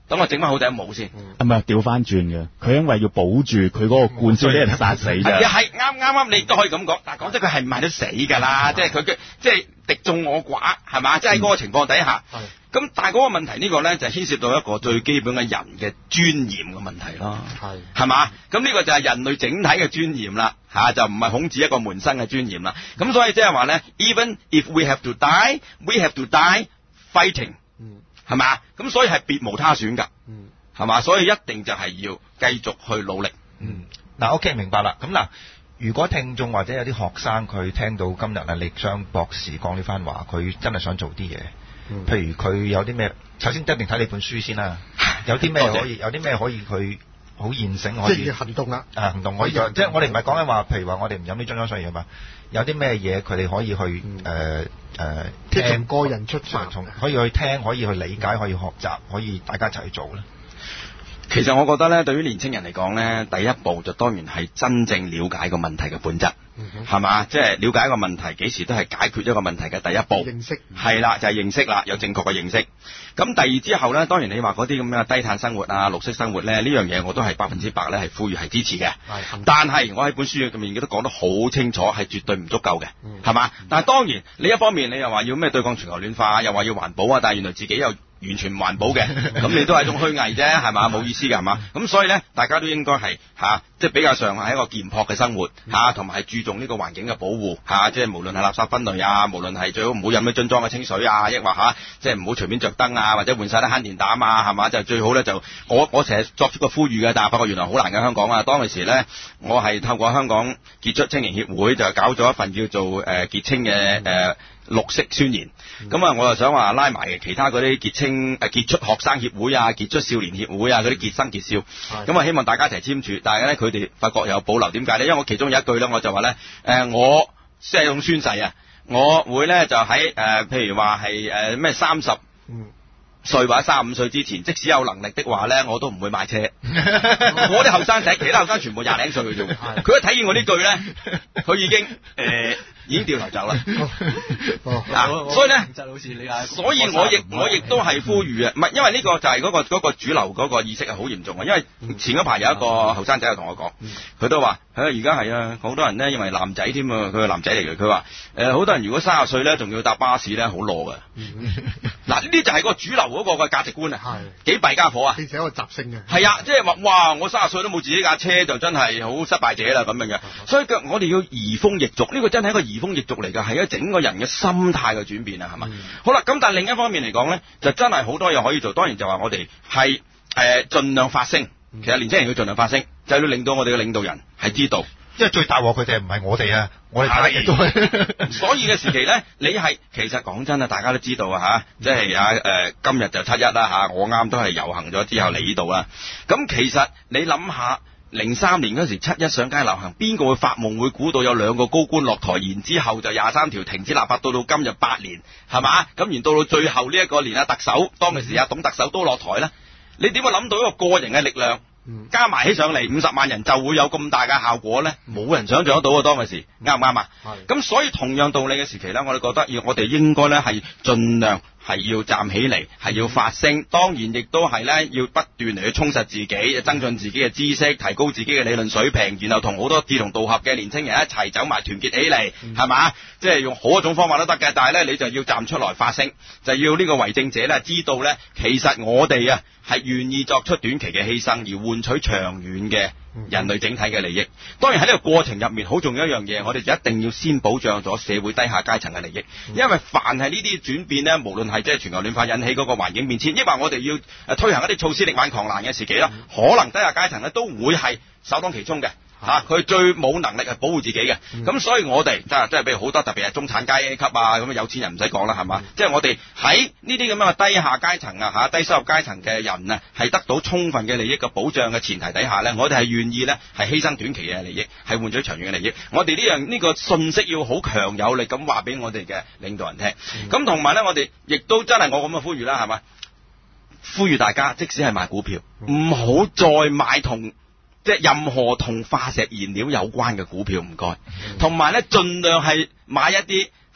S3: 等我整翻好頂帽先。
S2: 係咪調翻轉嘅？佢因為要保住佢嗰個冠軍俾人殺死啫。
S3: 係係啱啱啱，你都可以咁講。但係講真，佢係唔係都死㗎啦？即係佢嘅即係敵眾我寡係嘛？即係喺嗰個情況底下。咁但係嗰個問題呢個咧就牽涉到一個最基本嘅人嘅尊嚴嘅問題咯。係係嘛？咁呢個就係人類整體嘅尊嚴啦。嚇就唔係孔子一個門生嘅尊嚴啦。咁所以即係話咧 ，even if we have to die, we have to die fighting。嗯。係嘛？咁所以係別無他選㗎。嗯。係嘛？所以一定就係要繼續去努力。
S1: 嗯。嗱 ，OK 明白啦。咁嗱，如果聽眾或者有啲學生佢聽到今日啊，李湘博士講呢番話，佢真係想做啲嘢。嗯、譬如佢有啲咩，首先一定睇你本書先啦。有啲咩可以，有啲咩可以佢好現成可以。即係行動啦。啊，行動可以做，即係我哋唔係講緊話，譬如話我哋唔飲啲樽裝水嘢嘛。有啲咩嘢佢哋可以去誒誒、嗯呃、聽，從個人出發，從可以去聽，可以去理解，可以學習，可以大家一齊去做咧。
S3: 其實我覺得咧，對於年青人嚟講咧，第一步就當然係真正了解個問題嘅本質，係、嗯、嘛？即係、就是、了解一個問題，幾時都係解決一個問題嘅第一步。認識係啦，就係、是、認識啦，有正確嘅認識。咁第二之後咧，當然你話嗰啲咁樣低碳生活啊、綠色生活咧，呢樣嘢我都係百分之百咧係呼籲係支持嘅。但係我喺本書入面亦都講得好清楚，係絕對唔足夠嘅，係、嗯、嘛？但係當然你一方面你又話要咩對抗全球暖化，又話要環保啊，但係原來自己又完全唔環保嘅，咁你都係一種虛偽啫，係嘛？冇意思嘅，係嘛？咁所以咧，大家都應該係嚇，即係比較上係一個簡樸嘅生活嚇，同埋係注重呢個環境嘅保護嚇，即係無論係垃圾分類啊，無論係最好唔好飲啲樽裝嘅清水啊，抑或嚇，即係唔好隨便着燈啊，或者換晒啲慳電膽啊，係嘛？就最好咧就我我成日作出個呼籲嘅，但係發覺原來好難嘅香港啊。當其時咧，我係透過香港傑出青年協會就搞咗一份叫做誒傑青嘅誒綠色宣言。咁啊，我就想話拉埋其他嗰啲傑青誒傑出學生協會啊、傑出少年協會啊嗰啲傑生傑少，咁啊希望大家一齊簽署。但係咧佢哋發覺有保留，點解咧？因為我其中有一句咧，我就話咧誒，我即係用宣誓啊，我會咧就喺誒、呃，譬如話係誒咩三十歲或者三十五歲之前，即使有能力的話咧，我都唔會買車。我啲後生仔，其他後生全部廿零歲嘅啫。佢一睇見我呢句咧，佢已經誒。呃已經掉頭走啦。哦啊、所以咧，所以我亦我亦都係呼籲啊，唔係因為呢個就係嗰、嗰個嗰個主流嗰個意識係好嚴重啊。因為前嗰排有一個後生仔又同我講，佢都話，誒而家係啊，好多人咧認為男仔添啊，佢係男仔嚟嘅。佢話誒，好多人如果三十歲咧，仲要搭巴士咧，好攞㗎。嗱，呢啲就係個主流嗰個嘅價值觀啊，幾弊家伙啊！變成一個習性嘅。係啊，即係話哇，我三十歲都冇自己架車，就真係好失敗者啦咁樣嘅。所以我哋要移風易俗，呢、呢個真係一個移風易俗嚟㗎，係一整個人嘅心態嘅轉變啊，係嘛、嗯？好啦，咁但係另一方面嚟講咧，就真係好多嘢可以做。當然就話我哋係誒盡量發聲，其實年輕人要盡量發聲，就係、要令到我哋嘅領導人係知道。
S1: 因為最大鑊佢哋唔係我哋啊，我哋大家都係。
S3: 所以嘅時期咧，你係其實講真啊，大家都知道啊嚇，即係啊誒今日就七一啦嚇，我啱都係遊行咗之後嚟呢度啦。咁其實你諗下，零三年嗰時七一上街遊行，邊個會發夢會估到有兩個高官落台，然之後就廿三條停止立法，到到今日八年係嘛？咁然到到最後呢一個連阿特首當其時阿董特首都落台咧，你點會諗到一個個人嘅力量？加埋起上嚟五十萬人就會有咁大嘅效果咧，冇人想象得到啊！當其時啱唔啱啊？咁所以同樣道理嘅時期咧，我哋覺得要我哋應該咧係盡量係要站起嚟，係要發聲。當然亦都係咧要不斷嚟去充實自己，增進自己嘅知識，提高自己嘅理論水平，然後同好多志同道合嘅年青人一齊走埋，團結起嚟，係、嗯、嘛？即係用好多種方法都得嘅，但係咧你就要站出來發聲，就要呢個為政者咧知道咧，其實我哋啊係願意作出短期嘅犧牲，而換取長遠嘅人類整體嘅利益。當然喺呢個過程入面，好重要一樣嘢，我哋就一定要先保障咗社會低下階層嘅利益，因為凡係呢啲轉變咧，無論係即係全球暖化引起嗰個環境變遷，抑或我哋要誒推行一啲措施力挽狂瀾嘅時期啦，可能低下階層咧都會係首當其衝嘅。吓，佢最冇能力係保護自己嘅，咁、嗯、所以我哋即係即係譬如好多特別係中產階級啊，咁有錢人唔使講啦，係嘛？即、嗯、係、就是、我哋喺呢啲咁樣嘅低下階層啊，吓低收入階層嘅人啊，係得到充分嘅利益嘅保障嘅前提底下咧，我哋係願意咧係犧牲短期嘅利益，係換取長遠嘅利益。我哋呢樣呢個信息要好強有力咁話俾我哋嘅領導人聽。咁同埋咧，我哋亦都真係我咁嘅呼籲啦，係嘛？呼籲大家，即使係買股票，唔、嗯、好再買同。即係任何同化石燃料有關嘅股票唔該，同埋咧盡量係買一啲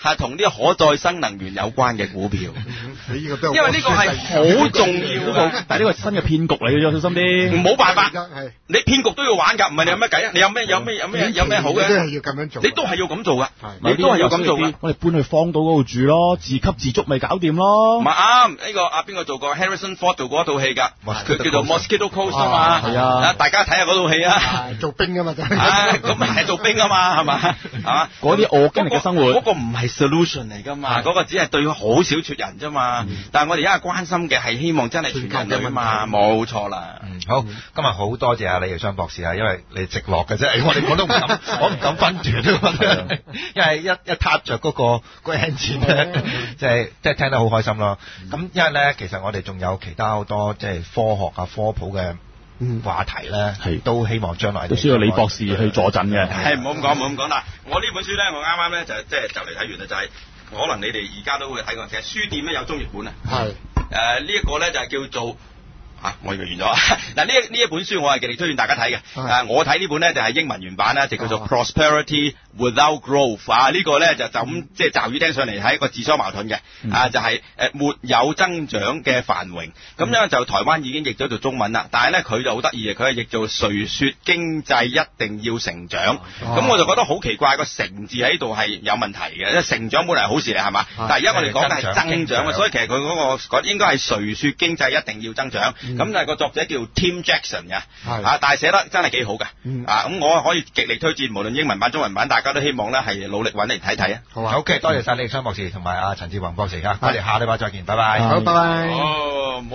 S3: 係同呢個可再生能源有關嘅股票，
S4: 你呢個都
S3: 因為呢個係好重要嘅。
S2: 但係呢個新嘅騙局嚟嘅，小心啲。
S3: 冇辦法，
S4: 係
S3: 你騙局都要玩㗎，唔係你有咩計啊？你有咩有咩有咩有咩好嘅？
S4: 你都係要咁樣做，
S3: 你都係要咁做㗎，
S4: 係
S3: 你都係要咁做㗎。
S2: 我哋搬去荒島嗰度住咯，自給自足咪搞掂咯。
S3: 唔係啱呢個啊邊個做過 Harrison Ford 做過一套戲㗎，佢叫做 Mosquito Coast 啊嘛，
S2: 係啊，
S3: 大家睇下嗰套戲啊，
S4: 做兵啊嘛就係，
S3: 咁係做兵啊嘛係嘛係嘛，
S2: 嗰啲我經歷嘅生活，
S3: 嗰個唔係 solution 嚟㗎嘛，嗰個只係對好少撮人啫嘛，但係我哋而家關心嘅係希望真係全人類啊嘛，冇錯啦。
S1: 嗯，好，今日好多謝阿李耀湘博士啊，因為你直落嘅啫，我哋我都唔敢，我唔敢分段，因為一一撻着嗰個嗰個 end 字咧，即係即係聽得好開心咯。咁因為咧，其實我哋仲有其他好多即係科學啊科普嘅話題咧，係都希望將來
S2: 都需要李博士去坐鎮嘅。
S3: 係唔好咁講，唔好咁講啦。我呢本書咧，我啱啱咧就即係就嚟睇完啦，就係可能你哋而家都會睇過，其實書店咧有中譯本啊。係誒呢一個咧就係叫做。啊！我以為完咗嗱，呢一呢一本書我係極力推薦大家睇嘅。啊，我睇呢本咧就係英文原版啦，就叫做 Prosperity Without Growth。啊，呢個咧就就咁即係驟耳聽上嚟係一個自相矛盾嘅。啊，就係誒沒有增長嘅繁榮。咁樣就台灣已經譯咗做中文啦，但係咧佢就好得意嘅，佢係譯做誰說經濟一定要成長。咁我就覺得好奇怪，個成字喺度係有問題嘅，因為成長本嚟係好事嚟係嘛？但係而家我哋講嘅係增長啊，所以其實佢嗰個應該係誰說經濟一定要增長。咁但係個作者叫 Tim Jackson 嘅，啊，但係寫得真係幾好嘅，啊，咁我可以極力推薦，無論英文版、中文版，大家都希望咧係努力揾嚟睇睇啊。
S1: 好啊 ，OK，多謝晒李耀湘博士同埋阿陳志宏博士啊，我哋下禮拜再見，拜拜。
S4: 好，拜拜。
S3: 哦。